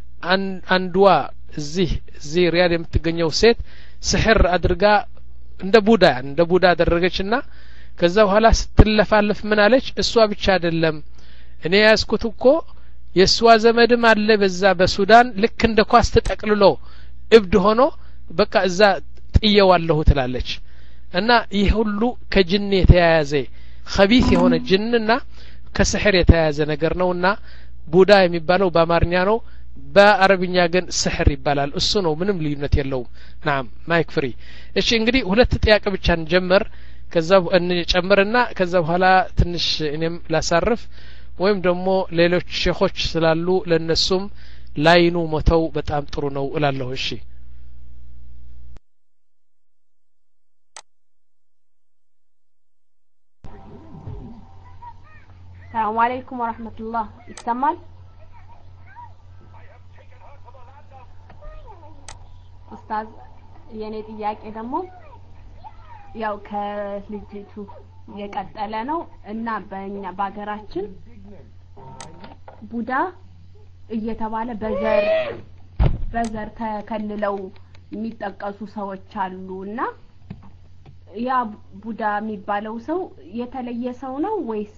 አንድዋ እዚህ እዚህ ሪያድ የምትገኘው ሴት ስሕር አድርጋ እንደ ቡዳ እንደ ቡዳ አደረገችና ከዛ በኋላ ስትለፋለፍ ምን አለች እሷ ብቻ አይደለም እኔ ያስኩት እኮ የሷ ዘመድም አለ በዛ በሱዳን ልክ እንደ ኳስ ተጠቅልሎ እብድ ሆኖ በቃ እዛ ጥየዋለሁ ትላለች እና ይህ ሁሉ ከጅን የተያያዘ ኸቢስ የሆነ ጅንና ከስሕር የተያያዘ ነገር ነውና ቡዳ የሚባለው በአማርኛ ነው በአረብኛ ግን ስሕር ይባላል እሱ ነው ምንም ልዩነት የለውም ናም ማይክ ፍሪ እሺ እንግዲህ ሁለት ጥያቄ ብቻ እንጀምር ከዛ እንጨምርና ከዛ በኋላ ትንሽ እኔም ላሳርፍ ወይም ደግሞ ሌሎች ሼኾች ስላሉ ለነሱም ላይኑ ሞተው በጣም ጥሩ ነው እላለሁ እሺ ሰላም አለይኩም ወራህመቱላህ ይሰማል ኡስታዝ የኔ ጥያቄ ደግሞ ያው ከልጅቱ የቀጠለ ነው እና በእኛ በአገራችን ቡዳ እየተባለ በዘር በዘር ተከልለው የሚጠቀሱ ሰዎች አሉና ያ ቡዳ የሚባለው ሰው የተለየ ሰው ነው ወይስ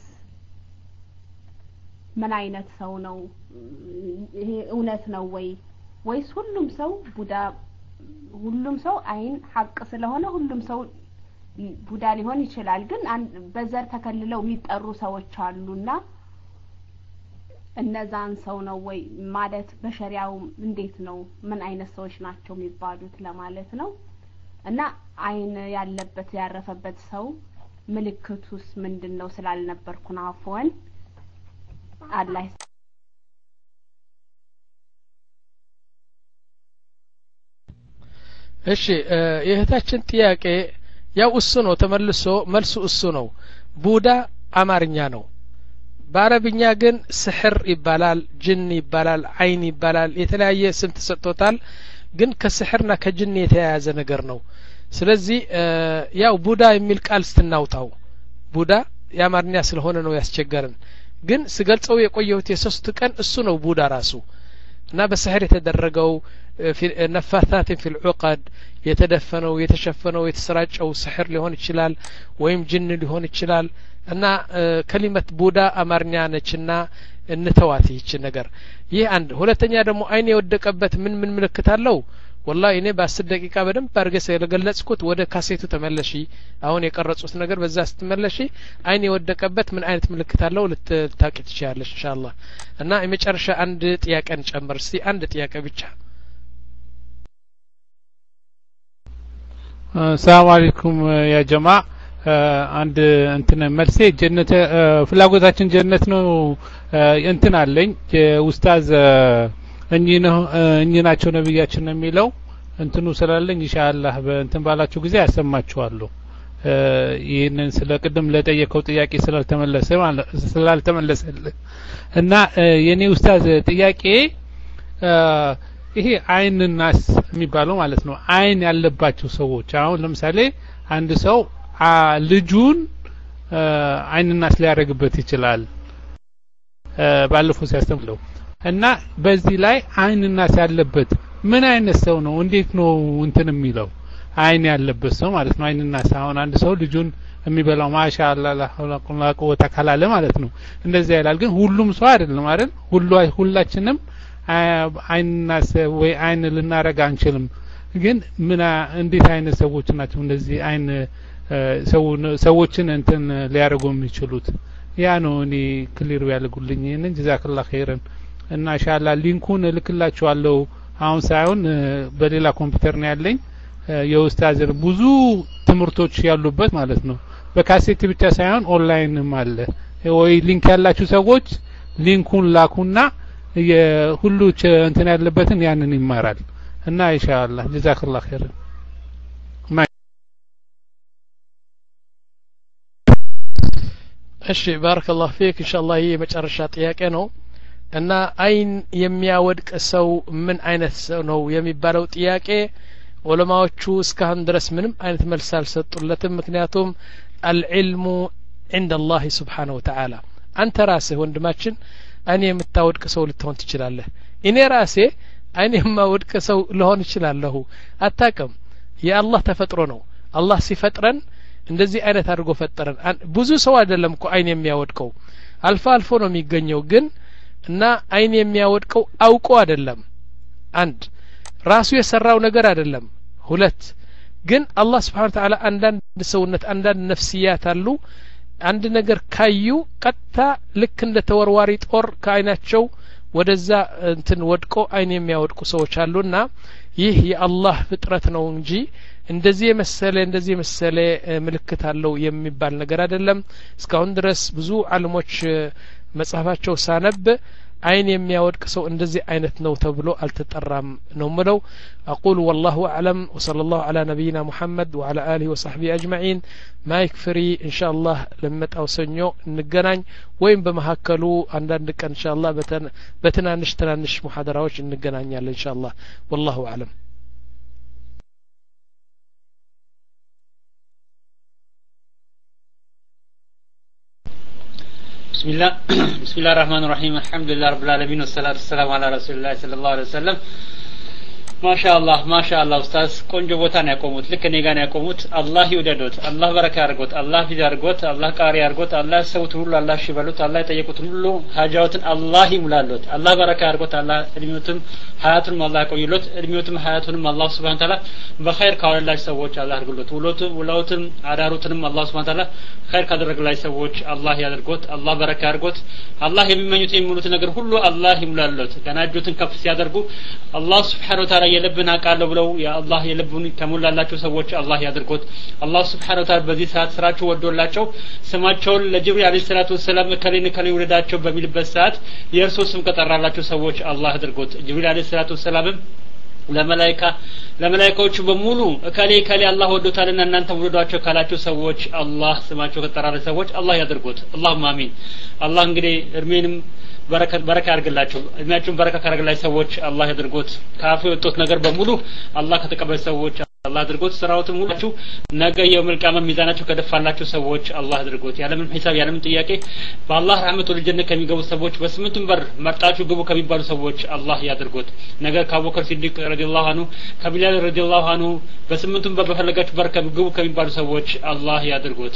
ምን አይነት ሰው ነው ይሄ እውነት ነው ወይ ወይስ ሁሉም ሰው ቡዳ ሁሉም ሰው አይን ሐቅ ስለሆነ ሁሉም ሰው ቡዳ ሊሆን ይችላል ግን በዘር ተከልለው የሚጠሩ ሰዎች አሉና እነዛን ሰው ነው ወይ ማለት በሸሪዓው እንዴት ነው ምን አይነት ሰዎች ናቸው የሚባሉት ለማለት ነው እና አይን ያለበት ያረፈበት ሰው ምልክቱስ ምንድነው ስላልነበርኩ ነው አፎን አላህ እሺ የእህታችን ጥያቄ ያው እሱ ነው ተመልሶ መልሱ እሱ ነው ቡዳ አማርኛ ነው በአረብኛ ግን ስሕር ይባላል ጅን ይባላል አይን ይባላል የተለያየ ስም ተሰጥቶታል ግን ከስሕርና ከጅን የተያያዘ ነገር ነው ስለዚህ ያው ቡዳ የሚል ቃል ስትናውጣው ቡዳ የአማርኛ ስለሆነ ነው ያስቸገረን ግን ስገልጸው የቆየሁት የሶስት ቀን እሱ ነው ቡዳ ራሱ እና በስሕር የተደረገው ነፋታት في العقد የተደፈነው የተሸፈነው የተሰራጨው ስሕር ሊሆን ይችላል ወይም ጅን ሊሆን ይችላል እና ከሊመት ቡዳ አማርኛ ነችና እንተዋት ይች ነገር ይህ አንድ ሁለተኛ ደግሞ አይን የወደቀበት ምን ምን ምልክት አለው والله እኔ በአስር ደቂቃ በደንብ አድርገህ ስለገለጽኩት ወደ ካሴቱ ተመለሺ አሁን የቀረጹት ነገር በዛ ስትመለሺ አይን የወደቀበት ምን አይነት ምልክት አለው ልታቂ ትችያለሽ ኢንሻአላህ እና የመጨረሻ አንድ ጥያቄን ጨምር እስቲ አንድ ጥያቄ ብቻ ሰላም አለይኩም ያ ጀማ አንድ እንትን መልሴ ጀነት ፍላጎታችን ጀነት ነው እንትን አለኝ ኡስታዝ እኚህ ነው እኚህ ናቸው ነብያችን ነው የሚለው እንትኑ ስላለኝ ኢንሻአላህ በእንትን ባላችሁ ጊዜ ያሰማችኋለሁ ይሄንን ስለ ቅድም ለጠየቀው ጥያቄ ስላልተመለሰ ማለት ስላልተመለሰልህ እና የኔ ኡስታዝ ጥያቄ ይሄ አይን ናስ የሚባለው ማለት ነው አይን ያለባቸው ሰዎች አሁን ለምሳሌ አንድ ሰው ልጁን አይን ናስ ሊያደርግበት ይችላል ባለፈው ሲያስተምረው እና በዚህ ላይ አይን ናስ ያለበት ምን አይነት ሰው ነው እንዴት ነው እንትን የሚለው አይን ያለበት ሰው ማለት ነው አይን ናስ አሁን አንድ ሰው ልጁን የሚበላው ማሻአላህ ላ ሐውለ ወላ ቁወተ ካላለ ማለት ነው እንደዚህ ይላል ግን ሁሉም ሰው አይደለም አይደል ሁሉ ሁላችንም አይን ናስ ወይ አይን ልናረጋ አንችልም ግን ምን እንዴት አይነት ሰዎች ናቸው እንደዚህ አይን ሰዎችን እንትን ሊያደርጉ የሚችሉት ያ ነው እኔ ክሊር ያልጉልኝ እነን ጀዛከላህ ኸይረን እና ኢንሻአላህ ሊንኩን ልክላችኋለሁ አሁን ሳይሆን በሌላ ኮምፒውተር ነው ያለኝ የኡስታዝ ብዙ ትምህርቶች ያሉበት ማለት ነው በካሴት ብቻ ሳይሆን ኦንላይንም አለ ወይ ሊንክ ያላችሁ ሰዎች ሊንኩን ላኩና የሁሉ እንትን ያለበትን ያንን ይማራል እና ኢንሻአላህ ጀዛከላህ ኸይረን እሺ ባረከላሁ ፊክ ኢንሻአላህ ይሄ መጨረሻ ጥያቄ ነው እና አይን የሚያወድቅ ሰው ምን አይነት ሰው ነው የሚባለው ጥያቄ ዑለማዎቹ እስካሁን ድረስ ምንም አይነት መልስ አልሰጡለትም ምክንያቱም አልዕልሙ عند الله سبحانه وتعالى አንተ ራስህ ወንድማችን አይን የምታወድቅ ሰው ልትሆን ትችላለህ እኔ ራሴ አይን የማወድቅ ሰው ልሆን እችላለሁ አታውቅም የአላህ ተፈጥሮ ነው አላህ ሲፈጥረን እንደዚህ አይነት አድርጎ ፈጠረን ብዙ ሰው አይደለም እኮ አይን የሚያወድቀው አልፎ አልፎ ነው የሚገኘው ግን እና አይን የሚያወድቀው አውቆ አይደለም አንድ ራሱ የሰራው ነገር አይደለም ሁለት ግን አላህ Subhanahu Wa Ta'ala አንዳንድ ሰውነት አንዳንድ ነፍስያት አሉ አንድ ነገር ካዩ ቀጥታ ልክ እንደ ተወርዋሪ ጦር ከአይናቸው ወደዛ እንትን ወድቆ አይን የሚያወድቁ ሰዎች አሉና ይህ የአላህ ፍጥረት ነው እንጂ እንደዚህ የመሰለ እንደዚህ የመሰለ ምልክት አለው የሚባል ነገር አይደለም እስካሁን ድረስ ብዙ ዓለሞች መጽሐፋቸው ሳነብ አይን የሚያወድቅ ሰው እንደዚህ አይነት ነው ተብሎ አልተጠራም ነው ምለው اقول والله اعلم وصلى الله على نبينا محمد وعلى اله وصحبه اجمعين ما يكفري ان شاء الله ለመጣው ሰኞ እንገናኝ ወይም በመሐከሉ አንዳንድ ቀን ان شاء الله በትናንሽ ትናንሽ ሙሐደራዎች እንገናኛለን ان شاء الله والله اعلم بسم الله بسم الله الرحمن الرحيم الحمد لله رب العالمين والصلاة والسلام على رسول الله صلى الله عليه وسلم ما شاء الله ما شاء الله أستاذ ቆንጆ ቦታ ነው ያቆሙት ልክ እኔ ጋር ነው ያቆሙት አላህ ይወደዶት አላህ በረካ ያርጎት አላህ ፊት ያርጎት አላህ ቃሪ ያርጎት አላህ ሰውት ሁሉ አላህ ሽበሉት አላህ የጠየቁትን ሁሉ ሀጃዎትን አላህ ይሙላሎት አላህ በረካ ያርጎት አላህ እድሜውትም ሀያቱንም አላህ ያቆይሎት እድሜውትም ሀያቱንም አላህ Subhanahu Ta'ala በኸይር ካወላላችሁ ሰዎች አላህ ያርግሎት ውሎቱም ውላውትም አዳሩትንም አላህ Subhanahu Ta'ala ኸይር ካደረገላችሁ ሰዎች አላህ ያድርጎት አላህ በረካ ያርጎት አላህ የሚመኙት የሚሉት ነገር ሁሉ አላህ ይሙላሎት ገናጆትን ከፍ ሲያደርጉ አላህ Subhanahu Ta'ala የልብን አቃለው ብለው ያ አላህ የልቡን ከሞላላቸው ሰዎች አላህ ያድርጎት አላህ Subhanahu Ta'ala በዚህ ሰዓት ስራቸው ወዶላቸው ስማቸውን ለጅብሪል አለይሂ ሰላቱ ወሰለም ከሌን ከሌ ወረዳቸው በሚልበት ሰዓት የእርሱ ስም ከጠራላቸው ሰዎች አላህ ያድርጎት ጅብሪል አለይሂ ሰላቱ ወሰለም ለመላእክታ ለመላእክቶቹ በሙሉ ከሌ ከሌ አላህ ወዶታልና እናንተ ወዶዳቸው ካላቸው ሰዎች አላህ ስማቸው ከጠራላቸው ሰዎች አላህ ያድርጎት አላሁም አሚን አላህ እንግዲህ እርሜንም በረከት በረካ ያርግላችሁ እድሜያችሁን በረካ ካረግላችሁ ሰዎች አላህ ያድርጎት ካፉ የወጡት ነገር በሙሉ አላህ ከተቀበለ ሰዎች አላህ ያድርጎት ስራውትም ሁላችሁ ነገ የውመል ቂያማ ሚዛናችሁ ከደፋላችሁ ሰዎች አላህ ያድርጎት ያለምን ሂሳብ ያለምን ጥያቄ በአላህ ረህመቱ ለጀነት ከሚገቡ ሰዎች በስምንቱም በር መርጣችሁ ግቡ ከሚባሉ ሰዎች አላህ ያድርጎት ነገ ከአቡበከር ሲዲቅ ረዲየላሁ ዐንሁ ከቢላል ረዲየላሁ ዐንሁ በስምንቱም በር በፈለጋችሁ በር ግቡ ከሚባሉ ሰዎች አላህ ያድርጎት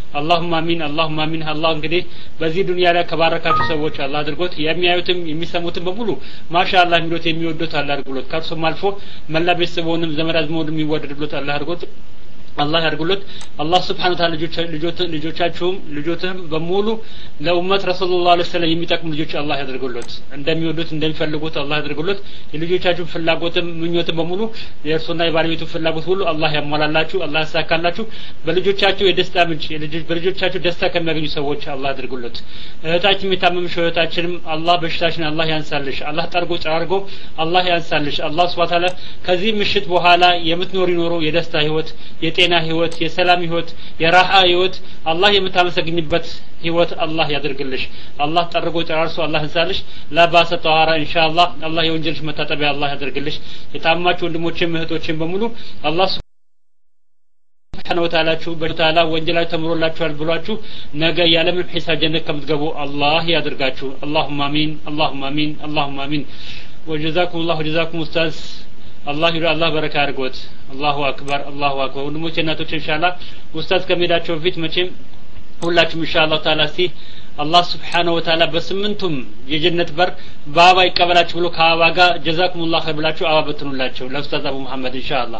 اللهم امين اللهم امين الله እንግዲህ በዚህ ዱንያ ላይ ከባረካችሁ ሰዎች አላህ አድርጎት የሚያዩትም የሚሰሙትም በሙሉ ማሻአላህ የሚሉት የሚወዱት አላህ አድርጎት ከርሱም አልፎ መላ ቤተሰቡንም ዘመድ አዝማዱንም የሚወደድሉት አላህ አድርጎት አላህ ያርጉለት አላህ Subhanahu Wa Ta'ala ልጆች ልጆቻችሁም ልጆችም በሙሉ ለኡመት ረሱላህ ሰለላሁ ዐለይሂ ወሰለም የሚጠቅሙ ልጆች አላህ ያድርጉለት እንደሚወዱት እንደሚፈልጉት አላህ ያድርጉለት የልጆቻችሁን ፍላጎትም ምኞትም በሙሉ የእርሱና የባለቤቱ ፍላጎት ሁሉ አላህ ያሟላላችሁ አላህ ያሳካላችሁ በልጆቻችሁ የደስታ ምንጭ የልጆች በልጆቻችሁ ደስታ ከሚያገኙ ሰዎች አላህ ያድርጉለት እህታችን የታመመሽ እህታችንም አላህ በሽታሽን አላህ ያንሳልሽ አላህ ጠርጎ ጨርጎ አላህ ያንሳልሽ አላህ Subhanahu Wa Ta'ala ከዚህ ምሽት በኋላ የምትኖሪ ኖሮ የደስታ ህይወት የጤና ህይወት የሰላም ህይወት የራሃ ህይወት አላህ የምታመሰግኝበት ህይወት አላህ ያድርግልሽ አላህ ጠርጎ ጨራርሶ አላህ እንሳልሽ ለባሰ ተዋራ ኢንሻአላህ አላህ የወንጀልሽ መታጠቢያ አላህ ያድርግልሽ የታማችሁ ወንድሞቼም እህቶቼም በሙሉ አላህ Subhanahu Wa Ta'ala በተዓላ ወንጀላችሁ ተምሮላችኋል ብሏችሁ ነገ ያለምን ሒሳብ ጀነት ከምትገቡ አላህ ያድርጋችሁ اللهم امين اللهم امين اللهم امين وجزاكم الله جزاكم استاذ الله ይራ አላህ በረካ አድርጎት አላሁ አክበር አላሁ አክበር ወንድሞቼ እናቶቼ ኢንሻአላህ ኡስታዝ ከመሄዳቸው በፊት መቼም ሁላችሁም ኢንሻአላህ ተዓላ ሲ አላህ Subhanahu Wa Ta'ala በስምንቱም የጀነት በር ባባ ይቀበላችሁ ብሎ ከአባ ጋር ጀዛኩሙላህ ኸይር ብላችሁ አባ በትኑላችሁ ለኡስታዝ አቡ መሐመድ ኢንሻአላህ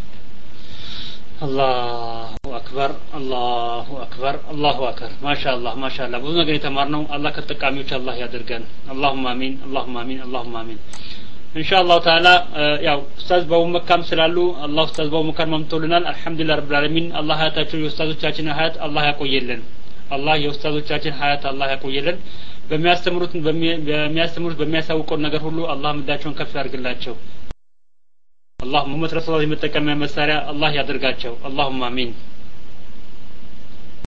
አላሁ አክበር አላሁ አክበር አላሁ አክበር ማሻአላህ ማሻአላህ ብዙ ነገር የተማርነው አላህ ከተጠቃሚዎች አላህ ያድርገን اللهم امين اللهم امين اللهم امين ኢንሻአላህ ተዓላ ያው ኡስታዝ ባው መካም ስላሉ አላህ ኡስታዝ ባው መካም ማምቶልናል አልহামዱሊላህ ረብል ዓለሚን አላህ ሀያታቸው የኡስታዞቻችን ሀያት አላህ ያቆየልን አላህ የኡስታዞቻችን ሀያት አላህ ያቆየልን በሚያስተምሩት በሚያስተምሩት በሚያሳውቀው ነገር ሁሉ አላህ ምዳቸውን ከፍ ያድርግላቸው አላህ ሙሐመድ ረሱላህ የመጠቀሚያ መሳሪያ አላህ ያድርጋቸው اللهم امين